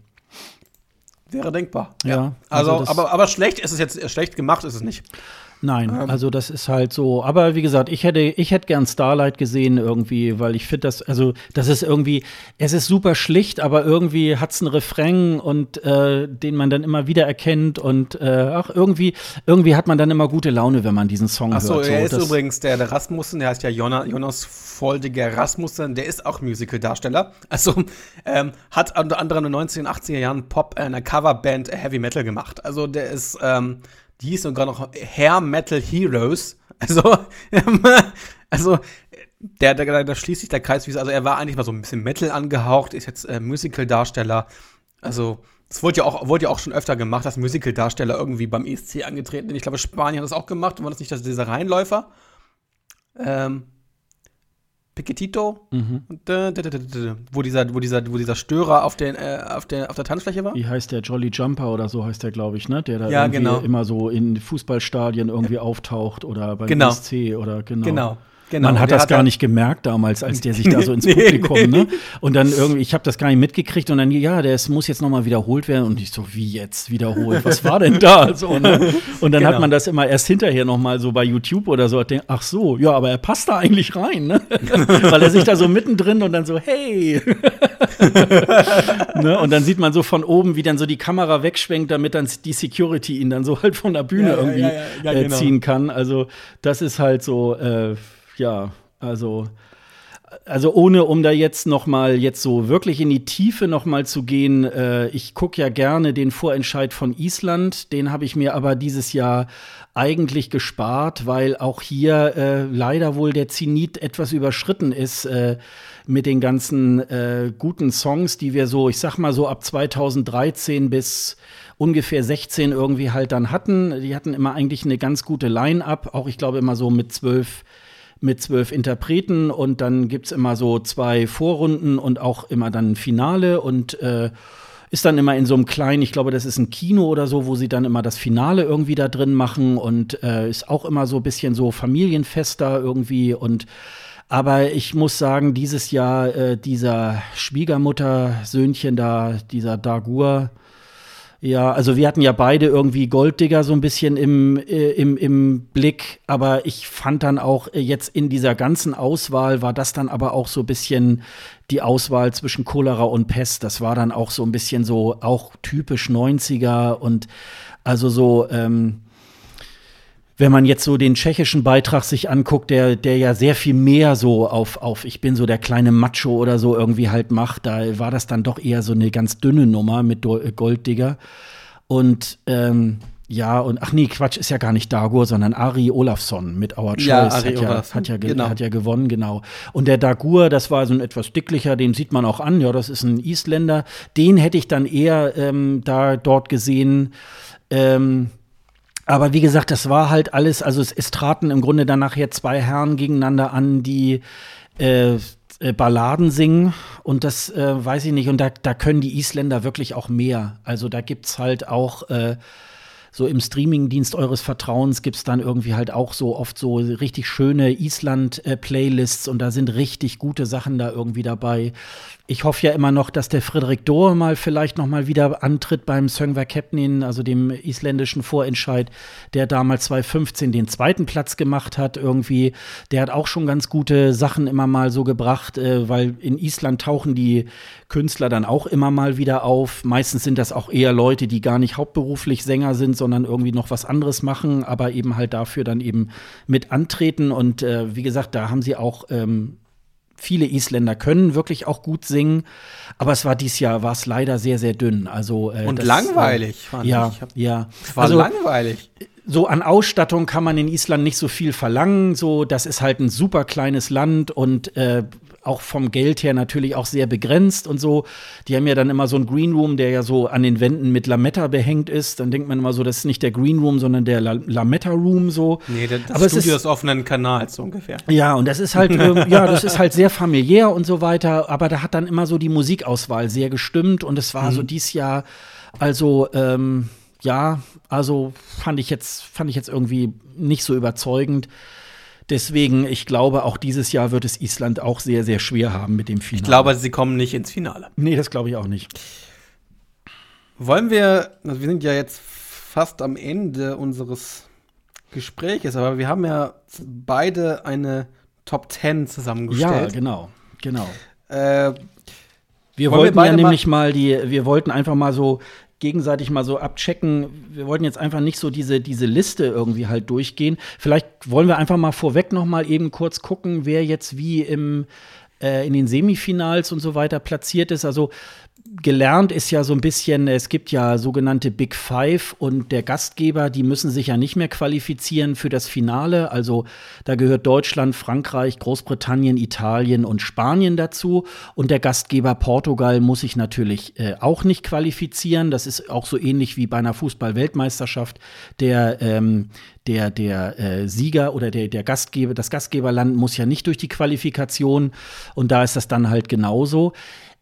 Speaker 2: Wäre denkbar.
Speaker 1: Ja,
Speaker 2: Also,
Speaker 1: also das-
Speaker 2: aber, aber schlecht ist es jetzt, schlecht gemacht ist es nicht.
Speaker 1: Nein,
Speaker 2: Ähm.
Speaker 1: also das ist halt so. Aber wie gesagt, ich hätte, ich hätte gern Starlight gesehen irgendwie, weil ich finde das, also das ist irgendwie, es ist super schlicht, aber irgendwie hat es einen Refrain und äh, den man dann immer wieder erkennt und äh, ach irgendwie, irgendwie hat man dann immer gute Laune, wenn man diesen Song
Speaker 2: Achso,
Speaker 1: hört. So,
Speaker 2: er ist
Speaker 1: das-
Speaker 2: übrigens der, der Rasmussen, der heißt ja Jonas, Jonas Foldiger Rasmussen, der ist auch Musical-Darsteller. Also ähm, hat unter anderem in den neunzehnhundertachtziger Jahren Pop, äh, eine Coverband äh, Heavy Metal gemacht. Also der ist, ähm, die hieß sogar noch Hair Metal Heroes. Also, ähm, also der, der, da schließt sich der Kreis. Also er war eigentlich mal so ein bisschen Metal angehaucht, ist jetzt äh, Musical-Darsteller. Also das wurde ja, auch, wurde ja auch schon öfter gemacht, dass Musical-Darsteller irgendwie beim E S C angetreten sind. Ich glaube, Spanien hat das auch gemacht. War das nicht das, dieser Rheinläufer? Ähm, Piquetito,
Speaker 1: Mhm.
Speaker 2: und, äh, d- d- d- d- wo dieser, wo dieser, wo dieser Störer auf, den, äh, auf, der, auf der Tanzfläche war.
Speaker 1: Wie heißt der? Jolly Jumper oder so heißt der, glaube ich, ne? Der da
Speaker 2: Ja,
Speaker 1: irgendwie
Speaker 2: genau.
Speaker 1: immer so in Fußballstadien irgendwie auftaucht oder beim
Speaker 2: Genau.
Speaker 1: E S C oder genau.
Speaker 2: Genau, genau.
Speaker 1: Man hat
Speaker 2: Der
Speaker 1: das gar
Speaker 2: da-
Speaker 1: nicht gemerkt damals, als der sich da so ins
Speaker 2: Nee,
Speaker 1: Publikum,
Speaker 2: nee.
Speaker 1: ne? Und dann irgendwie, ich habe das gar nicht mitgekriegt und dann, ja, das muss jetzt noch mal wiederholt werden und ich so, wie jetzt wiederholt? Was war denn da? So, ne? Und dann
Speaker 2: Genau.
Speaker 1: hat man das immer erst hinterher noch mal so bei YouTube oder so, denkt, ach so, ja, aber er passt da eigentlich rein, ne? Weil er sich da so mittendrin und dann so, hey. Ne? Und dann sieht man so von oben, wie dann so die Kamera wegschwenkt, damit dann die Security ihn dann so halt von der Bühne
Speaker 2: Ja, ja,
Speaker 1: irgendwie
Speaker 2: ja, ja, ja,
Speaker 1: äh,
Speaker 2: genau.
Speaker 1: ziehen kann. Also das ist halt so, äh, ja, also also ohne, um da jetzt noch mal jetzt so wirklich in die Tiefe noch mal zu gehen, äh, ich gucke ja gerne den Vorentscheid von Island, den habe ich mir aber dieses Jahr eigentlich gespart, weil auch hier äh, leider wohl der Zenit etwas überschritten ist äh, mit den ganzen äh, guten Songs, die wir so, ich sag mal so ab zweitausenddreizehn bis ungefähr sechzehn irgendwie halt dann hatten. Die hatten immer eigentlich eine ganz gute Line-Up, auch ich glaube immer so mit zwölf mit zwölf Interpreten und dann gibt's immer so zwei Vorrunden und auch immer dann ein Finale und äh, ist dann immer in so einem kleinen, ich glaube, das ist ein Kino oder so, wo sie dann immer das Finale irgendwie da drin machen und äh, ist auch immer so ein bisschen so familienfester irgendwie und aber ich muss sagen, dieses Jahr äh, dieser Schwiegermutter-Söhnchen da, dieser Dagur, ja, also wir hatten ja beide irgendwie Golddigger so ein bisschen im, äh, im, im Blick, aber ich fand dann auch äh, jetzt in dieser ganzen Auswahl war das dann aber auch so ein bisschen die Auswahl zwischen Cholera und Pest. Das war dann auch so ein bisschen so auch typisch neunziger und also so, ähm, wenn man jetzt so den tschechischen Beitrag sich anguckt, der, der ja sehr viel mehr so auf, auf ich bin so der kleine Macho oder so irgendwie halt macht, da war das dann doch eher so eine ganz dünne Nummer mit Golddigger. Und ähm, ja, und ach nee, Quatsch, ist ja gar nicht Dagur, sondern Ari Olafsson mit Our Choice.
Speaker 2: Ja, Ari
Speaker 1: hat, ja,
Speaker 2: Olafsson,
Speaker 1: hat, ja
Speaker 2: genau.
Speaker 1: hat ja gewonnen, genau. Und der Dagur, das war so ein etwas dicklicher, den sieht man auch an, ja, das ist ein Isländer. Den hätte ich dann eher ähm, da dort gesehen. Ähm, Aber wie gesagt, das war halt alles, also es, es traten im Grunde dann nachher zwei Herren gegeneinander an, die äh, äh, Balladen singen. Und das äh, weiß ich nicht. Und da, da können die Isländer wirklich auch mehr. Also da gibt's halt auch äh, so im Streamingdienst eures Vertrauens gibt's dann irgendwie halt auch so oft so richtig schöne Island-Playlists. Und da sind richtig gute Sachen da irgendwie dabei. Ich hoffe ja immer noch, dass der Fredrik Dorr mal vielleicht noch mal wieder antritt beim Söngvakeppnin, also dem isländischen Vorentscheid, der damals zweitausendfünfzehn den zweiten Platz gemacht hat irgendwie. Der hat auch schon ganz gute Sachen immer mal so gebracht, äh, weil in Island tauchen die Künstler dann auch immer mal wieder auf. Meistens sind das auch eher Leute, die gar nicht hauptberuflich Sänger sind, sondern irgendwie noch was anderes machen, aber eben halt dafür dann eben mit antreten. Und äh, wie gesagt, da haben sie auch ähm, viele Isländer können wirklich auch gut singen, aber es war dieses Jahr war es leider sehr, sehr dünn. Also, äh,
Speaker 2: und
Speaker 1: das,
Speaker 2: langweilig,
Speaker 1: äh,
Speaker 2: fand
Speaker 1: ja,
Speaker 2: ich. Hab,
Speaker 1: ja.
Speaker 2: Es war
Speaker 1: also,
Speaker 2: langweilig.
Speaker 1: So an Ausstattung kann man in Island nicht so viel verlangen. So, das ist halt ein super kleines Land und äh, auch vom Geld her natürlich auch sehr begrenzt und so. Die haben ja dann immer so einen Green Room, der ja so an den Wänden mit Lametta behängt ist. Dann denkt man immer so, das ist nicht der Green Room, sondern der La- Lametta Room so.
Speaker 2: Nee, das, das
Speaker 1: Aber
Speaker 2: Studio
Speaker 1: es ist
Speaker 2: des offenen Kanals so ungefähr.
Speaker 1: Ja, und das ist halt, äh, ja, das ist halt sehr familiär und so weiter. Aber da hat dann immer so die Musikauswahl sehr gestimmt und es war
Speaker 2: Mhm.
Speaker 1: so dieses Jahr, also ähm, ja, also fand ich jetzt, fand ich jetzt irgendwie nicht so überzeugend. Deswegen, ich glaube, auch dieses Jahr wird es Island auch sehr, sehr schwer haben mit dem Finale.
Speaker 2: Ich glaube, sie kommen nicht ins Finale.
Speaker 1: Nee, das glaube ich auch nicht.
Speaker 2: Wollen wir, also wir sind ja jetzt fast am Ende unseres Gespräches, aber wir haben ja beide eine Top Ten
Speaker 1: Ja,
Speaker 2: zusammengestellt.
Speaker 1: genau, genau.
Speaker 2: Äh,
Speaker 1: Wir
Speaker 2: Wollen
Speaker 1: wollten
Speaker 2: wir
Speaker 1: ja
Speaker 2: beide
Speaker 1: nämlich mal die, wir wollten einfach mal so gegenseitig mal so abchecken. Wir wollten jetzt einfach nicht so diese, diese Liste irgendwie halt durchgehen. Vielleicht wollen wir einfach mal vorweg noch mal eben kurz gucken, wer jetzt wie im, äh, in den Semifinals und so weiter platziert ist. Also gelernt ist ja so ein bisschen, es gibt ja sogenannte Big Five und der Gastgeber, die müssen sich ja nicht mehr qualifizieren für das Finale. Also da gehört Deutschland, Frankreich, Großbritannien, Italien und Spanien dazu. Und der Gastgeber Portugal muss sich natürlich äh, auch nicht qualifizieren. Das ist auch so ähnlich wie bei einer Fußball-Weltmeisterschaft. Der ähm, Der, der äh, Sieger oder der, der Gastgeber, das Gastgeberland muss ja nicht durch die Qualifikation. Und da ist das dann halt genauso.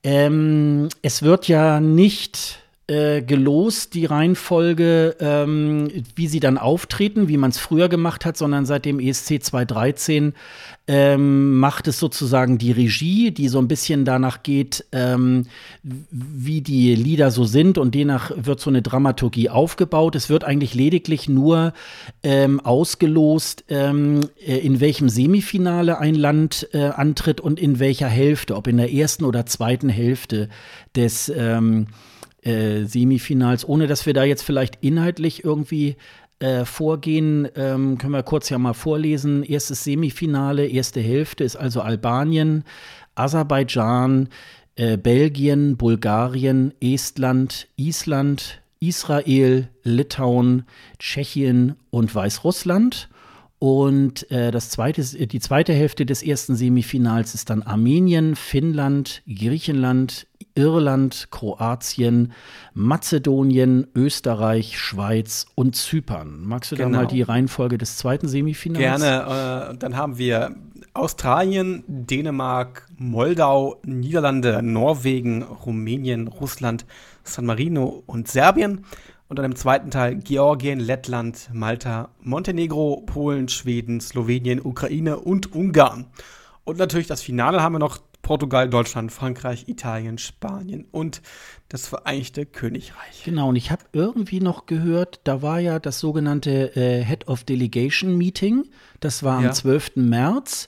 Speaker 1: Ähm, es wird ja nicht äh, gelost, die Reihenfolge, ähm, wie sie dann auftreten, wie man es früher gemacht hat, sondern seit dem E S C zweitausenddreizehn ähm, macht es sozusagen die Regie, die so ein bisschen danach geht, ähm, wie die Lieder so sind und demnach wird so eine Dramaturgie aufgebaut. Es wird eigentlich lediglich nur ähm, ausgelost, ähm, in welchem Semifinale ein Land äh, antritt und in welcher Hälfte, ob in der ersten oder zweiten Hälfte des ähm, äh, Semifinals, ohne dass wir da jetzt vielleicht inhaltlich irgendwie Äh, vorgehen, ähm, können wir kurz ja mal vorlesen. Erstes Semifinale, erste Hälfte ist also Albanien, Aserbaidschan, äh, Belgien, Bulgarien, Estland, Island, Israel, Litauen, Tschechien und Weißrussland. Und äh, das zweite, die zweite Hälfte des ersten Semifinals ist dann Armenien, Finnland, Griechenland, Irland, Kroatien, Mazedonien, Österreich, Schweiz und Zypern. Magst du
Speaker 2: Genau.
Speaker 1: da mal die Reihenfolge des zweiten Semifinals?
Speaker 2: Gerne. Äh, dann haben wir Australien, Dänemark, Moldau, Niederlande, Norwegen, Rumänien, Russland, San Marino und Serbien. Und dann im zweiten Teil Georgien, Lettland, Malta, Montenegro, Polen, Schweden, Slowenien, Ukraine und Ungarn. Und natürlich das Finale haben wir noch Portugal, Deutschland, Frankreich, Italien, Spanien und das Vereinigte Königreich.
Speaker 1: Genau, und ich habe irgendwie noch gehört, da war ja das sogenannte äh, Head of Delegation Meeting. Das war am
Speaker 2: Ja.
Speaker 1: zwölften März.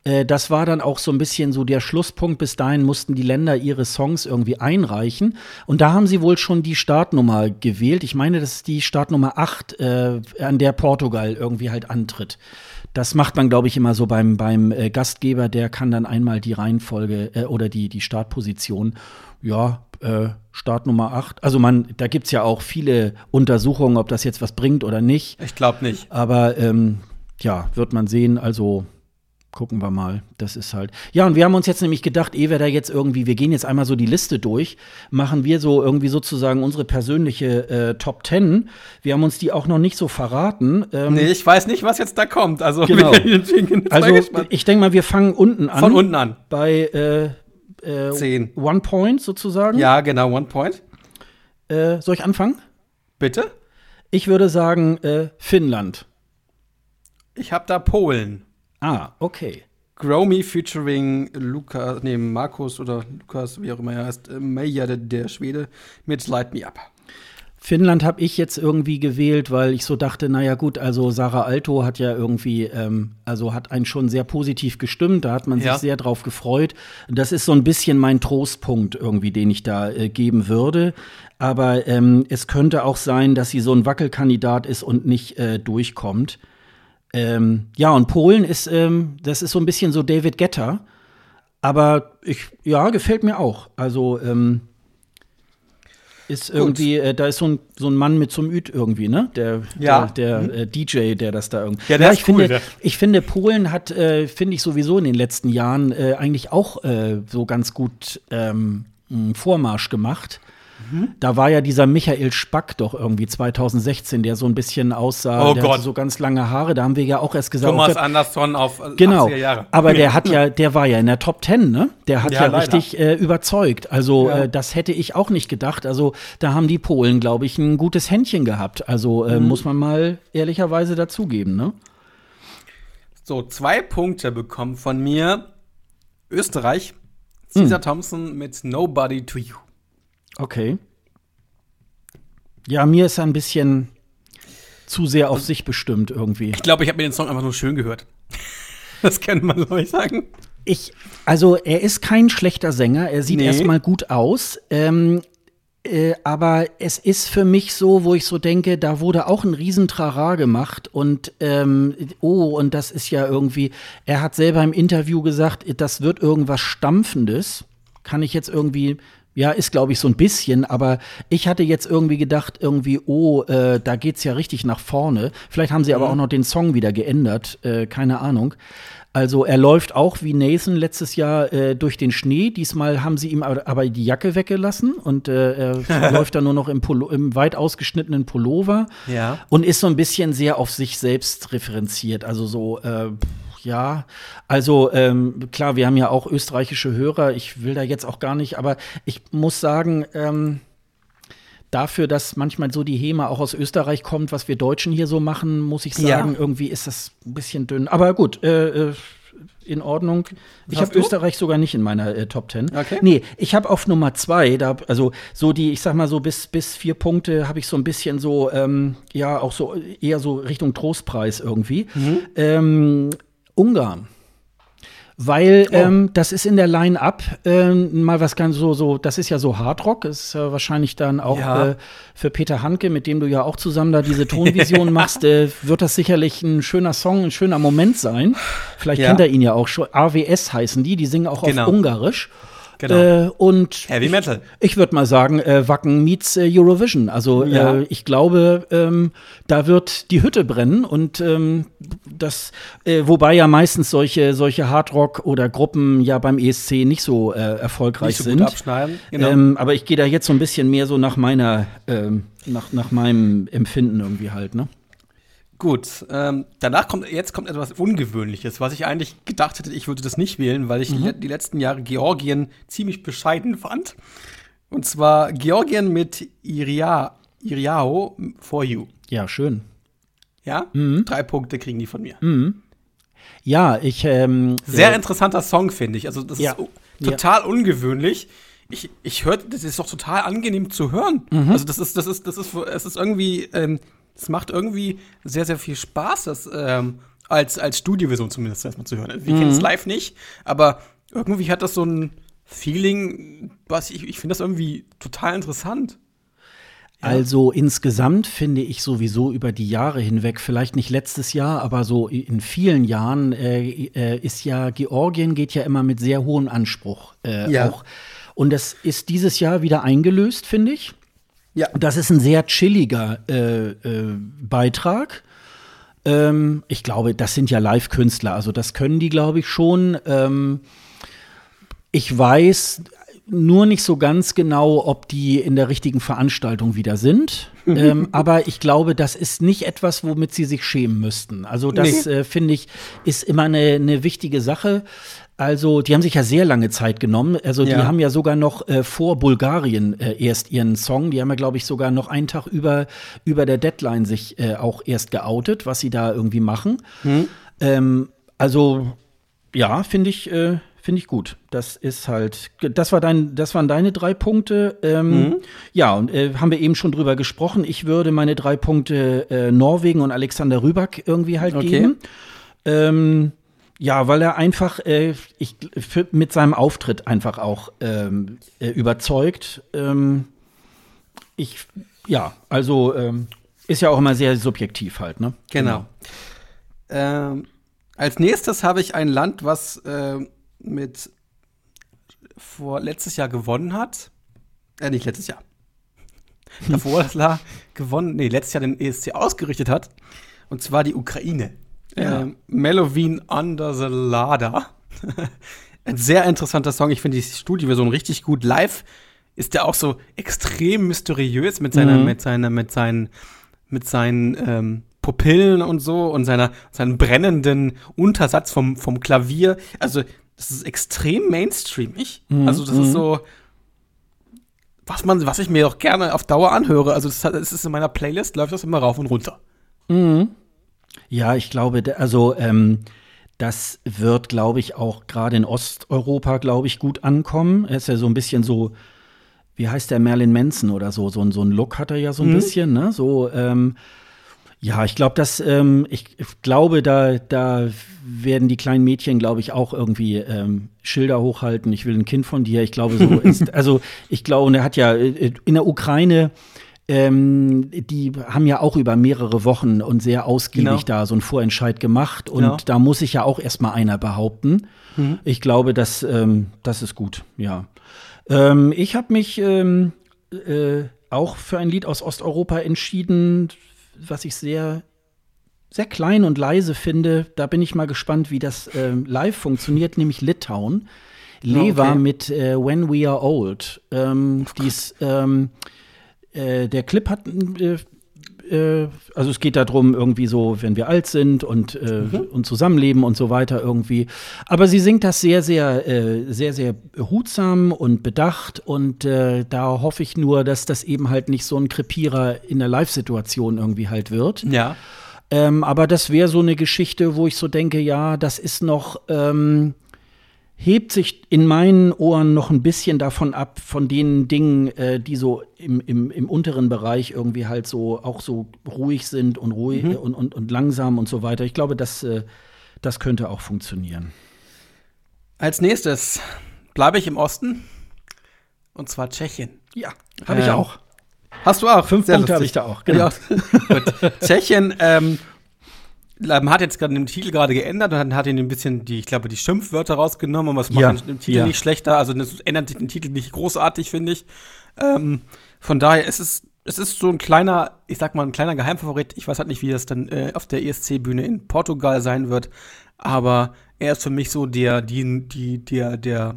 Speaker 1: Äh, das war dann auch so ein bisschen so der Schlusspunkt. Bis dahin mussten die Länder ihre Songs irgendwie einreichen. Und da haben sie wohl schon die Startnummer gewählt. Ich meine, das ist die Startnummer acht, äh, an der Portugal irgendwie halt antritt. Das macht man, glaube ich, immer so beim, beim äh, Gastgeber. Der kann dann einmal die Reihenfolge äh, oder die, die Startposition, ja, äh, Startnummer acht. Also man, da gibt's ja auch viele Untersuchungen, ob das jetzt was bringt oder nicht.
Speaker 2: Ich glaube nicht.
Speaker 1: Aber ähm, ja, wird man sehen. Also gucken wir mal. Das ist halt. Ja, und wir haben uns jetzt nämlich gedacht, ehe wir da jetzt irgendwie, wir gehen jetzt einmal so die Liste durch, machen wir so irgendwie sozusagen unsere persönliche äh, Top Ten. Wir haben uns die auch noch nicht so verraten.
Speaker 2: Ähm, nee, ich weiß nicht, was jetzt da kommt. Also,
Speaker 1: genau. Also ich denke mal, wir fangen unten an.
Speaker 2: Von unten an.
Speaker 1: Bei äh, äh,
Speaker 2: Zehn.
Speaker 1: One Point sozusagen.
Speaker 2: Ja, genau, One Point.
Speaker 1: Äh, soll ich anfangen?
Speaker 2: Bitte?
Speaker 1: Ich würde sagen äh, Finnland.
Speaker 2: Ich habe da Polen.
Speaker 1: Ah, okay.
Speaker 2: Gromi featuring Lukas, nee, Markus oder Lukas, wie auch immer er heißt, äh, Meyer, der, der Schwede, mit Light Me Up.
Speaker 1: Finnland habe ich jetzt irgendwie gewählt, weil ich so dachte, naja gut, also Sarah Aalto hat ja irgendwie, ähm, also hat einen schon sehr positiv gestimmt, da hat man
Speaker 2: ja.
Speaker 1: sich sehr drauf gefreut. Das ist so ein bisschen mein Trostpunkt irgendwie, den ich da äh, geben würde. Aber ähm, es könnte auch sein, dass sie so ein Wackelkandidat ist und nicht äh, durchkommt. Ähm, ja, und Polen ist, ähm, das ist so ein bisschen so David Guetta. Aber ich, ja, gefällt mir auch. Also, ähm, ist irgendwie, äh, da ist so ein, so ein Mann mit so einem Üt irgendwie, ne? Der,
Speaker 2: ja.
Speaker 1: der, der äh, D J, der das da irgendwie.
Speaker 2: Ja, der
Speaker 1: ja,
Speaker 2: ist
Speaker 1: ich
Speaker 2: cool,
Speaker 1: finde,
Speaker 2: der.
Speaker 1: ich finde, Polen hat, äh, finde ich sowieso in den letzten Jahren äh, eigentlich auch äh, so ganz gut ähm, einen Vormarsch gemacht. Da war ja dieser Michael Spack doch irgendwie zwanzig sechzehn, der so ein bisschen aussah,
Speaker 2: oh
Speaker 1: der
Speaker 2: Gott.
Speaker 1: hatte so ganz lange Haare, da haben wir ja auch erst gesagt,
Speaker 2: Thomas
Speaker 1: okay,
Speaker 2: Andersson auf äh,
Speaker 1: genau,
Speaker 2: achtziger Jahre.
Speaker 1: Aber der hat ja, der war ja in der Top Ten, ne? Der hat ja,
Speaker 2: ja
Speaker 1: richtig äh, überzeugt. Also
Speaker 2: ja.
Speaker 1: äh, das hätte ich auch nicht gedacht. Also da haben die Polen, glaube ich, ein gutes Händchen gehabt. Also äh, mhm. muss man mal ehrlicherweise dazugeben, ne?
Speaker 2: So, zwei Punkte bekommen von mir Österreich, Caesar
Speaker 1: mhm.
Speaker 2: Thompson mit Nobody to You.
Speaker 1: Okay. Ja, mir ist er ein bisschen zu sehr auf sich bestimmt irgendwie.
Speaker 2: Ich glaube, ich habe mir den Song einfach nur schön gehört. Das kann man so nicht sagen.
Speaker 1: Ich, also er ist kein schlechter Sänger, er sieht
Speaker 2: Nee.
Speaker 1: erstmal gut aus. Ähm, äh, aber es ist für mich so, wo ich so denke, da wurde auch ein Riesentrara gemacht und ähm, oh, und das ist ja irgendwie, er hat selber im Interview gesagt, das wird irgendwas Stampfendes. Kann ich jetzt irgendwie. Ja, ist, glaube ich, so ein bisschen, aber ich hatte jetzt irgendwie gedacht, irgendwie, oh, äh, da geht's ja richtig nach vorne. Vielleicht haben sie aber
Speaker 2: Mhm.
Speaker 1: auch noch den Song wieder geändert, äh, keine Ahnung. Also er läuft auch wie Nathan letztes Jahr äh, durch den Schnee. Diesmal haben sie ihm aber, aber die Jacke weggelassen und äh, er läuft dann nur noch im, Pullo- im weit ausgeschnittenen Pullover
Speaker 2: Ja.
Speaker 1: und ist so ein bisschen sehr auf sich selbst referenziert. Also so, äh, ja, also ähm, klar, wir haben ja auch österreichische Hörer. Ich will da jetzt auch gar nicht, aber ich muss sagen, ähm, dafür, dass manchmal so die Hema auch aus Österreich kommt, was wir Deutschen hier so machen, muss ich sagen,
Speaker 2: Ja.
Speaker 1: irgendwie ist das ein bisschen dünn. Aber gut, äh, äh, in Ordnung. Ich
Speaker 2: hast
Speaker 1: habe
Speaker 2: du?
Speaker 1: Österreich sogar nicht in meiner äh, Top Ten.
Speaker 2: Okay.
Speaker 1: Nee, ich habe auf Nummer zwei, da, also so die, ich sag mal so bis, bis vier Punkte habe ich so ein bisschen so, ähm, ja, auch so eher so Richtung Trostpreis irgendwie.
Speaker 2: Mhm.
Speaker 1: Ähm, Ungarn. Weil
Speaker 2: Oh.
Speaker 1: ähm, das ist in der Line-Up ähm, mal was ganz so, so, das ist ja so Hardrock, ist äh, wahrscheinlich dann auch
Speaker 2: Ja.
Speaker 1: äh, für Peter Handke, mit dem du ja auch zusammen da diese Tonvision machst, äh, wird das sicherlich ein schöner Song, ein schöner Moment sein. Vielleicht
Speaker 2: Ja.
Speaker 1: kennt er ihn ja auch schon. A W S heißen die, die singen auch
Speaker 2: Genau.
Speaker 1: auf Ungarisch.
Speaker 2: Genau.
Speaker 1: Äh, und
Speaker 2: Heavy Metal.
Speaker 1: Ich, ich würde mal sagen, äh, Wacken meets äh, Eurovision. Also
Speaker 2: Ja.
Speaker 1: äh, ich glaube, ähm, da wird die Hütte brennen und ähm, das, äh, wobei ja meistens solche solche Hardrock oder Gruppen ja beim E S C nicht so äh, erfolgreich
Speaker 2: Nicht so
Speaker 1: sind.
Speaker 2: gut abschneiden. Genau.
Speaker 1: Ähm, aber ich gehe da jetzt so ein bisschen mehr so nach meiner, ähm, nach, nach meinem Empfinden irgendwie halt, ne?
Speaker 2: Gut, ähm, danach kommt, jetzt kommt etwas Ungewöhnliches, was ich eigentlich gedacht hätte, ich würde das nicht wählen, weil ich
Speaker 1: Mhm.
Speaker 2: die, die letzten Jahre Georgien ziemlich bescheiden fand. Und zwar Georgien mit Iria, Iriao For You.
Speaker 1: Ja, schön.
Speaker 2: Ja?
Speaker 1: Mhm.
Speaker 2: Drei Punkte kriegen die von mir.
Speaker 1: Mhm. Ja, ich ähm,
Speaker 2: Sehr
Speaker 1: äh,
Speaker 2: interessanter Song, finde ich. Also, das
Speaker 1: Ja.
Speaker 2: ist u- total ungewöhnlich. Ich, ich höre, das ist doch total angenehm zu hören.
Speaker 1: Mhm.
Speaker 2: Also, das ist, das ist, das ist, es ist irgendwie, ähm, es macht irgendwie sehr, sehr viel Spaß, das ähm, als, als Studioversion zumindest erstmal zu hören. Wir mhm. kennen es live nicht, aber irgendwie hat das so ein Feeling, was ich, ich finde das irgendwie total interessant. Ja.
Speaker 1: Also insgesamt finde ich sowieso über die Jahre hinweg, vielleicht nicht letztes Jahr, aber so in vielen Jahren äh, äh, ist ja, Georgien geht ja immer mit sehr hohem Anspruch äh,
Speaker 2: ja.
Speaker 1: auch. Und das ist dieses Jahr wieder eingelöst, finde ich.
Speaker 2: Ja.
Speaker 1: Das ist ein sehr chilliger äh, äh, Beitrag. Ähm, ich glaube, das sind ja Live-Künstler, also das können die, glaube ich, schon. Ähm, ich weiß nur nicht so ganz genau, ob die in der richtigen Veranstaltung wieder sind. ähm, aber ich glaube, das ist nicht etwas, womit sie sich schämen müssten. Also das, nee. äh, finde ich, ist immer eine, eine wichtige Sache. Also, die haben sich ja sehr lange Zeit genommen. Also, die
Speaker 2: ja.
Speaker 1: haben ja sogar noch äh, vor Bulgarien äh, erst ihren Song. Die haben ja, glaube ich, sogar noch einen Tag über, über der Deadline sich äh, auch erst geoutet, was sie da irgendwie machen.
Speaker 2: Hm.
Speaker 1: Ähm, also, ja, finde ich, äh, finde ich gut. Das ist halt, das war dein, das waren deine drei Punkte. Ähm, mhm. Ja, und äh, haben wir eben schon drüber gesprochen. Ich würde meine drei Punkte äh, Norwegen und Alexander Rybak irgendwie halt
Speaker 2: okay.
Speaker 1: geben. Ähm, Ja, weil er einfach äh, ich, für, mit seinem Auftritt einfach auch ähm, äh, überzeugt. Ähm, ich, ja, also ähm, ist ja auch immer sehr subjektiv halt, ne?
Speaker 2: Genau. Ähm, als nächstes habe ich ein Land, was äh, mit vor letztes Jahr gewonnen hat. Äh, nicht letztes Jahr. Davor das Jahr gewonnen, nee, letztes Jahr den E S C ausgerichtet hat. Und zwar die Ukraine. Ja. Ähm, Melovin Under the Lada. Ein sehr interessanter Song. Ich finde die Studioversion richtig gut. Live ist der auch so extrem mysteriös mit seiner, mhm. mit seiner, mit seinen, mit seinen ähm, Pupillen und so und seiner, seinen brennenden Untersatz vom, vom Klavier. Also, das ist extrem mainstreamig. Mhm. Also, das mhm. ist so, was man, was ich mir auch gerne auf Dauer anhöre. Also, das, das ist in meiner Playlist, läuft das immer rauf und runter.
Speaker 1: Mhm. Ja, ich glaube, also ähm, das wird, glaube ich, auch gerade in Osteuropa, glaube ich, gut ankommen. Er ist ja so ein bisschen so, wie heißt der, Marilyn Manson oder so, so, so ein Look hat er ja so ein mhm. bisschen, ne? So, ähm, ja, ich glaube, dass ähm, ich, ich glaube, da, da werden die kleinen Mädchen, glaube ich, auch irgendwie ähm, Schilder hochhalten. Ich will ein Kind von dir. Ich glaube, so ist, also ich glaube, und er hat ja in der Ukraine Ähm, die haben ja auch über mehrere Wochen und sehr ausgiebig genau. da so einen Vorentscheid gemacht. Und genau. da muss sich ja auch erstmal einer behaupten. Mhm. Ich glaube, das, ähm, das ist gut, ja. Ähm, ich habe mich ähm, äh, auch für ein Lied aus Osteuropa entschieden, was ich sehr, sehr klein und leise finde. Da bin ich mal gespannt, wie das ähm, live funktioniert, nämlich Litauen. Leva okay. mit äh, When We Are Old. Ähm, die ist ähm, Äh, der Clip hat, äh, äh, also es geht darum, irgendwie so, wenn wir alt sind und, äh, mhm. und zusammenleben und so weiter irgendwie. Aber sie singt das sehr, sehr, äh, sehr, sehr behutsam und bedacht und äh, da hoffe ich nur, dass das eben halt nicht so ein Krepierer in der Live-Situation irgendwie halt wird.
Speaker 2: Ja.
Speaker 1: Ähm, aber das wäre so eine Geschichte, wo ich so denke, ja, das ist noch ähm, hebt sich in meinen Ohren noch ein bisschen davon ab, von den Dingen, äh, die so im, im, im unteren Bereich irgendwie halt so auch so ruhig sind und ruhig mhm. und, und, und langsam und so weiter. Ich glaube, das, äh, das könnte auch funktionieren.
Speaker 2: Als nächstes bleibe ich im Osten und zwar Tschechien.
Speaker 1: Ja, habe ich
Speaker 2: ähm,
Speaker 1: auch.
Speaker 2: Hast du auch?
Speaker 1: Fünf
Speaker 2: Sehr
Speaker 1: Punkte habe ich da auch, genau.
Speaker 2: Ja. Gut. Tschechien, ähm, man hat jetzt gerade den Titel gerade geändert und dann hat ihn ein bisschen die, ich glaube, die Schimpfwörter rausgenommen und was macht
Speaker 1: ja,
Speaker 2: den Titel
Speaker 1: ja.
Speaker 2: nicht schlechter. Also das ändert den Titel nicht großartig, finde ich. Ähm, von daher ist es, es ist so ein kleiner, ich sag mal, ein kleiner Geheimfavorit. Ich weiß halt nicht, wie das dann äh, auf der E S C-Bühne in Portugal sein wird. Aber er ist für mich so der, die, die, der, der,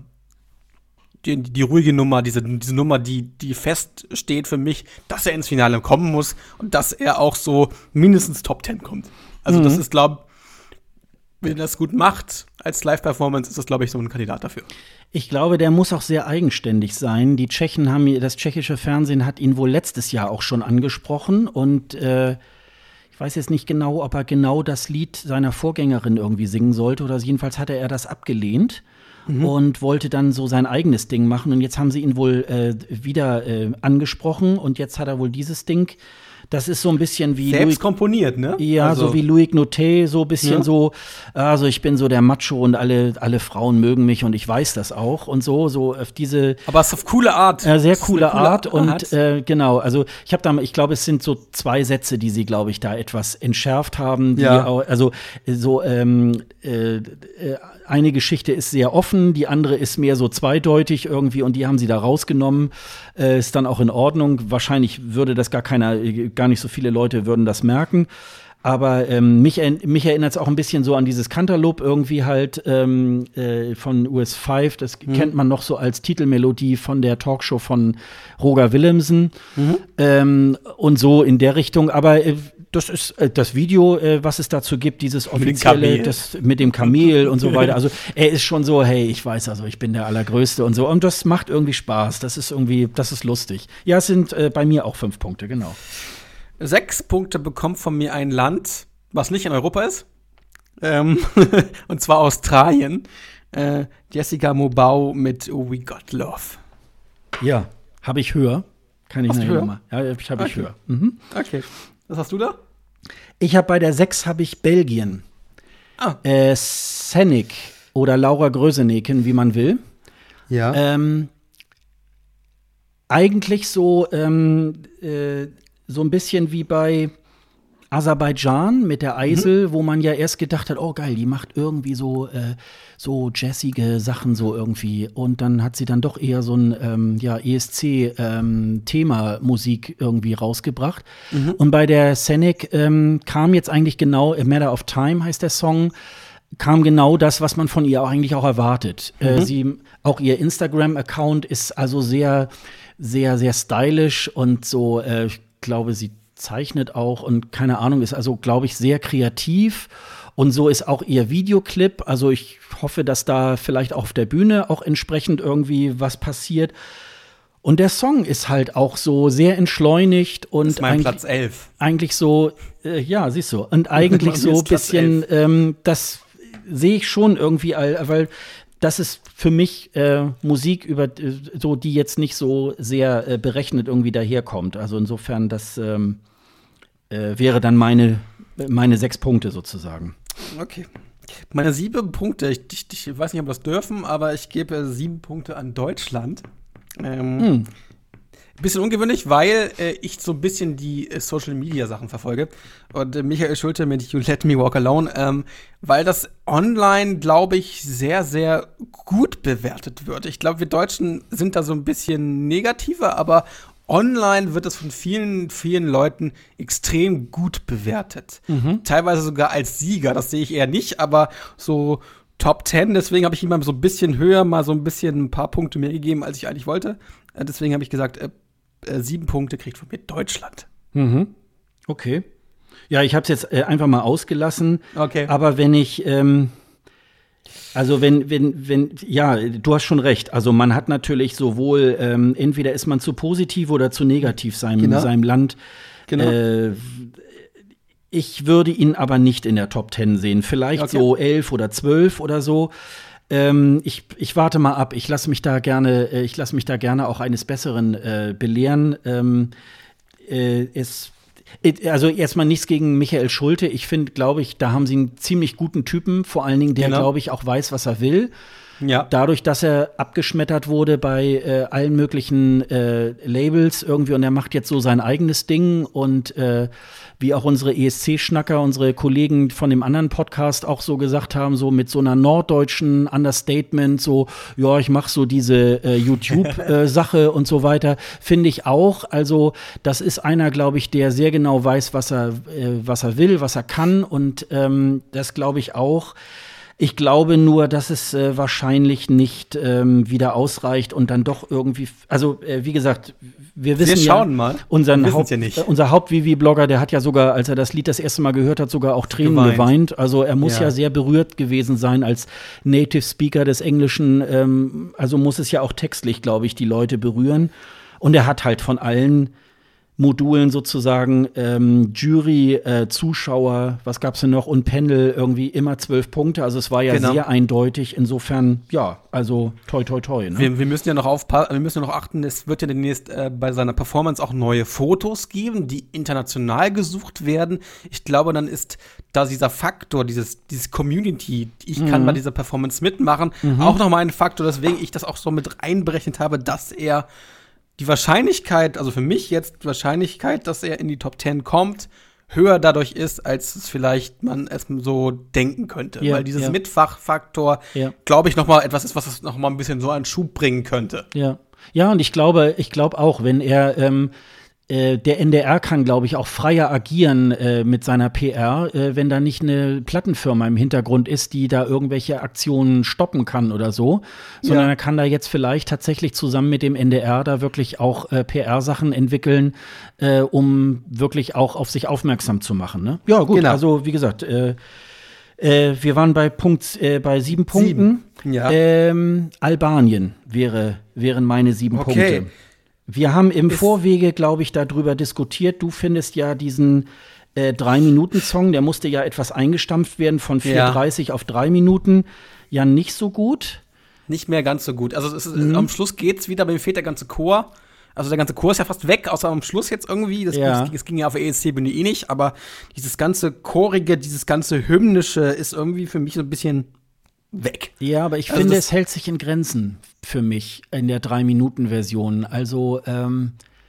Speaker 2: die, die ruhige Nummer, diese, diese Nummer, die, die feststeht für mich, dass er ins Finale kommen muss und dass er auch so mindestens Top Ten kommt. Also, mhm. das ist, glaube ich, wenn er das gut macht als Live-Performance, ist das, glaube ich, so ein Kandidat dafür.
Speaker 1: Ich glaube, der muss auch sehr eigenständig sein. Die Tschechen haben, das tschechische Fernsehen hat ihn wohl letztes Jahr auch schon angesprochen. Und äh, ich weiß jetzt nicht genau, ob er genau das Lied seiner Vorgängerin irgendwie singen sollte. Oder jedenfalls hatte er das abgelehnt. Mhm. Und wollte dann so sein eigenes Ding machen. Und jetzt haben sie ihn wohl äh, wieder äh, angesprochen. Und jetzt hat er wohl dieses Ding Das ist so ein bisschen wie
Speaker 2: Selbst
Speaker 1: Louis,
Speaker 2: komponiert, ne?
Speaker 1: Ja,
Speaker 2: also,
Speaker 1: so wie Louis Notet, so ein bisschen
Speaker 2: ja.
Speaker 1: so, also ich bin so der Macho und alle, alle Frauen mögen mich und ich weiß das auch und so, so auf diese.
Speaker 2: Aber es ist auf coole Art.
Speaker 1: Äh, sehr coole, coole Art,
Speaker 2: Art
Speaker 1: und äh, genau, also ich habe da, ich glaube, es sind so zwei Sätze, die sie, glaube ich, da etwas entschärft haben. Die
Speaker 2: ja.
Speaker 1: auch, also so ähm, äh, äh, eine Geschichte ist sehr offen, die andere ist mehr so zweideutig irgendwie und die haben sie da rausgenommen. Äh, ist dann auch in Ordnung. Wahrscheinlich würde das gar keiner, gar nicht so viele Leute würden das merken. Aber ähm, mich, mich erinnert es auch ein bisschen so an dieses Cantaloupe irgendwie halt ähm, äh, von U S fünf. Das mhm. kennt man noch so als Titelmelodie von der Talkshow von Roger Willemsen. Mhm. Ähm, und so in der Richtung. Aber äh, das ist äh, das Video, äh, was es dazu gibt, dieses offizielle, mit, das, mit dem Kamel und so weiter. Also er ist schon so, hey, ich weiß also, ich bin der Allergrößte und so. Und das macht irgendwie Spaß. Das ist irgendwie, das ist lustig. Ja, es sind äh, bei mir auch fünf Punkte, genau.
Speaker 2: Sechs Punkte bekommt von mir ein Land, was nicht in Europa ist. Ähm, und zwar Australien. Äh, Jessica Mobau mit We Got Love.
Speaker 1: Ja, habe ich höher. Kann ich
Speaker 2: hast
Speaker 1: nachher
Speaker 2: höher?
Speaker 1: nochmal. Ja, habe ich
Speaker 2: okay.
Speaker 1: höher. Mhm.
Speaker 2: Okay. Was hast du da?
Speaker 1: Ich habe bei der sechs habe ich Belgien.
Speaker 2: Ah.
Speaker 1: Äh, Senik oder Laura Gröseneken, wie man will.
Speaker 2: Ja.
Speaker 1: Ähm, eigentlich so ähm, äh, so ein bisschen wie bei Aserbaidschan mit der Eisel, mhm. wo man ja erst gedacht hat, oh geil, die macht irgendwie so äh, so jazzige Sachen so irgendwie. Und dann hat sie dann doch eher so ein ähm, ja, E S C-Thema-Musik ähm, irgendwie rausgebracht. Mhm. Und bei der Senik ähm, kam jetzt eigentlich genau, A Matter of Time heißt der Song, kam genau das, was man von ihr auch eigentlich auch erwartet. Mhm. Äh, sie, auch ihr Instagram-Account ist also sehr, sehr, sehr stylisch und so, äh, ich glaube, sie zeichnet auch und keine Ahnung, ist also, glaube ich, sehr kreativ. Und so ist auch ihr Videoclip. Also ich hoffe, dass da vielleicht auch auf der Bühne auch entsprechend irgendwie was passiert. Und der Song ist halt auch so sehr entschleunigt und
Speaker 2: das ist mein Platz elf.
Speaker 1: Eigentlich so, äh, ja, siehst du, und eigentlich so ein bisschen, ähm, das sehe ich schon irgendwie, weil das ist für mich äh, Musik, über so die jetzt nicht so sehr äh, berechnet irgendwie daherkommt. Also insofern, das ähm, äh, wäre dann meine, meine sechs Punkte sozusagen.
Speaker 2: Okay. Meine sieben Punkte, ich, ich, ich weiß nicht, ob wir das dürfen, aber ich gebe sieben Punkte an Deutschland. Ähm, hm. Bisschen ungewöhnlich, weil äh, ich so ein bisschen die äh, Social-Media-Sachen verfolge. Und äh, Michael Schulte mit You Let Me Walk Alone, ähm, weil das online, glaube ich, sehr, sehr gut bewertet wird. Ich glaube, wir Deutschen sind da so ein bisschen negativer, aber online wird es von vielen, vielen Leuten extrem gut bewertet. Mhm. Teilweise sogar als Sieger, das sehe ich eher nicht, aber so Top Ten, deswegen habe ich ihm mal so ein bisschen höher, mal so ein bisschen ein paar Punkte mehr gegeben, als ich eigentlich wollte. Äh, deswegen habe ich gesagt, äh, äh, sieben Punkte kriegt von mir Deutschland.
Speaker 1: Mhm. Okay. Ja, ich habe es jetzt äh, einfach mal ausgelassen.
Speaker 2: Okay.
Speaker 1: Aber wenn ich ähm Also wenn, wenn, wenn, ja, du hast schon recht. Also man hat natürlich sowohl, ähm, entweder ist man zu positiv oder zu negativ seinem, genau. seinem Land. Genau. Äh, ich würde ihn aber nicht in der Top Ten sehen. Vielleicht okay. so elf oder zwölf oder so. Ähm, ich, ich warte mal ab. Ich lasse mich da gerne, äh, ich lasse mich da gerne auch eines Besseren äh, belehren. Ähm, äh, es Also erstmal nichts gegen Michael Schulte. Ich finde, glaube ich, da haben sie einen ziemlich guten Typen, vor allen Dingen, der, genau. glaube ich, auch weiß, was er will. Ja. Dadurch, dass er abgeschmettert wurde bei äh, allen möglichen äh, Labels irgendwie und er macht jetzt so sein eigenes Ding und äh, wie auch unsere E S C-Schnacker, unsere Kollegen von dem anderen Podcast auch so gesagt haben, so mit so einer norddeutschen Understatement, so, ja, ich mache so diese äh, YouTube-Sache äh, und so weiter, finde ich auch. Also das ist einer, glaube ich, der sehr genau weiß, was er, äh, was er will, was er kann und ähm, das glaube ich auch. Ich glaube nur, dass es äh, wahrscheinlich nicht ähm, wieder ausreicht und dann doch irgendwie, also äh, wie gesagt, wir wissen
Speaker 2: wir schauen
Speaker 1: ja,
Speaker 2: mal.
Speaker 1: Unseren Haupt,
Speaker 2: ja nicht.
Speaker 1: Äh, unser Haupt-V V-Blogger, der hat ja sogar, als er das Lied das erste Mal gehört hat, sogar auch Tränen geweint. geweint. Also er muss ja. ja sehr berührt gewesen sein als Native Speaker des Englischen. Ähm, also muss es ja auch textlich, glaube ich, die Leute berühren. Und er hat halt von allen Modulen sozusagen, ähm, Jury, äh, Zuschauer, was gab's denn noch, und Panel, irgendwie immer zwölf Punkte. Also es war ja
Speaker 2: Genau.
Speaker 1: sehr eindeutig. Insofern, ja, also toi, toi, toi. Ne?
Speaker 2: Wir, wir müssen ja noch aufpassen, wir müssen ja noch achten, es wird ja demnächst äh, bei seiner Performance auch neue Fotos geben, die international gesucht werden. Ich glaube, dann ist da dieser Faktor, dieses, dieses Community, ich
Speaker 1: Mhm.
Speaker 2: kann bei dieser Performance mitmachen,
Speaker 1: Mhm.
Speaker 2: auch nochmal ein Faktor, weswegen ich das auch so mit einberechnet habe, dass er die Wahrscheinlichkeit, also für mich jetzt die Wahrscheinlichkeit, dass er in die Top Ten kommt, höher dadurch ist, als es vielleicht man es so denken könnte.
Speaker 1: Ja,
Speaker 2: Weil dieses
Speaker 1: ja.
Speaker 2: Mitfachfaktor,
Speaker 1: Ja.
Speaker 2: glaube ich, noch mal etwas ist, was es noch mal ein bisschen so einen Schub bringen könnte.
Speaker 1: Ja, ja, und ich glaube, ich glaube auch, wenn er ähm, äh, der N D R kann, glaube ich, auch freier agieren äh, mit seiner P R, äh, wenn da nicht eine Plattenfirma im Hintergrund ist, die da irgendwelche Aktionen stoppen kann oder so, sondern
Speaker 2: Ja.
Speaker 1: er kann da jetzt vielleicht tatsächlich zusammen mit dem N D R da wirklich auch äh, P R-Sachen entwickeln, äh, um wirklich auch auf sich aufmerksam zu machen. Ne? Ja, gut,
Speaker 2: Genau.
Speaker 1: also wie gesagt, äh, äh, wir waren bei Punkt, äh, bei sieben Punkten.
Speaker 2: Sieben, ja.
Speaker 1: Ähm, Albanien wäre, wären meine sieben
Speaker 2: Okay.
Speaker 1: Punkte. Wir haben im
Speaker 2: Ist-
Speaker 1: Vorwege, glaube ich, darüber diskutiert. Du findest ja diesen äh, drei-Minuten-Song, der musste ja etwas eingestampft werden von vier
Speaker 2: Ja.
Speaker 1: dreißig auf drei Minuten. Ja, nicht so gut.
Speaker 2: Nicht mehr ganz so gut. Also es ist,
Speaker 1: Mhm.
Speaker 2: am Schluss geht's wieder, aber mir fehlt der ganze Chor. Also der ganze Chor ist ja fast weg, außer am Schluss jetzt irgendwie. Das,
Speaker 1: Ja.
Speaker 2: das, das ging ja auf der E S C-Bühne eh nicht, aber dieses ganze Chorige, dieses ganze Hymnische ist irgendwie für mich so ein bisschen weg.
Speaker 1: Ja, aber ich
Speaker 2: Also
Speaker 1: finde,
Speaker 2: das-
Speaker 1: es hält sich in Grenzen für mich in der drei-Minuten-Version. Also, ähm,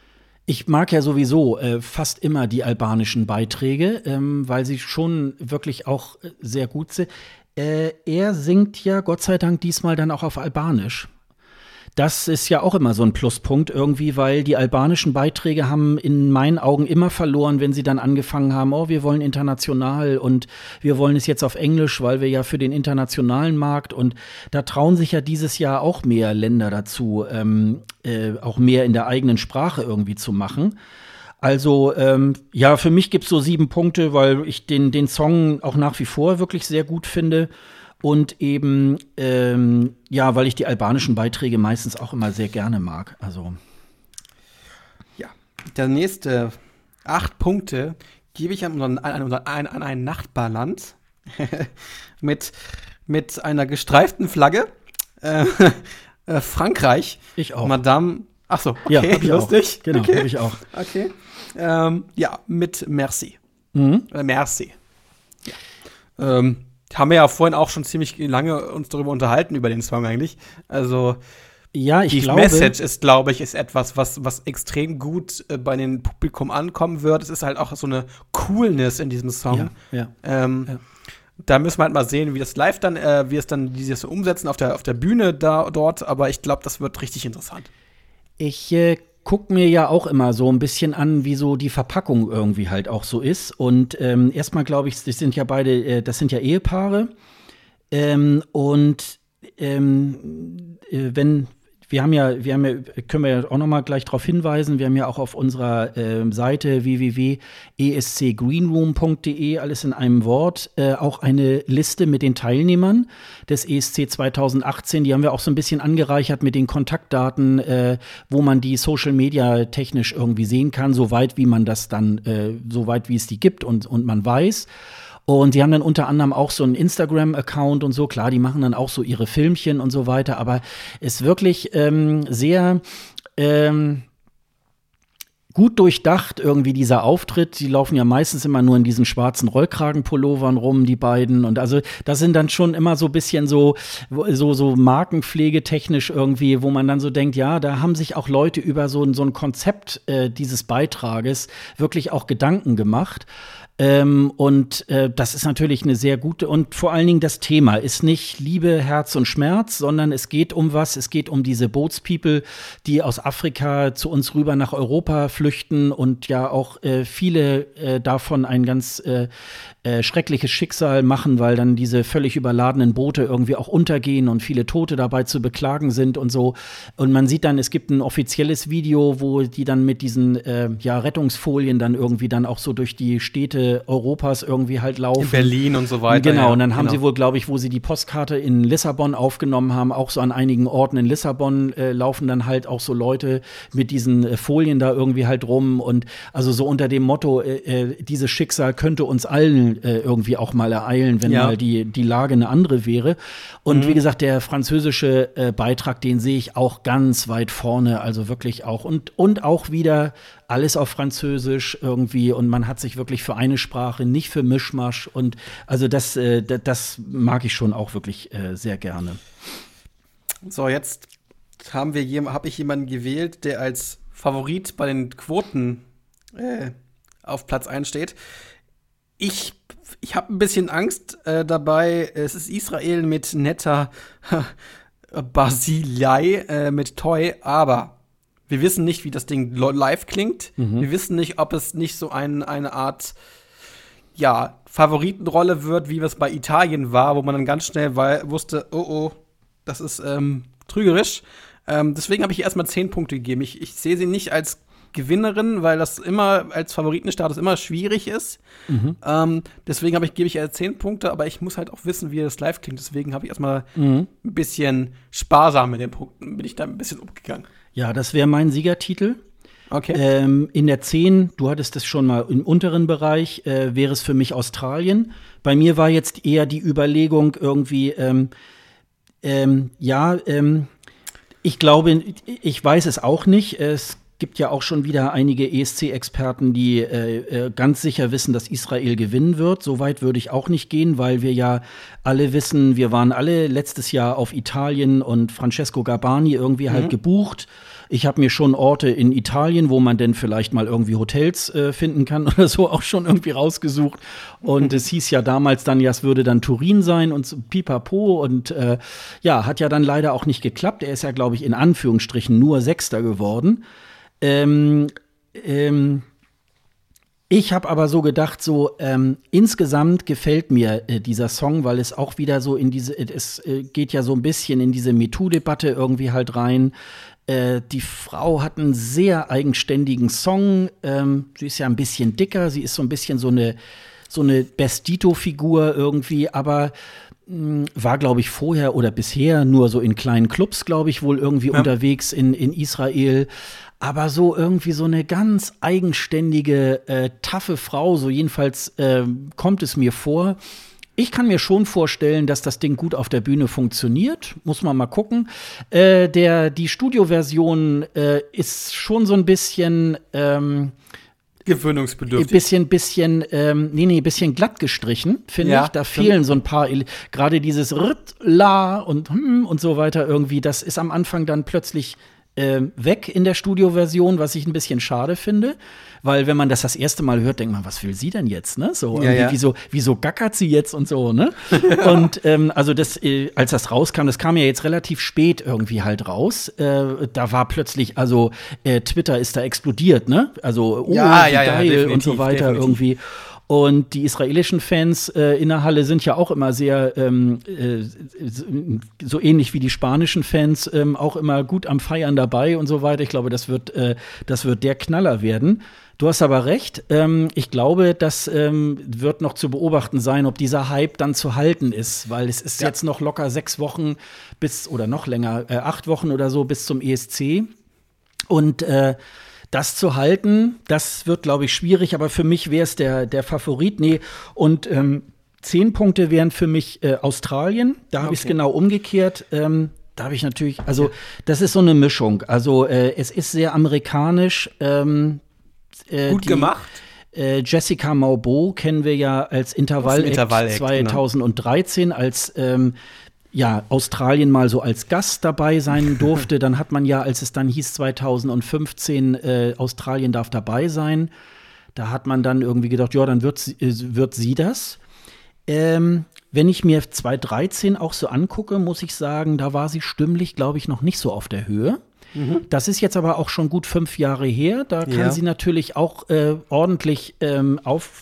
Speaker 1: ich mag ja sowieso äh, fast immer die albanischen Beiträge, ähm, weil sie schon wirklich auch äh, sehr gut sind. Äh, er singt ja Gott sei Dank diesmal dann auch auf Albanisch. Das ist ja auch immer so ein Pluspunkt irgendwie, weil die albanischen Beiträge haben in meinen Augen immer verloren, wenn sie dann angefangen haben, oh, wir wollen international und wir wollen es jetzt auf Englisch, weil wir ja für den internationalen Markt, und da trauen sich ja dieses Jahr auch mehr Länder dazu, ähm, äh, auch mehr in der eigenen Sprache irgendwie zu machen. Also, ähm, ja, für mich gibt's so sieben Punkte, weil ich den, den Song auch nach wie vor wirklich sehr gut finde. Und eben, ähm, ja, weil ich die albanischen Beiträge meistens auch immer sehr gerne mag. Also,
Speaker 2: Ja. Der nächste acht Punkte gebe ich an, unseren, an, unseren, an, an ein Nachbarland mit, mit einer gestreiften Flagge. Äh, äh, Frankreich.
Speaker 1: ich auch.
Speaker 2: Madame. Ach so, okay,
Speaker 1: Ja, hab ich auch.
Speaker 2: lustig.
Speaker 1: Genau,
Speaker 2: okay.
Speaker 1: hab ich auch.
Speaker 2: Okay. Ähm, ja, mit Merci.
Speaker 1: Mhm.
Speaker 2: Äh, Merci. Ja. Ähm, haben wir ja vorhin auch schon ziemlich lange uns darüber unterhalten, über den Song eigentlich. Also,
Speaker 1: Ja, ich
Speaker 2: die
Speaker 1: glaube.
Speaker 2: Message ist, glaube ich, ist etwas, was, was extrem gut äh, bei dem Publikum ankommen wird. Es ist halt auch so eine Coolness in diesem Song.
Speaker 1: Ja, ja.
Speaker 2: Ähm,
Speaker 1: Ja.
Speaker 2: Da müssen wir halt mal sehen, wie das live dann, äh, wie es dann dieses umsetzen auf der, auf der Bühne da, dort. Aber ich glaube, das wird richtig interessant.
Speaker 1: Ich äh, guck mir ja auch immer so ein bisschen an, wie so die Verpackung irgendwie halt auch so ist. Und ähm, erstmal glaube ich, das sind ja beide, äh, das sind ja Ehepaare. Ähm, und ähm, äh, wenn wir haben ja, wir haben ja, können wir ja auch noch mal gleich darauf hinweisen, wir haben ja auch auf unserer ähm, Seite w w w punkt e s c greenroom punkt d e, alles in einem Wort, äh, auch eine Liste mit den Teilnehmern des E S C zwanzig achtzehn. Die haben wir auch so ein bisschen angereichert mit den Kontaktdaten, äh, wo man die Social Media technisch irgendwie sehen kann, soweit wie man das dann, äh, soweit wie es die gibt und, und man weiß. Und die haben dann unter anderem auch so einen Instagram-Account und so. Klar, die machen dann auch so ihre Filmchen und so weiter. Aber ist wirklich ähm, sehr ähm, gut durchdacht irgendwie dieser Auftritt. Die laufen ja meistens immer nur in diesen schwarzen Rollkragenpullovern rum, die beiden. Und also das sind dann schon immer so ein bisschen so, so, so markenpflegetechnisch irgendwie, wo man dann so denkt, ja, da haben sich auch Leute über so, so ein Konzept äh, dieses Beitrages wirklich auch Gedanken gemacht. Ähm, und äh, das ist natürlich eine sehr gute, und vor allen Dingen das Thema ist nicht Liebe, Herz und Schmerz, sondern es geht um was, es geht um diese Bootspeople, die aus Afrika zu uns rüber nach Europa flüchten und ja auch äh, viele äh, davon ein ganz äh, äh, schreckliches Schicksal machen, weil dann diese völlig überladenen Boote irgendwie auch untergehen und viele Tote dabei zu beklagen sind und so. Und man sieht dann, es gibt ein offizielles Video, wo die dann mit diesen äh, ja, Rettungsfolien dann irgendwie dann auch so durch die Städte Städte Europas irgendwie halt laufen.
Speaker 2: In Berlin und so weiter.
Speaker 1: Genau,
Speaker 2: ja,
Speaker 1: und dann haben
Speaker 2: genau.
Speaker 1: sie wohl, glaube ich, wo sie die Postkarte in Lissabon aufgenommen haben, auch so an einigen Orten in Lissabon äh, laufen dann halt auch so Leute mit diesen äh, Folien da irgendwie halt rum und also so unter dem Motto, äh, äh, dieses Schicksal könnte uns allen äh, irgendwie auch mal ereilen, wenn
Speaker 2: Ja.
Speaker 1: mal die, die Lage eine andere wäre. Und
Speaker 2: Mhm.
Speaker 1: wie gesagt, der französische äh, Beitrag, den sehe ich auch ganz weit vorne, also wirklich auch und, und auch wieder alles auf Französisch irgendwie und man hat sich wirklich für eine Sprache, nicht für Mischmasch und also das, äh, d- das mag ich schon auch wirklich äh, sehr gerne.
Speaker 2: So, jetzt haben wir jem- habe ich jemanden gewählt, der als Favorit bei den Quoten äh, auf Platz eins steht. Ich, ich habe ein bisschen Angst äh, dabei. Es ist Israel mit Netta Basilei äh, mit Toy, aber wir wissen nicht, wie das Ding lo- live klingt.
Speaker 1: Mhm.
Speaker 2: Wir wissen nicht, ob es nicht so ein, eine Art ja, Favoritenrolle wird, wie es bei Italien war, wo man dann ganz schnell wei- wusste, oh oh, das ist ähm, trügerisch. Ähm, deswegen habe ich ihr erstmal zehn Punkte gegeben. Ich, ich sehe sie nicht als Gewinnerin, weil das immer als Favoritenstatus immer schwierig ist.
Speaker 1: Mhm.
Speaker 2: Ähm, deswegen habe ich, gebe ich ihr zehn Punkte, aber ich muss halt auch wissen, wie das live klingt. Deswegen habe ich erstmal
Speaker 1: Mhm.
Speaker 2: ein bisschen sparsam mit den Punkten, bin ich da ein bisschen umgegangen.
Speaker 1: Ja, das wäre mein Siegertitel.
Speaker 2: Okay.
Speaker 1: Ähm, in der zehn, du hattest es schon mal im unteren Bereich, äh, wäre es für mich Australien. Bei mir war jetzt eher die Überlegung irgendwie, ähm, ähm, ja, ähm, ich glaube, ich weiß es auch nicht. Es gibt ja auch schon wieder einige E S C-Experten, die äh, äh, ganz sicher wissen, dass Israel gewinnen wird. So weit würde ich auch nicht gehen, weil wir ja alle wissen, wir waren alle letztes Jahr auf Italien und Francesco Gabbani irgendwie halt gebucht. Ich habe mir schon Orte in Italien, wo man denn vielleicht mal irgendwie Hotels äh, finden kann oder so, auch schon irgendwie rausgesucht. Und es hieß ja damals dann, ja, es würde dann Turin sein und so, pipapo. Und äh, ja, hat ja dann leider auch nicht geklappt. Er ist ja, glaube ich, in Anführungsstrichen nur Sechster geworden. Ähm, ähm, ich habe aber so gedacht, so ähm, insgesamt gefällt mir äh, dieser Song, weil es auch wieder so in diese, es äh, geht ja so ein bisschen in diese MeToo-Debatte irgendwie halt rein. Äh, die Frau hat einen sehr eigenständigen Song. Ähm, sie ist ja ein bisschen dicker, sie ist so ein bisschen so eine so eine Bestito-Figur irgendwie, aber mh, war, glaube ich, vorher oder bisher nur so in kleinen Clubs, glaube ich, wohl irgendwie
Speaker 2: Ja.
Speaker 1: unterwegs in, in Israel. Aber so irgendwie so eine ganz eigenständige, äh, taffe Frau, so jedenfalls äh, kommt es mir vor. Ich kann mir schon vorstellen, dass das Ding gut auf der Bühne funktioniert. Muss man mal gucken. Äh, der, die Studioversion äh, ist schon so ein bisschen ähm,
Speaker 2: Gewöhnungsbedürftig.
Speaker 1: bisschen, bisschen, ähm, nee, nee, bisschen glatt gestrichen, finde
Speaker 2: Ja,
Speaker 1: ich. Da
Speaker 2: stimmt.
Speaker 1: fehlen so ein paar, Ele- gerade dieses Ritt, La und hm und so weiter irgendwie. Das ist am Anfang dann plötzlich ähm, weg in der Studioversion, was ich ein bisschen schade finde. Weil wenn man das das erste Mal hört, denkt man, was will sie denn jetzt, ne? So,
Speaker 2: Ja,
Speaker 1: irgendwie,
Speaker 2: ja.
Speaker 1: Wieso, wieso gackert sie jetzt und so, ne? Und ähm, also das, äh, als das rauskam, das kam ja jetzt relativ spät irgendwie halt raus. Äh, da war plötzlich, also äh, Twitter ist da explodiert, ne? Also, oh,
Speaker 2: Ja,
Speaker 1: wie
Speaker 2: ja, ja,
Speaker 1: geil
Speaker 2: definitiv,
Speaker 1: und so weiter
Speaker 2: definitiv.
Speaker 1: irgendwie. Und die israelischen Fans äh, in der Halle sind ja auch immer sehr, ähm, äh, so ähnlich wie die spanischen Fans, ähm, auch immer gut am Feiern dabei und so weiter. Ich glaube, das wird, äh, das wird der Knaller werden. Du hast aber recht. Ähm, ich glaube, das ähm, wird noch zu beobachten sein, ob dieser Hype dann zu halten ist, weil es ist
Speaker 2: Ja.
Speaker 1: jetzt noch locker sechs Wochen bis, oder noch länger, äh, acht Wochen oder so bis zum E S C. Und äh, das zu halten, das wird, glaube ich, schwierig, aber für mich wäre es der, der Favorit. Nee, und ähm, zehn Punkte wären für mich äh, Australien. Da habe ich es
Speaker 2: Okay.
Speaker 1: genau umgekehrt. Ähm, da habe ich natürlich, also das ist so eine Mischung. Also äh, es ist sehr amerikanisch. Ähm, äh,
Speaker 2: Gut
Speaker 1: die,
Speaker 2: gemacht.
Speaker 1: Äh, Jessica Mauboy kennen wir ja als Intervall-Act
Speaker 2: Intervall-Act,
Speaker 1: zweitausenddreizehn, als ähm, ja, Australien mal so als Gast dabei sein durfte. Dann hat man ja, als es dann hieß zweitausendfünfzehn, äh, Australien darf dabei sein, da hat man dann irgendwie gedacht, ja, dann wird sie, äh, wird sie das. Ähm, wenn ich mir zweitausenddreizehn auch so angucke, muss ich sagen, da war sie stimmlich, glaube ich, noch nicht so auf der Höhe. Das ist jetzt aber auch schon gut fünf Jahre her. Da kann
Speaker 2: Ja.
Speaker 1: sie natürlich auch äh, ordentlich ähm, auf,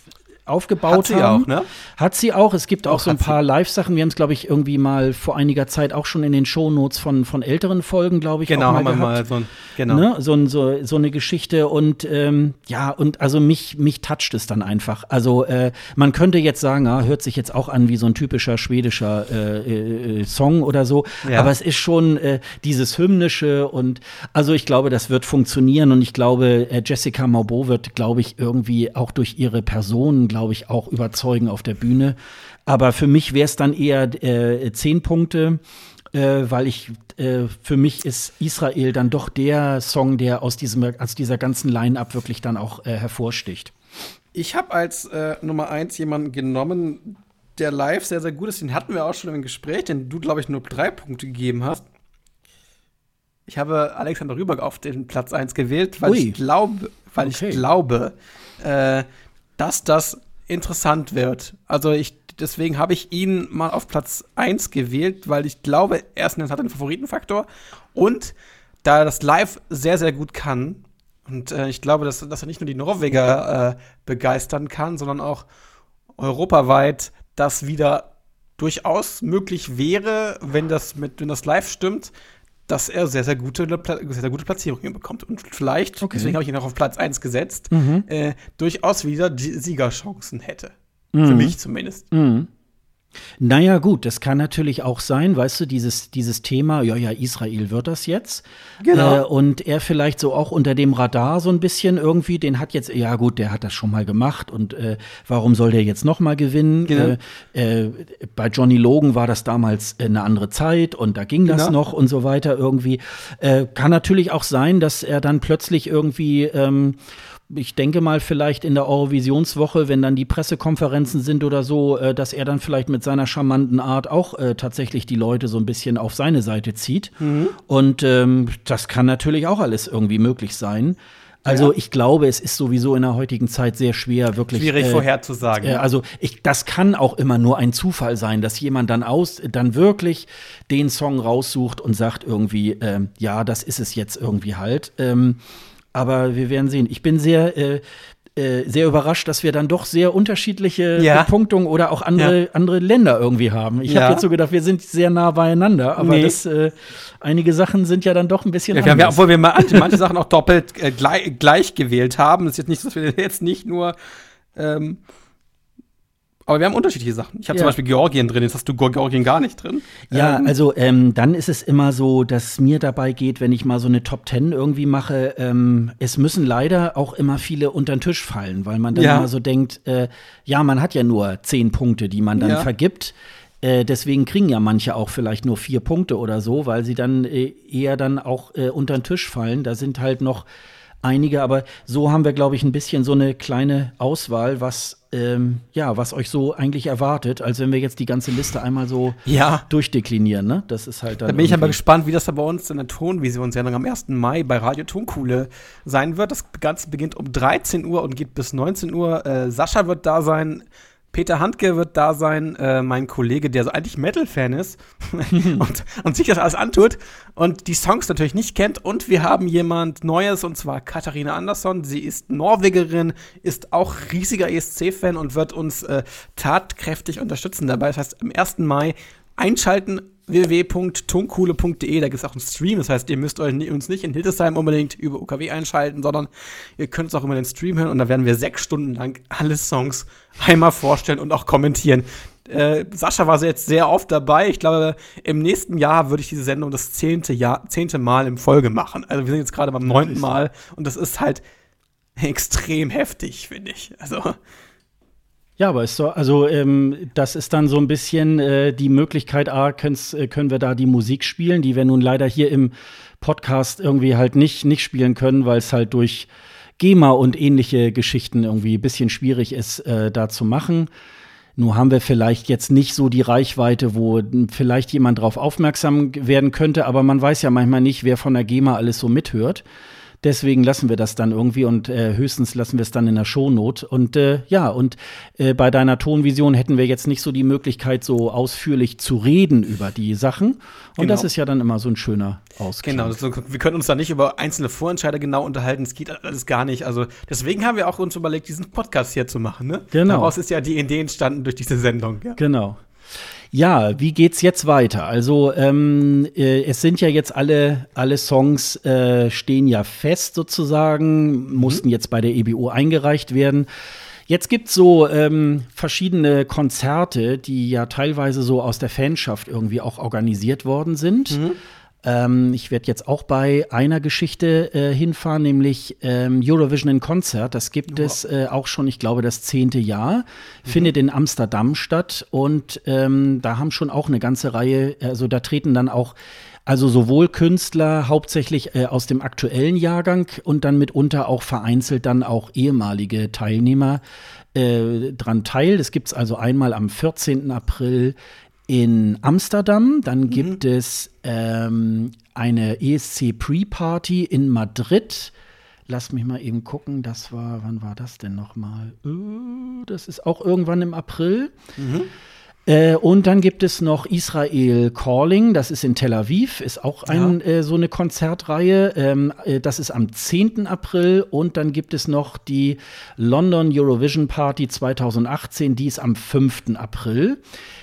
Speaker 1: aufgebaut
Speaker 2: Hat sie
Speaker 1: haben.
Speaker 2: auch, ne?
Speaker 1: Hat sie auch. Es gibt auch,
Speaker 2: Auch
Speaker 1: so ein
Speaker 2: hat sie.
Speaker 1: paar Live-Sachen. Wir haben es, glaube ich, irgendwie mal vor einiger Zeit auch schon in den Shownotes von, von älteren Folgen, glaube ich,
Speaker 2: Genau,
Speaker 1: auch mal
Speaker 2: haben wir
Speaker 1: gehabt.
Speaker 2: mal so ein, genau.
Speaker 1: Ne? So, ein- so, so eine Geschichte. Und ähm, ja, und also mich, mich toucht es dann einfach. Also äh, man könnte jetzt sagen, ah, hört sich jetzt auch an wie so ein typischer schwedischer äh, äh, Song oder so.
Speaker 2: Ja.
Speaker 1: Aber es ist schon äh, dieses Hymnische und also ich glaube, das wird funktionieren und ich glaube, äh, Jessica Mauboy wird, glaube ich, irgendwie auch durch ihre Person, glaube ich, auch überzeugen auf der Bühne. Aber für mich wäre es dann eher äh, zehn Punkte, äh, weil ich äh, für mich ist Israel dann doch der Song, der aus diesem aus dieser ganzen Line-Up wirklich dann auch äh, hervorsticht.
Speaker 2: Ich habe als äh, Nummer eins jemanden genommen, der live sehr, sehr gut ist. Den hatten wir auch schon im Gespräch, den du, glaube ich, nur drei Punkte gegeben hast. Ich habe Alexander Rybak auf den Platz eins gewählt, weil
Speaker 1: Ui.
Speaker 2: ich glaube, weil
Speaker 1: Okay.
Speaker 2: ich glaube, äh, dass das interessant wird. Also ich deswegen habe ich ihn mal auf Platz eins gewählt, weil ich glaube, erstens hat er einen Favoritenfaktor und da er das live sehr, sehr gut kann. Und äh, ich glaube, dass, dass er nicht nur die Norweger äh, begeistern kann, sondern auch europaweit das wieder durchaus möglich wäre, wenn das mit wenn das live stimmt, dass er sehr, sehr gute, Pla- sehr, sehr gute Platzierungen bekommt. Und vielleicht,
Speaker 1: Okay.
Speaker 2: deswegen habe ich ihn auch auf Platz eins gesetzt,
Speaker 1: Mhm.
Speaker 2: äh, durchaus wieder die Siegerchancen hätte. Für
Speaker 1: Mhm.
Speaker 2: mich zumindest.
Speaker 1: Mhm. Naja, gut, das kann natürlich auch sein, weißt du, dieses, dieses Thema, ja, ja, Israel wird das jetzt.
Speaker 2: Genau.
Speaker 1: Äh, und er vielleicht so auch unter dem Radar so ein bisschen irgendwie, den hat jetzt, ja gut, der hat das schon mal gemacht und äh, warum soll der jetzt noch mal gewinnen?
Speaker 2: Genau.
Speaker 1: Äh, äh, bei Johnny Logan war das damals äh, eine andere Zeit und da ging das
Speaker 2: Genau.
Speaker 1: noch und so weiter irgendwie. Äh, kann natürlich auch sein, dass er dann plötzlich irgendwie ähm, ich denke mal vielleicht in der Eurovisionswoche, wenn dann die Pressekonferenzen sind oder so, äh, dass er dann vielleicht mit seiner charmanten Art auch äh, tatsächlich die Leute so ein bisschen auf seine Seite zieht.
Speaker 2: Mhm.
Speaker 1: Und ähm, das kann natürlich auch alles irgendwie möglich sein. Also
Speaker 2: Ja.
Speaker 1: ich glaube, es ist sowieso in der heutigen Zeit sehr schwer, wirklich.
Speaker 2: Schwierig
Speaker 1: äh,
Speaker 2: vorherzusagen.
Speaker 1: äh, also ich, das kann auch immer nur ein Zufall sein, dass jemand dann aus, dann wirklich den Song raussucht und sagt irgendwie, ähm, ja, das ist es jetzt irgendwie halt. Ähm, aber wir werden sehen. Ich bin sehr, äh, äh, sehr überrascht, dass wir dann doch sehr unterschiedliche
Speaker 2: Ja.
Speaker 1: Punktungen oder auch andere, andere Länder irgendwie haben. Ich
Speaker 2: Ja.
Speaker 1: habe jetzt so gedacht, wir sind sehr nah beieinander, aber
Speaker 2: Nee.
Speaker 1: das, äh, einige Sachen sind ja dann doch ein bisschen
Speaker 2: Ja, wir haben ja,
Speaker 1: anders.
Speaker 2: obwohl wir manche, manche Sachen auch doppelt äh, gleich, gleich gewählt haben. Das ist jetzt nicht so, dass wir jetzt nicht nur ähm, aber wir haben unterschiedliche Sachen. Ich habe
Speaker 1: Ja.
Speaker 2: zum Beispiel Georgien drin, jetzt hast du Georgien gar nicht drin.
Speaker 1: Ja,
Speaker 2: Ähm,
Speaker 1: also ähm, dann ist es immer so, dass mir dabei geht, wenn ich mal so eine Top Ten irgendwie mache, ähm, es müssen leider auch immer viele unter den Tisch fallen, weil man dann
Speaker 2: Ja.
Speaker 1: immer so denkt, äh, ja, man hat ja nur zehn Punkte, die man dann
Speaker 2: Ja.
Speaker 1: vergibt. Äh, deswegen kriegen ja manche auch vielleicht nur vier Punkte oder so, weil sie dann äh, eher dann auch äh, unter den Tisch fallen. Da sind halt noch einige, aber so haben wir, glaube ich, ein bisschen so eine kleine Auswahl, was ähm, ja, was euch so eigentlich erwartet, als wenn wir jetzt die ganze Liste einmal so
Speaker 2: Ja.
Speaker 1: durchdeklinieren, ne? Das ist halt dann.
Speaker 2: Da bin ich aber
Speaker 1: irgendwie-
Speaker 2: gespannt, wie das da bei uns in der Tonvisionssendung am ersten Mai bei Radio Tonkuhle sein wird. Das Ganze beginnt um dreizehn Uhr und geht bis neunzehn Uhr. Äh, Sascha wird da sein, Peter Handke wird da sein, äh, mein Kollege, der so eigentlich Metal-Fan ist und, und sich das alles antut und die Songs natürlich nicht kennt. Und wir haben jemand Neues, und zwar Katharina Andersson. Sie ist Norwegerin, ist auch riesiger E S C-Fan und wird uns äh, tatkräftig unterstützen dabei. Das heißt, am ersten Mai einschalten, w w w punkt tonkuhle punkt de, da gibt es auch einen Stream, das heißt, ihr müsst euch ni- uns nicht in Hildesheim unbedingt über U K W einschalten, sondern ihr könnt es auch immer den Stream hören und da werden wir sechs Stunden lang alle Songs einmal vorstellen und auch kommentieren. Äh, Sascha war jetzt sehr oft dabei. Ich glaube, im nächsten Jahr würde ich diese Sendung das zehnte, Jahr, zehnte Mal in Folge machen. Also wir sind jetzt gerade beim neunten Mal und das ist halt extrem heftig, finde ich. Also
Speaker 1: Ja, aber ist so, also ähm, das ist dann so ein bisschen äh, die Möglichkeit, A, können's, äh, können wir da die Musik spielen, die wir nun leider hier im Podcast irgendwie halt nicht, nicht spielen können, weil es halt durch GEMA und ähnliche Geschichten irgendwie ein bisschen schwierig ist, äh, da zu machen. Nur haben wir vielleicht jetzt nicht so die Reichweite, wo n- vielleicht jemand drauf aufmerksam werden könnte, aber man weiß ja manchmal nicht, wer von der GEMA alles so mithört. Deswegen lassen wir das dann irgendwie und äh, höchstens lassen wir es dann in der Shownote. Und äh, ja, und äh, bei deiner Tonvision hätten wir jetzt nicht so die Möglichkeit, so ausführlich zu reden über die Sachen. Und
Speaker 2: genau.
Speaker 1: Das ist ja dann immer so ein schöner Ausklang.
Speaker 2: Genau, also wir können uns da nicht über einzelne Vorentscheider genau unterhalten. Es geht alles gar nicht. Also deswegen haben wir auch uns überlegt, diesen Podcast hier zu machen. Ne?
Speaker 1: Genau.
Speaker 2: Daraus ist ja die Idee entstanden durch diese Sendung. Ja?
Speaker 1: Genau. Ja, wie geht's jetzt weiter? Also ähm, äh, es sind ja jetzt alle alle Songs äh, stehen ja fest sozusagen, mhm. mussten jetzt bei der E B U eingereicht werden. Jetzt gibt's so ähm, verschiedene Konzerte, die ja teilweise so aus der Fanschaft irgendwie auch organisiert worden sind. Mhm. Ähm, ich werde jetzt auch bei einer Geschichte äh, hinfahren, nämlich ähm, Eurovision in Konzert. Das gibt wow. es äh, auch schon, ich glaube, das zehnte Jahr. Mhm. Findet in Amsterdam statt. Und ähm, da haben schon auch eine ganze Reihe, also da treten dann auch also sowohl Künstler hauptsächlich äh, aus dem aktuellen Jahrgang und dann mitunter auch vereinzelt dann auch ehemalige Teilnehmer äh, dran teil. Das gibt's also einmal am vierzehnten April in Amsterdam, dann gibt mhm. es ähm, eine E S C Pre-Party in Madrid. Lass mich mal eben gucken, das war, wann war das denn nochmal? Uh, das ist auch irgendwann im April. Mhm. Äh, und dann gibt es noch Israel Calling, das ist in Tel Aviv, ist auch ein, ja. äh, so eine Konzertreihe. Ähm, äh, das ist am zehnten April. Und dann gibt es noch die London Eurovision Party zweitausendachtzehn, die ist am fünften April.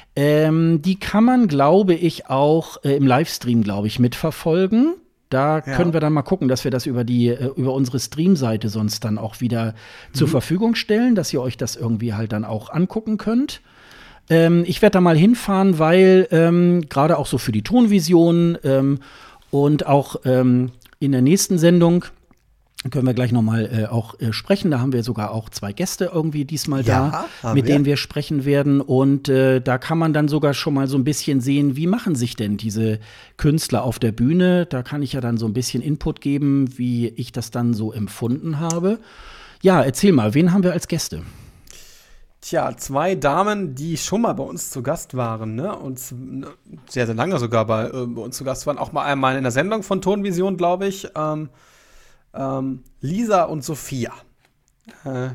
Speaker 1: Ähm, die kann man, glaube ich, auch äh, im Livestream, glaube ich, mitverfolgen. Da ja. können wir dann mal gucken, dass wir das über die äh, über unsere Streamseite sonst dann auch wieder mhm. zur Verfügung stellen, dass ihr euch das irgendwie halt dann auch angucken könnt. Ähm, ich werde da mal hinfahren, weil ähm, gerade auch so für die Tonvision ähm, und auch ähm, in der nächsten Sendung können wir gleich noch mal äh, auch äh, sprechen. Da haben wir sogar auch zwei Gäste irgendwie diesmal
Speaker 2: ja,
Speaker 1: da, mit wir. denen wir sprechen werden. Und äh, da kann man dann sogar schon mal so ein bisschen sehen, wie machen sich denn diese Künstler auf der Bühne. Da kann ich ja dann so ein bisschen Input geben, wie ich das dann so empfunden habe. Ja, erzähl mal, wen haben wir als Gäste?
Speaker 2: Tja, zwei Damen, die schon mal bei uns zu Gast waren, ne? Und sehr, sehr lange sogar bei, äh, bei uns zu Gast waren. Auch mal einmal in der Sendung von Tonvision, glaube ich. Ähm, Ähm, Lisa und Sophia. Äh,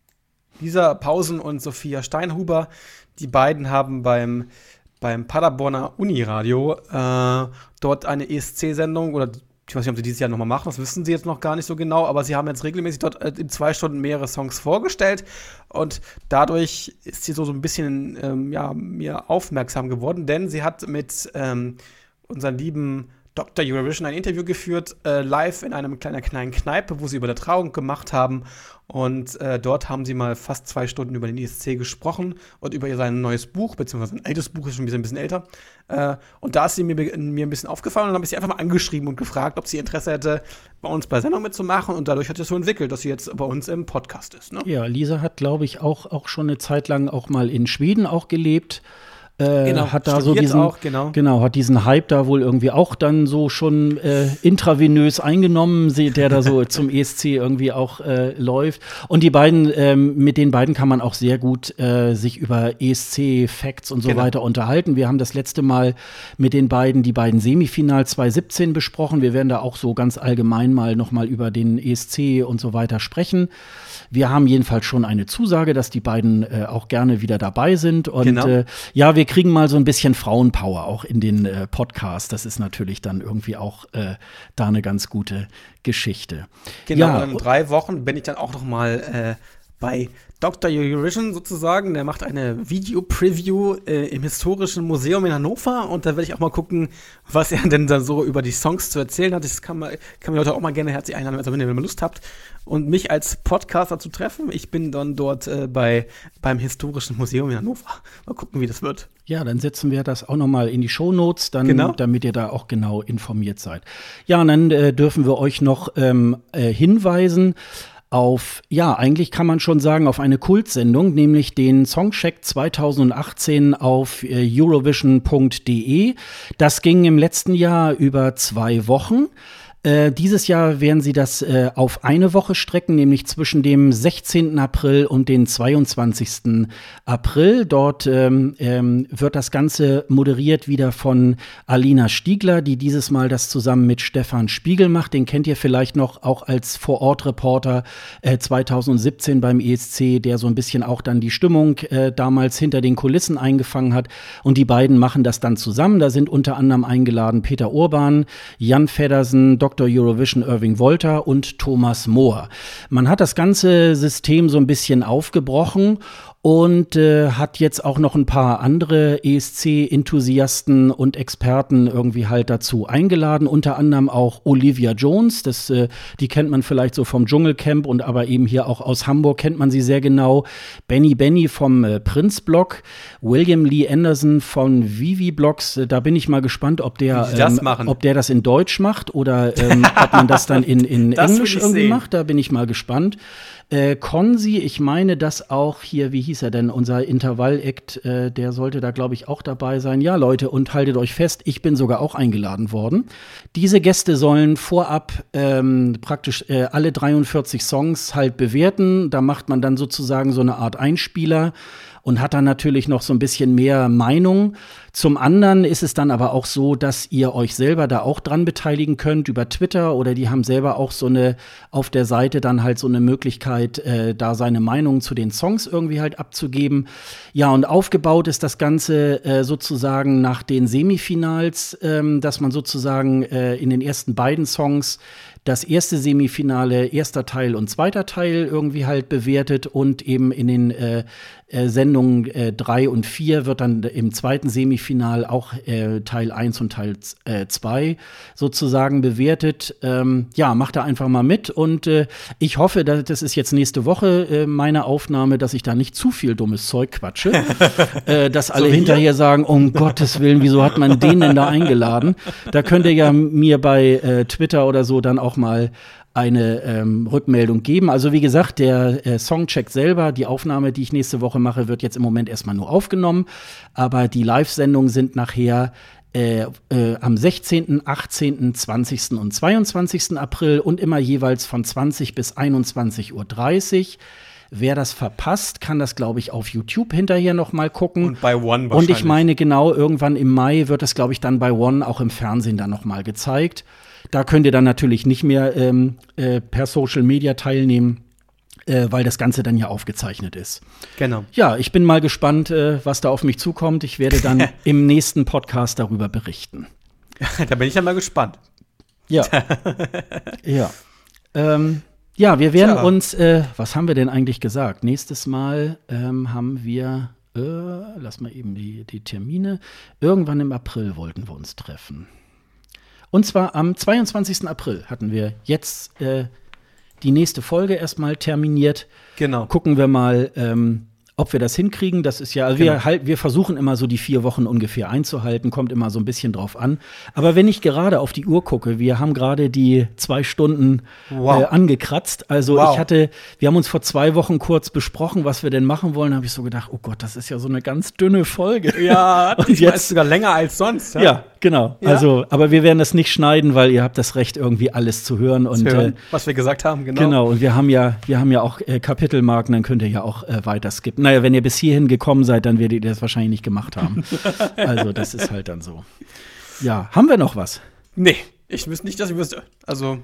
Speaker 2: Lisa Pausen und Sophia Steinhuber, die beiden haben beim, beim Paderborner Uniradio äh, dort eine E S C-Sendung, oder ich weiß nicht, ob sie dieses Jahr nochmal machen, das wissen sie jetzt noch gar nicht so genau, aber sie haben jetzt regelmäßig dort äh, in zwei Stunden mehrere Songs vorgestellt und dadurch ist sie so, so ein bisschen ähm, ja, mir aufmerksam geworden, denn sie hat mit ähm, unseren lieben Doktor Eurovision ein Interview geführt, äh, live in einem kleinen, kleinen Kneipe, wo sie über der Trauung gemacht haben. Und äh, dort haben sie mal fast zwei Stunden über den E S C gesprochen und über sein neues Buch, beziehungsweise ein ältes Buch, ist schon ein bisschen älter. Äh, und da ist sie mir, mir ein bisschen aufgefallen und dann habe ich sie einfach mal angeschrieben und gefragt, ob sie Interesse hätte, bei uns bei Sendung mitzumachen. Und dadurch hat es so entwickelt, dass sie jetzt bei uns im Podcast ist. Ne?
Speaker 1: Ja, Lisa hat, glaube ich, auch, auch schon eine Zeit lang auch mal in Schweden auch gelebt. Äh,
Speaker 2: genau,
Speaker 1: hat da so diesen,
Speaker 2: auch, genau.
Speaker 1: genau, hat diesen Hype da wohl irgendwie auch dann so schon äh, intravenös eingenommen, der da so zum E S C irgendwie auch äh, läuft. Und die beiden, ähm, mit den beiden kann man auch sehr gut äh, sich über E S C-Facts und so genau. weiter unterhalten. Wir haben das letzte Mal mit den beiden die beiden Semifinal zwanzig siebzehn besprochen. Wir werden da auch so ganz allgemein mal noch mal über den E S C und so weiter sprechen. Wir haben jedenfalls schon eine Zusage, dass die beiden äh, auch gerne wieder dabei sind. Und
Speaker 2: genau.
Speaker 1: äh, ja, wir kriegen mal so ein bisschen Frauenpower auch in den äh, Podcast. Das ist natürlich dann irgendwie auch äh, da eine ganz gute Geschichte.
Speaker 2: Genau,
Speaker 1: ja,
Speaker 2: und in drei Wochen bin ich dann auch noch mal äh, bei Doktor Eurovision sozusagen. Der macht eine Video-Preview äh, im Historischen Museum in Hannover. Und da werde ich auch mal gucken, was er denn da so über die Songs zu erzählen hat. Das kann man, kann man heute auch mal gerne herzlich einladen, also wenn ihr mal Lust habt. Und mich als Podcaster zu treffen. Ich bin dann dort äh, bei, beim Historischen Museum in Hannover. Mal gucken, wie das wird.
Speaker 1: Ja, dann setzen wir das auch noch mal in die Shownotes, dann,
Speaker 2: genau.
Speaker 1: damit ihr da auch genau informiert seid. Ja, und dann äh, dürfen wir euch noch ähm, äh, hinweisen auf, ja, eigentlich kann man schon sagen, auf eine Kultsendung, nämlich den Songcheck zweitausendachtzehn auf äh, eurovision punkt de. Das ging im letzten Jahr über zwei Wochen. Äh, dieses Jahr werden sie das äh, auf eine Woche strecken, nämlich zwischen dem sechzehnten April und den zweiundzwanzigsten April. Dort ähm, ähm, wird das Ganze moderiert wieder von Alina Stiegler, die dieses Mal das zusammen mit Stefan Spiegel macht. Den kennt ihr vielleicht noch auch als Vor-Ort-Reporter äh, zweitausendsiebzehn beim E S C, der so ein bisschen auch dann die Stimmung äh, damals hinter den Kulissen eingefangen hat. Und die beiden machen das dann zusammen. Da sind unter anderem eingeladen Peter Urban, Jan Feddersen, Doktor Eurovision Irving Wolter und Thomas Mohr. Man hat das ganze System so ein bisschen aufgebrochen und äh, hat jetzt auch noch ein paar andere E S C-Enthusiasten und Experten irgendwie halt dazu eingeladen, unter anderem auch Olivia Jones, das, äh, die kennt man vielleicht so vom Dschungelcamp und aber eben hier auch aus Hamburg kennt man sie sehr genau, Benny Benny vom äh, Prinz-Blog, William Lee Anderson von Vivi-Blogs, äh, da bin ich mal gespannt, ob der, ähm, ob der das in Deutsch macht oder ähm, ob man das dann in, in Englisch irgendwie sehen. macht, da bin ich mal gespannt. Äh, Konzi, ich meine, dass auch hier, wie hieß er denn, unser Intervall-Act, äh, der sollte da, glaube ich, auch dabei sein. Ja, Leute, und haltet euch fest, ich bin sogar auch eingeladen worden. Diese Gäste sollen vorab ähm, praktisch äh, alle dreiundvierzig Songs halt bewerten. Da macht man dann sozusagen so eine Art Einspieler und hat dann natürlich noch so ein bisschen mehr Meinung. Zum anderen ist es dann aber auch so, dass ihr euch selber da auch dran beteiligen könnt über Twitter oder die haben selber auch so eine, auf der Seite dann halt so eine Möglichkeit, äh, da seine Meinung zu den Songs irgendwie halt abzugeben. Ja, und aufgebaut ist das Ganze äh, sozusagen nach den Semifinals, ähm, dass man sozusagen äh, in den ersten beiden Songs das erste Semifinale, erster Teil und zweiter Teil irgendwie halt bewertet und eben in den äh, äh, Sendungen äh, drei und vier wird dann im zweiten Semifinal auch äh, Teil eins und Teil zwei sozusagen bewertet. Ähm, ja, macht da einfach mal mit und äh, ich hoffe, dass, das ist jetzt nächste Woche äh, meine Aufnahme, dass ich da nicht zu viel dummes Zeug quatsche, äh, dass alle so hinterher sagen, um Gottes Willen, wieso hat man den denn da eingeladen? Da könnt ihr ja mir bei äh, Twitter oder so dann auch mal eine ähm, Rückmeldung geben. Also wie gesagt, der äh, Songcheck selber, die Aufnahme, die ich nächste Woche mache, wird jetzt im Moment erstmal nur aufgenommen. Aber die Live-Sendungen sind nachher äh, äh, am sechzehnten, achtzehnten, zwanzigsten und zweiundzwanzigsten April und immer jeweils von zwanzig bis einundzwanzig Uhr dreißig. Wer das verpasst, kann das, glaube ich, auf YouTube hinterher noch mal gucken.
Speaker 2: Und bei One wahrscheinlich.
Speaker 1: Und ich meine, genau, irgendwann im Mai wird es, glaube ich, dann bei One auch im Fernsehen dann noch mal gezeigt. Da könnt ihr dann natürlich nicht mehr ähm, äh, per Social Media teilnehmen, äh, weil das Ganze dann ja aufgezeichnet ist.
Speaker 2: Genau.
Speaker 1: Ja, ich bin mal gespannt, äh, was da auf mich zukommt. Ich werde dann im nächsten Podcast darüber berichten.
Speaker 2: Da bin ich ja mal gespannt.
Speaker 1: Ja. ja. Ähm, ja, wir werden
Speaker 2: Tja.
Speaker 1: uns, äh, was haben wir denn eigentlich gesagt? Nächstes Mal ähm, haben wir, äh, lass mal eben die, die Termine, irgendwann im April wollten wir uns treffen. Und zwar am zweiundzwanzigsten April hatten wir jetzt äh, die nächste Folge erstmal terminiert.
Speaker 2: Genau.
Speaker 1: Gucken wir mal, ähm, ob wir das hinkriegen. Das ist ja, also
Speaker 2: genau.
Speaker 1: wir, halt, wir versuchen immer so die vier Wochen ungefähr einzuhalten, kommt immer so ein bisschen drauf an. Aber wenn ich gerade auf die Uhr gucke, wir haben gerade die zwei Stunden
Speaker 2: wow.
Speaker 1: äh, angekratzt. Also
Speaker 2: wow.
Speaker 1: ich hatte, wir haben uns vor zwei Wochen kurz besprochen, was wir denn machen wollen. Da habe ich so gedacht, oh Gott, das ist ja so eine ganz dünne Folge.
Speaker 2: Ja,
Speaker 1: und
Speaker 2: jetzt
Speaker 1: jetzt
Speaker 2: sogar länger als sonst. Ja,
Speaker 1: ja genau. Ja? Also, aber wir werden das nicht schneiden, weil ihr habt das Recht, irgendwie alles zu hören. Und,
Speaker 2: zu hören,
Speaker 1: äh,
Speaker 2: was wir gesagt haben, genau.
Speaker 1: Genau, und wir haben ja, wir haben ja auch äh, Kapitelmarken, dann könnt ihr ja auch äh, weiter skippen. Naja, wenn ihr bis hierhin gekommen seid, dann werdet ihr das wahrscheinlich nicht gemacht haben. Also, das ist halt dann so. Ja, haben wir noch was?
Speaker 2: Nee, ich wüsste nicht, dass ich wüsste. Also,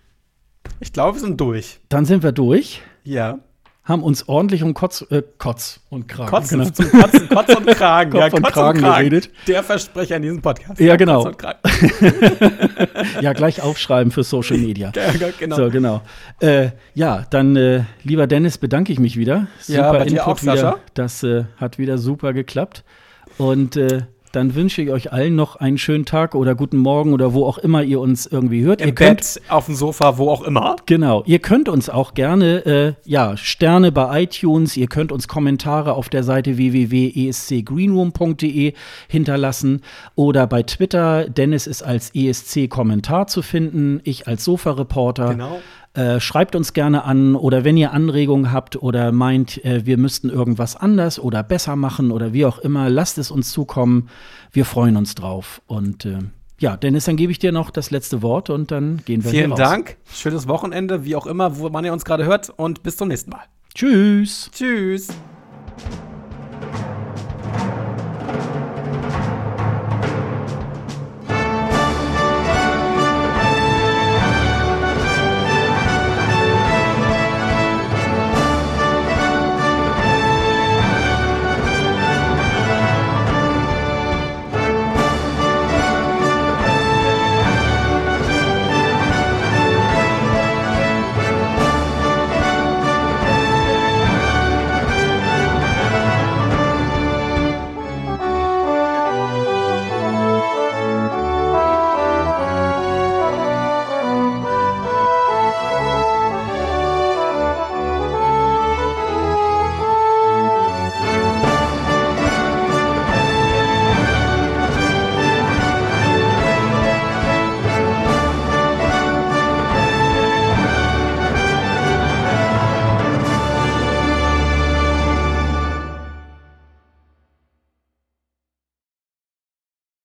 Speaker 2: ich glaube, wir sind durch.
Speaker 1: Dann sind wir durch.
Speaker 2: Ja.
Speaker 1: Haben uns ordentlich um Kotz, äh, Kotz und Kragen.
Speaker 2: Kotzen,
Speaker 1: genau.
Speaker 2: zum Kotzen, Kotz und Kragen.
Speaker 1: Kopf
Speaker 2: ja,
Speaker 1: und
Speaker 2: Kotz
Speaker 1: Kragen
Speaker 2: und Kragen
Speaker 1: geredet.
Speaker 2: Der Versprecher in diesem Podcast.
Speaker 1: Ja, genau.
Speaker 2: Kotz und Kragen.
Speaker 1: Ja, gleich aufschreiben für Social Media.
Speaker 2: Ja, genau.
Speaker 1: So, genau. Äh, ja, dann, äh, lieber Dennis, bedanke ich mich wieder. Super
Speaker 2: ja, bei dir
Speaker 1: Input
Speaker 2: auch, Sascha.
Speaker 1: wieder. Das äh, hat wieder super geklappt. Und äh, dann wünsche ich euch allen noch einen schönen Tag oder guten Morgen oder wo auch immer ihr uns irgendwie hört.
Speaker 2: Im
Speaker 1: ihr könnt,
Speaker 2: Bett, auf dem Sofa, wo auch immer.
Speaker 1: Genau. Ihr könnt uns auch gerne äh, ja, Sterne bei iTunes, ihr könnt uns Kommentare auf der Seite w w w punkt e s c greenroom punkt d e hinterlassen oder bei Twitter. Dennis ist als E S C-Kommentar zu finden, ich als Sofa-Reporter.
Speaker 2: Genau.
Speaker 1: Äh, schreibt uns gerne an oder wenn ihr Anregungen habt oder meint, äh, wir müssten irgendwas anders oder besser machen oder wie auch immer, lasst es uns zukommen. Wir freuen uns drauf. Und äh, Ja, Dennis, dann gebe ich dir noch das letzte Wort und dann gehen wir
Speaker 2: Vielen
Speaker 1: hier raus.
Speaker 2: Dank, schönes Wochenende, wie auch immer, wo man ihr uns gerade hört und bis zum nächsten Mal.
Speaker 1: Tschüss.
Speaker 2: Tschüss.